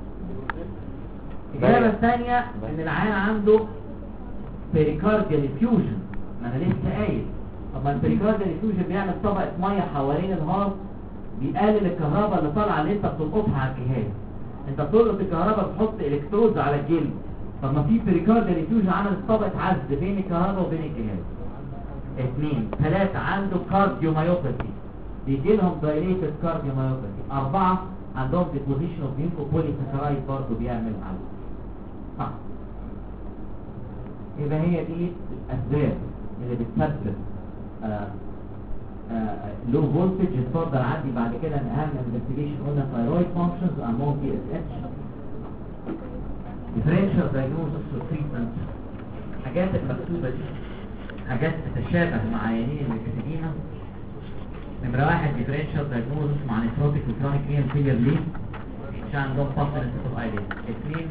الاجابه الثانيه ان العيان عنده بريكارديال افيوجن. ما انا لسه قايل اما البريكارديال افيوجن بيعمل طبقه ميه حوالين الهارت بيقلل الكهرباء اللي طالعه اللي انت بتلقطها على الجهاز. انت بتلقط الكهرباء بتحط الكترودز على الجلد. طب ما في بريكارديال افيوجن عملت طبقه عزل بين الكهرباء وبين الجهاز. اثنين ثلاثه عنده كارديوميوباثي بيجي لهم دايليتد كارديوميوباثي. اربعه عندهم ديبوزيشن اوف ميوكوبوليساكرايد برضه بيعمل على صح. يبقى هي دي الاسباب اللي بتسبب لو فولتج. اتفضل عندي بعد كده ان اهم انفستيجيشن قلنا ثايرويد فانكشنز امون تي اس اتش ديفرنشال دايجنوستس وتريتمنت. الحاجات المكتوبه دي حاجات تتشابه مع عيانين المكسديما. نمره واحد ديفرنشال دايجنوستس مع نيفروتيك وكرونيك رينال فيلير ليه؟ عشان عندهم فاصل اوف ايليد. اثنين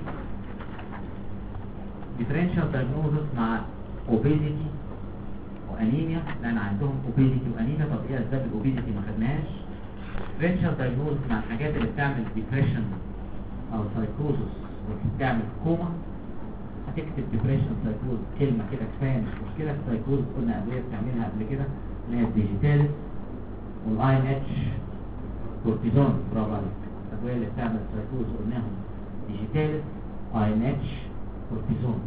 ديفرنشال دايجنوستس مع اوبيزيتي وانيميا لان عندهم اوبيزيتي وانيميا. طب ايه اسباب الاوبيزيتي ما خدناهاش. ديفرنشال دايجنوستس مع الحاجات اللي بتعمل ديبريشن او سايكوزس وبتعمل كوما. هتكتب ديبريشن سايكوز كلمه كده كفايه مش مشكله. سايكوز قلنا ادويه بتعملها قبل كده اللي هي الديجيتالس والاي ان اتش كورتيزون. برافو عليك. الادويه اللي بتعمل سايكوز قلناهم ديجيتالس اي ان اتش كورتيزون.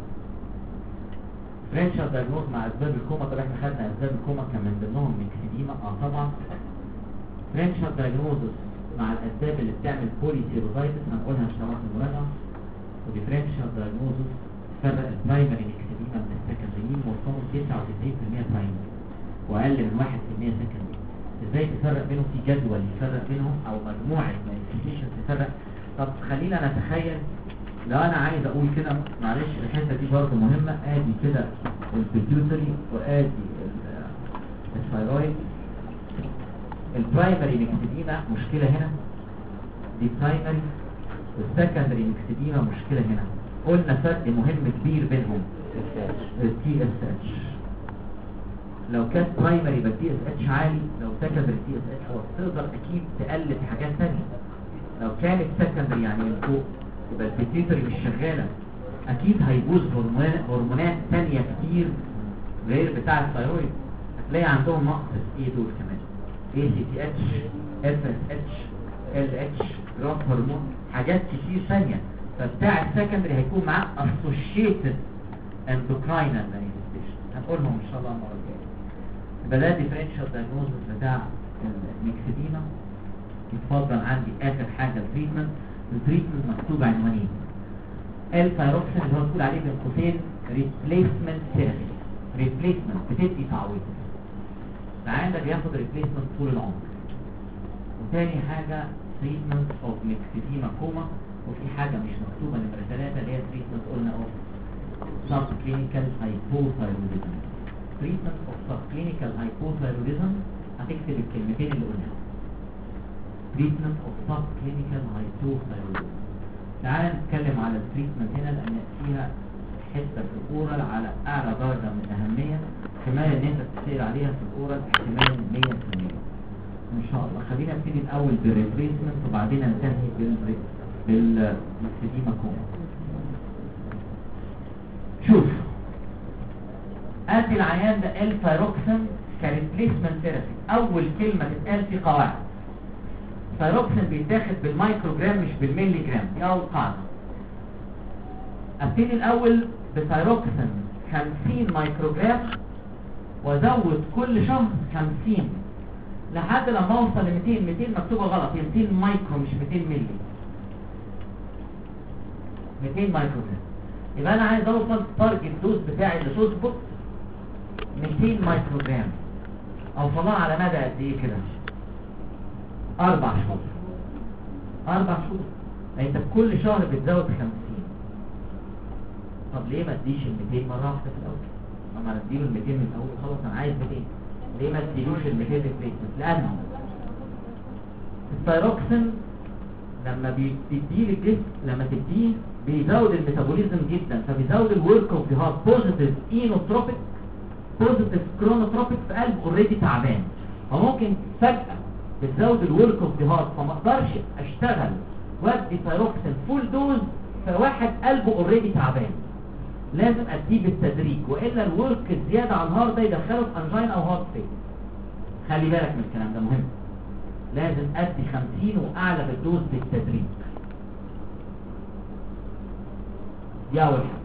فرنشال دايجنوز مع اسباب الكوما. طب احنا خدنا اسباب الكوما كان من ضمنهم ميكسيديما. اه طبعا. فرنشال دايجنوز مع الاسباب اللي بتعمل بولي سيروزايتس هنقولها ان شاء الله في المراجعه. وديفرنشال دايجنوز فرق البرايمري ميكسيديما من السكندري موصلهم تسعة وتسعين بالمية برايمري واقل من واحد بالمية سكندري. ازاي تفرق بينهم؟ في جدول يفرق بينهم او مجموعه مانيفستيشن تفرق. طب خلينا نتخيل لو انا عايز اقول كده، معلش الحته دي برضه مهمه. ادي كده البيتيوتري وادي الثايرويد. البرايمري ميكسيديما مشكله هنا دي برايمري، والسكندري ميكسيديما مشكله هنا. قلنا فرق مهم كبير بينهم التي اس اتش. لو كانت برايمري يبقى التي اس اتش عالي، لو سكندري التي اس اتش هو تقدر اكيد تقلل حاجات ثانيه. لو كانت سكندري يعني من فوق يبقى البيتيوتري مش شغاله، اكيد هيبوظ هرمونات هرمونات ثانيه كتير غير بتاع الثايرويد. هتلاقي عندهم نقص في ايه دول كمان؟ اي سي تي اتش، اف اس اتش، ال اتش، جراف هرمون، حاجات كتير ثانيه. فبتاع السكندري هيكون معاه اسوشيتد اندوكراينال مانيفستيشن هنقولهم ان شاء الله المره الجايه. يبقى ده ديفرنشال دايجنوستس بتاع الميكسيديما. يتفضل عندي اخر حاجه التريتمنت. التريتمنت مكتوب عنوانين. الثايروكسين اللي هو بتقول عليه بين قوسين ريبليسمنت ثيرابي. ريبليسمنت بتدي تعويض. العيان ده بياخد ريبليسمنت طول العمر. وثاني حاجه تريتمنت اوف ميكسيديما كوما. وفي حاجه مش مكتوبه نمره ثلاثه اللي هي تريتمنت قلنا اوف سب كلينيكال هايبوثايروديزم. تريتمنت اوف سب كلينيكال هايبوثايروديزم هتكتب الكلمتين اللي قلناهم. تريتمنت اوف سب كلينيكال هايبوثايروديزم. تعالى نتكلم على التريتمنت هنا لان فيها حته في الاورال على اعلى درجه من الاهميه. احتمال ان انت تسال عليها في الاورال احتمال مية بالمية ان شاء الله. خلينا نبتدي الاول بالريبليسمنت وبعدين ننتهي بال بالميكسيديما كوما. شوف ادي العيان ده الثايروكسين كريبليسمنت ثيرابي. اول كلمه تتقال في قواعد. الثايروكسين بيتاخد بالمايكرو جرام مش بالميلي جرام. دي اول قاعده. ابتدي الاول بثايروكسين خمسين مايكرو جرام وازود كل شهر خمسين لحد لما اوصل ل مئتين. مئتين مكتوبه غلط، هي مئتين مايكرو مش مئتين مللي. مئتين مايكرو جرام. يبقى انا عايز اوصل تارجت دوز بتاعي اللي تظبط مئتين مايكرو جرام. اوصلها على مدى قد ايه كده؟ اربع شهور. اربع شهور. انت كل شهر بتزود خمسين. طب ليه ما تديش ال مئتين مره واحده في الاول؟ اما نديله ال مئتين من الاول خلاص انا عايز مئتين. ليه ما تديلوش ال مئتين ريبليسمنت؟ لانه الثايروكسين لما بيديه للجسم لما تديه بيزود الميتابوليزم جدا، فبيزود الورك اوف ذا هارت. بوزيتيف اينوتروبيك بوزيتيف كرونوتروبيك في قلب اوريدي تعبان. فممكن فجاه بتزود الورك اوف ذا هارت فما اقدرش اشتغل وادي ثايروكسين فول دوز في واحد قلبه اوريدي تعبان. لازم اديه بالتدريج والا الورك الزياده على الهارت ده يدخله في انجين او هارت فيل. خلي بالك من الكلام ده مهم. لازم ادي خمسين واعلى بالدوز بالتدريج. دي اول حاجه.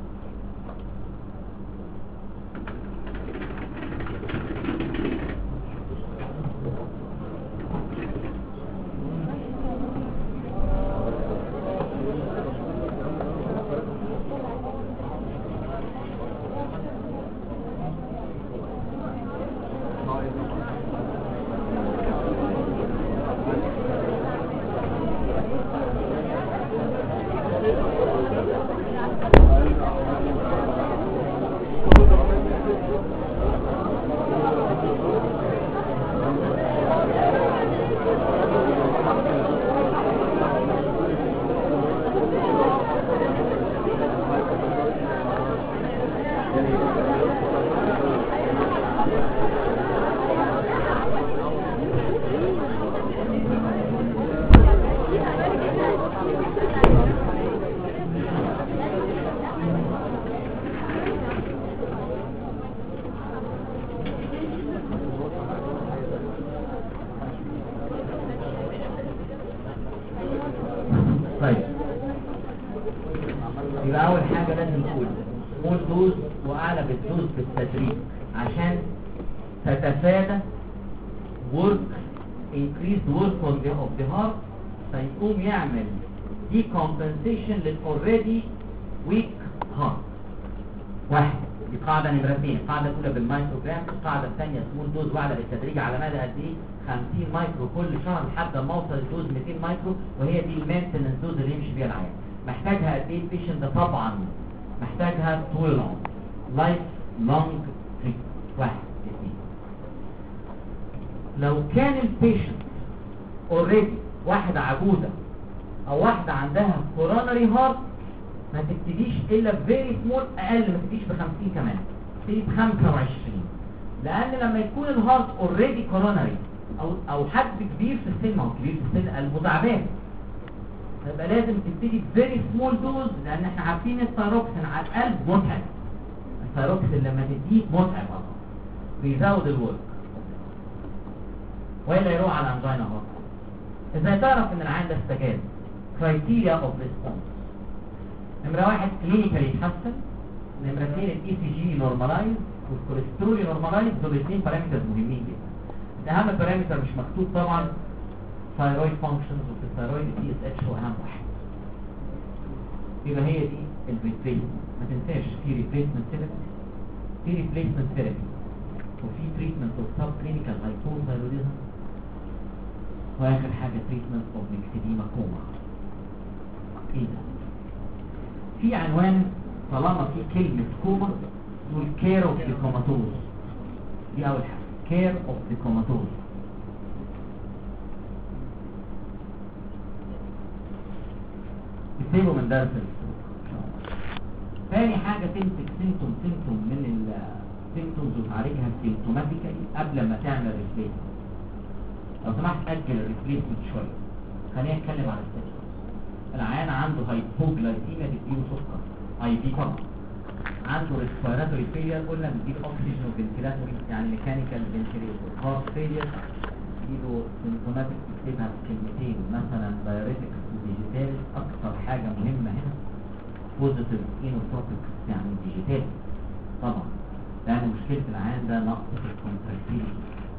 طيب يبقى اول حاجه لازم نقول سمول دوز واعلى بالدوز بالتدريج عشان تتفادى work increased work of the, of the heart فيقوم يعمل decompensation لل already weak heart. واحد دي قاعدة نمرة اثنين. القاعدة الأولى بالمايكروجرام، القاعدة الثانية سمول دوز واعلى بالتدريج على مدى قد ايه؟ خمسين مايكرو كل شهر لحد ما اوصل لدوز مئتين مايكرو، وهي دي المينتنس دوز اللي يمشي بيها العيان. محتاجها قد ايه البيشنت ده؟ طبعا محتاجها طول العمر. لايف لونج تريتمنت. واحد اثنين. لو كان البيشنت اوريدي واحدة عجوزة او واحدة عندها كوروناري هارت ما تبتديش الا بفيري سمول، اقل ما تبتديش بخمسين كمان، تبتدي بخمسة وعشرين، لان لما يكون الهارت اوريدي كوروناري او او حد كبير في السن، ما هو كبير في السن قلبه تعبان، يبقى لازم تبتدي بفيري سمول دوز، لان احنا عارفين الثايروكسين على القلب متعب. الثايروكسين لما تديه متعب اصلا بيزود الورك ولا يروح على انجينا هارت. ازاي تعرف ان العيان ده استجاب؟ كرايتيريا اوف ريسبونس. نمرة واحد كلينيكالي يتحسن، نمرة اثنين الاي سي جي نورمالايز والكوليسترول نورمالايز، دول الاثنين بارامترز مهمين جدا. الاهم بارامتر مش مكتوب طبعا ثايرويد فانكشنز، وفي الثايرويد التي اس اتش هو اهم واحد. يبقى هي دي الريبليسمنت. ما تنساش في ريبليسمنت ثيرابي، في ريبليسمنت ثيرابي وفي تريتمنت اوف سب كلينيكال هايبوثايروديزم، واخر حاجه تريتمنت اوف ميكسيديما كوما. ايه ده؟ في عنوان طالما في كلمه كوما تقول كير اوف ذا كوماتوز. دي اول حاجه، كير اوف ذا كوماتوز. اكتبوا من درس الاسبوع. ثاني حاجه تمسك سيمتوم سيمتوم من السيمتومز وتعالجها سيمتوماتيكالي قبل ما تعمل ريبليسمنت. لو سمحت اجل الريبليسمنت شويه، خلينا نتكلم عن السيمتومز. العيان عنده هايبوجلايسيميا تديله سكر اي بي طبعا، عنده ريسبيراتوري فيلير قلنا بنديله اكسجين وفنتيلاتوري يعني ميكانيكال فنتيليتور. هارت فيلير تديله سيمتوماتيك تكتبها في كلمتين مثلا دايوريتكس وديجيتال. اكثر حاجه مهمه هنا بوزيتيف اينوتروبكس يعني ديجيتال طبعا، لان مشكله العيان ده نقص في الكونتراكتيليتي.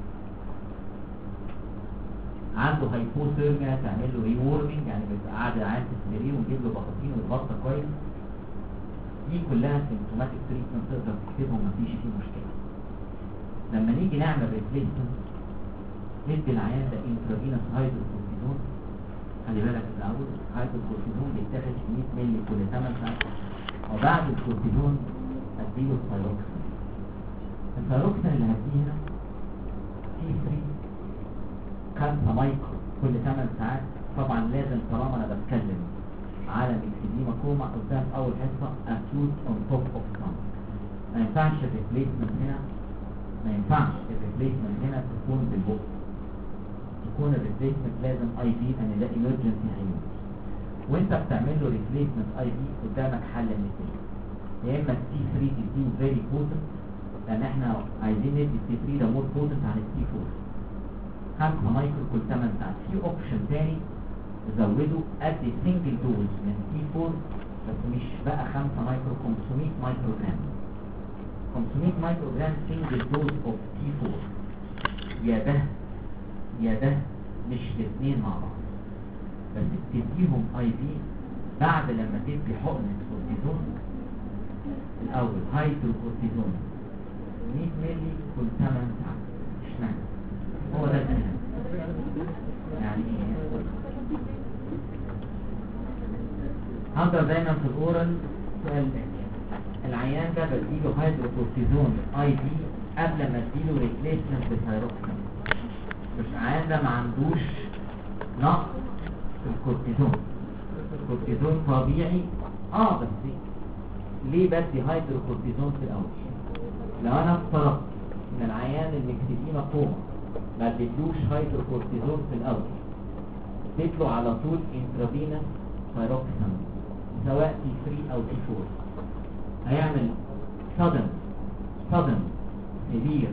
عنده هايبوثيرميا تعمل له ريورمينج يعني بيبقى قاعد العيان في السرير ونجيب له بطاطين ويتغطى كويس. دي كلها سيمتوماتيك تريتمنت تقدر تكتبهم مفيش فيه مشكله. لما نيجي نعمل ريبليسمنت ندي العيان ده انترافينوس هايدروكورتيزون. خلي بالك الاول هايدروكورتيزون بيتاخد مية مللي كل ثمانية ساعات، وبعد الكورتيزون اديله الثايروكسين. الثايروكسين اللي هديه هنا تي ثلاثة خمسة مايكرو كل ثمانية ساعات. طبعا لازم طالما انا بتكلم على ميكسيديما كوما قدام اول حصه اكيوت اون توب اوف سام، ما ينفعش الريبليسمنت هنا، ما ينفعش الريبليسمنت هنا تكون بالبق، تكون الريبليسمنت لازم اي في، ان ده ايمرجنسي عيون. وانت بتعمل له ريبليسمنت اي في قدامك حل من الاثنين، يا اما التي ثلاثة تديه فيري بوتنت، لان احنا عايزين ندي التي ثلاثة ده مور بوتنت عن التي أربعة خمسة مايكرو كل ثمانية ساعات. في اوبشن تاني زودوا ادي سنجل دوز من تي أربعة بس مش بقى خمسة مايكرو، خمسمية مايكرو جرام، خمسمية مايكرو جرام سنجل دوز اوف تي أربعة. يا ده يا ده مش الاثنين مع بعض، بس تديهم اي في بعد لما تدي حقنة كورتيزون. الاول هايدروكورتيزون مية مللي كل ثمانية ساعات. اشمعنى؟ هو ده الكلام يعني ايه؟ هقدر دايما في الاورال سؤال العيان ده بديله هايدروكورتيزون اي في قبل ما اديله ريبليسمنت بالثايروكسين. مش العيان ده ما عندوش نقص في الكورتيزون، الكورتيزون طبيعي اه، بس ليه بدي هايدروكورتيزون في الاول؟ لو انا افترضت ان العيان الميكسيديما كوما ما اديتلوش هايدروكورتيزون في الاول، اديتله على طول انترافينوس ثايروكسين سواء تي ثلاثة او تي أربعة، هيعمل sudden sudden severe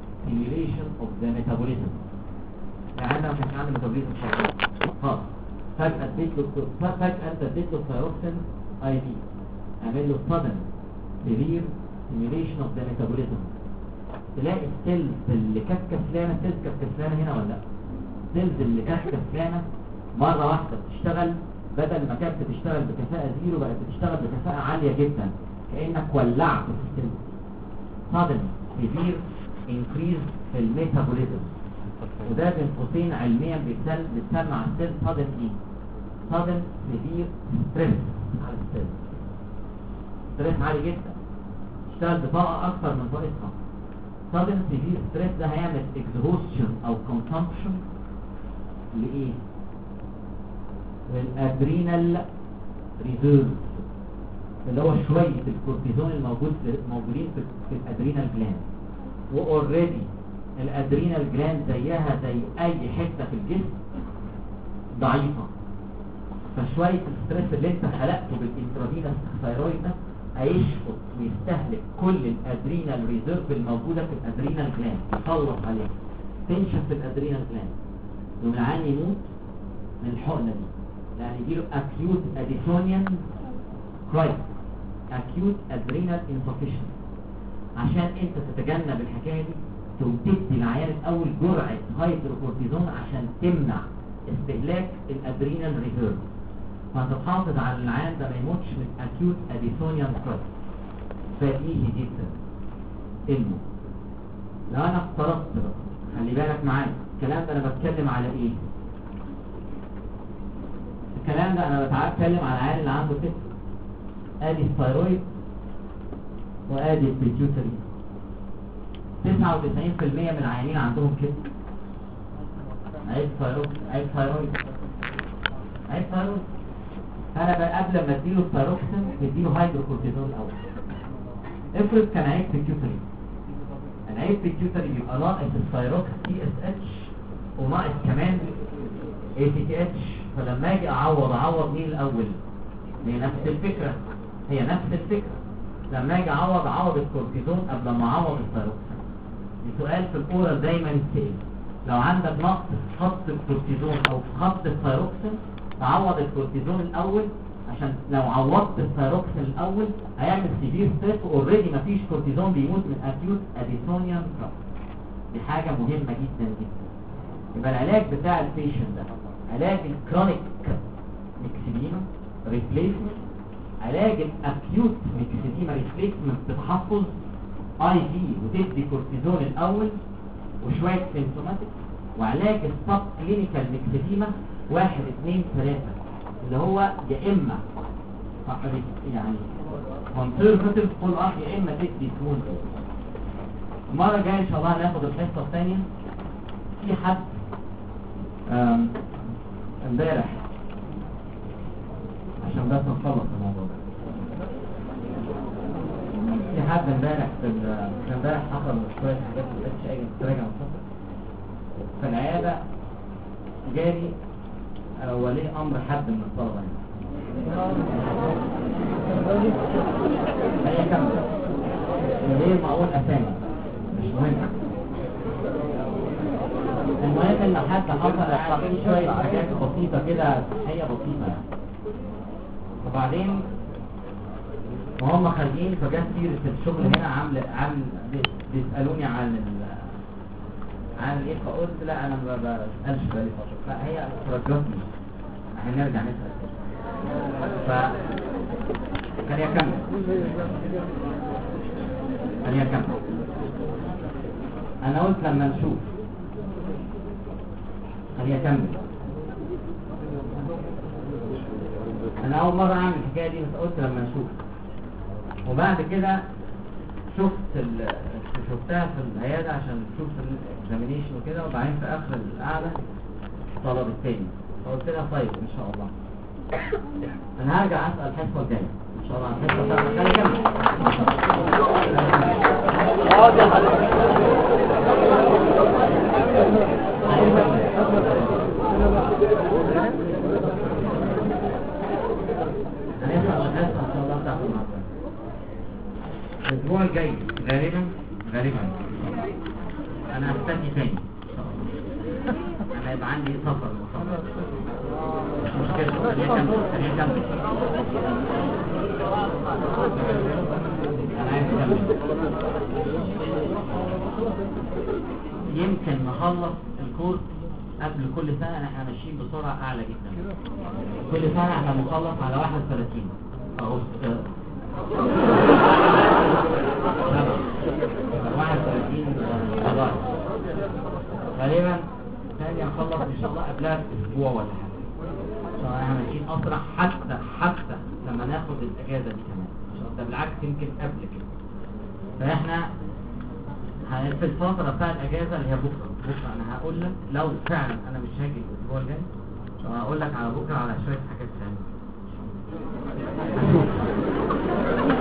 stimulation of the metabolism. يعني ما كانش عنده metabolism شغال خالص، فجأة اديت له فجأة انت اديت له ثايروكسين اي في، اعمل له sudden severe stimulation of the metabolism، تلاقي السيلز اللي كانت كسلانه، السيلز كانت كسلانه هنا ولا لا؟ السيلز اللي كانت كسلانه مره واحده بتشتغل، بدل ما كانت بتشتغل بكفاءه زيرو بقت بتشتغل بكفاءه عاليه جدا، كانك ولعت في السيلز. sudden severe increase في الميتابوليزم، وده بين قوسين علميا بيتسمى بيتسمى على السيل sudden ايه؟ sudden severe stress على السيل، ستريس عالي جدا، تشتغل بطاقه اكثر من طاقتها. sudden severe stress ده هيعمل exhaustion او consumption لايه؟ للادرينال ريزيرف، اللي هو شويه الكورتيزون الموجود في موجودين في, في الادرينال جلاند، واوريدي الادرينال جلاند زيها زي اي حته في الجسم ضعيفه، فشويه الستريس اللي انت خلقته بالانترافينوس ثايرويد ده هيشفط ويستهلك كل الادرينال ريزيرف الموجوده في الادرينال جلاند، يخلص عليها، تنشف في الادرينال جلاند، يوم العيان يموت من الحقنه دي، يعني يجيله acute addisonian crisis، acute adrenal insufficiency. عشان انت تتجنب الحكايه دي تقوم تدي العيان الاول جرعه هيدروكورتيزون عشان تمنع استهلاك الادرينال ريزيرف، فهتحافظ على العيان ده ما يموتش من acute addisonian crisis. بديهي جدا الموت. لو انا افترضت، خلي بالك معايا الكلام ده انا بتكلم على ايه؟ الكلام ده انا بتكلم على العيان اللي عنده كده، ادي الثايرويد وادي البيتيوتري. تسعة وتسعين بالمية من العيانين عندهم كده عيب ثايرويد، عيب ثايرويد عيب ثايرويد. انا بقى قبل ما اديله الثايروكسين بديله هيدروكورتيزون الاول. افرض كان عيب بيتيوتري، العيب بيتيوتري بيبقى ناقص الثايروكس تي اس اتش وناقص كمان اي تي تي اتش، فلما اجي اعوض اعوض مين الاول؟ هي نفس الفكره، هي نفس الفكره. لما اجي اعوض اعوض الكورتيزون قبل ما اعوض الثايروكسين. السؤال في الاورال دايما يتسال، لو عندك نقص في خط الكورتيزون او في خط الثايروكسين تعوض الكورتيزون الاول، عشان لو عوضت الثايروكسين الاول هيعمل سيفير ستريس، اوريدي مفيش كورتيزون بيموت من اكيوت اديسونيان كرايسيس. دي حاجه مهمه جدا جدا. يبقى العلاج بتاع البيشنت ده علاج الكرونيك ميكسيديما ريبليسمنت، علاج الاكيوت ميكسيديما ريبليسمنت بتحفظ اي في وتدي كورتيزون الاول وشويه سيمتوماتيك، وعلاج السب كلينيكال ميكسيديما واحد اثنين ثلاثة، اللي هو يا اما يعني كونسيرفاتيف فول اب يا اما تدي سمول. المره الجايه ان شاء الله هناخد الحصه الثانيه. في حد امبارح عشان بس نخلص الموضوع ده، في حد امبارح في امبارح حصل شويه حاجات ما كانتش اي تراجع مختصر في العياده، جالي ولي امر حد من الطلبه هي كامله ليه معقول اسامي مش مهم. المهم ان حد حصل فيه شويه حاجات بسيطه كده، صحيه بسيطه يعني. وبعدين وهم خارجين فجت سيره الشغل هنا عامل عامل بيسالوني عن ال عن ايه، فقلت لا انا ما بسالش بقالي فتره، لا هي رجعتني هنرجع نسال ف كان يكمل كان يكمل انا قلت لما نشوف كان يكمل. انا اول مره اعمل الحكايه دي بس قلت لما نشوف، وبعد كده شفت ال... شفتها في العياده عشان تشوف الاكزامينيشن وكده، وبعدين في اخر القعده طلب التاني، فقلت لها طيب ان شاء الله انا هرجع اسال الحصه الجايه ان شاء الله. الحصه الجايه خلي كمل اه يا حبيبي هنسال الحصه ان شاء الله بتاعت النهارده. الاسبوع الجاي غالبا غالبا انا هستني تاني ان شاء الله، انا هيبقى عندي سفر مخصص خلينا نكمل خلينا نكمل انا عايز اكمل. يمكن نخلص الكورس قبل كل سنة. احنا ماشيين بسرعة اعلى جدا. كل سنة احنا بنخلص على واحد وثلاثين اغسطس واحد وثلاثين اغسطس غالبا ثاني هنخلص ان شاء الله قبلها باسبوع ولا حاجة. عشان احنا ماشيين اسرع حتى حتى لما ناخد الاجازة دي كمان. ده بالعكس يمكن قبل كده. فاحنا في الفترة بتاع الاجازة اللي هي بكرة بكرة انا هقول لك لو فعلا انا مش هاجي الاسبوع الجاي هقول لك على بكرة على شوية حاجات ثانية.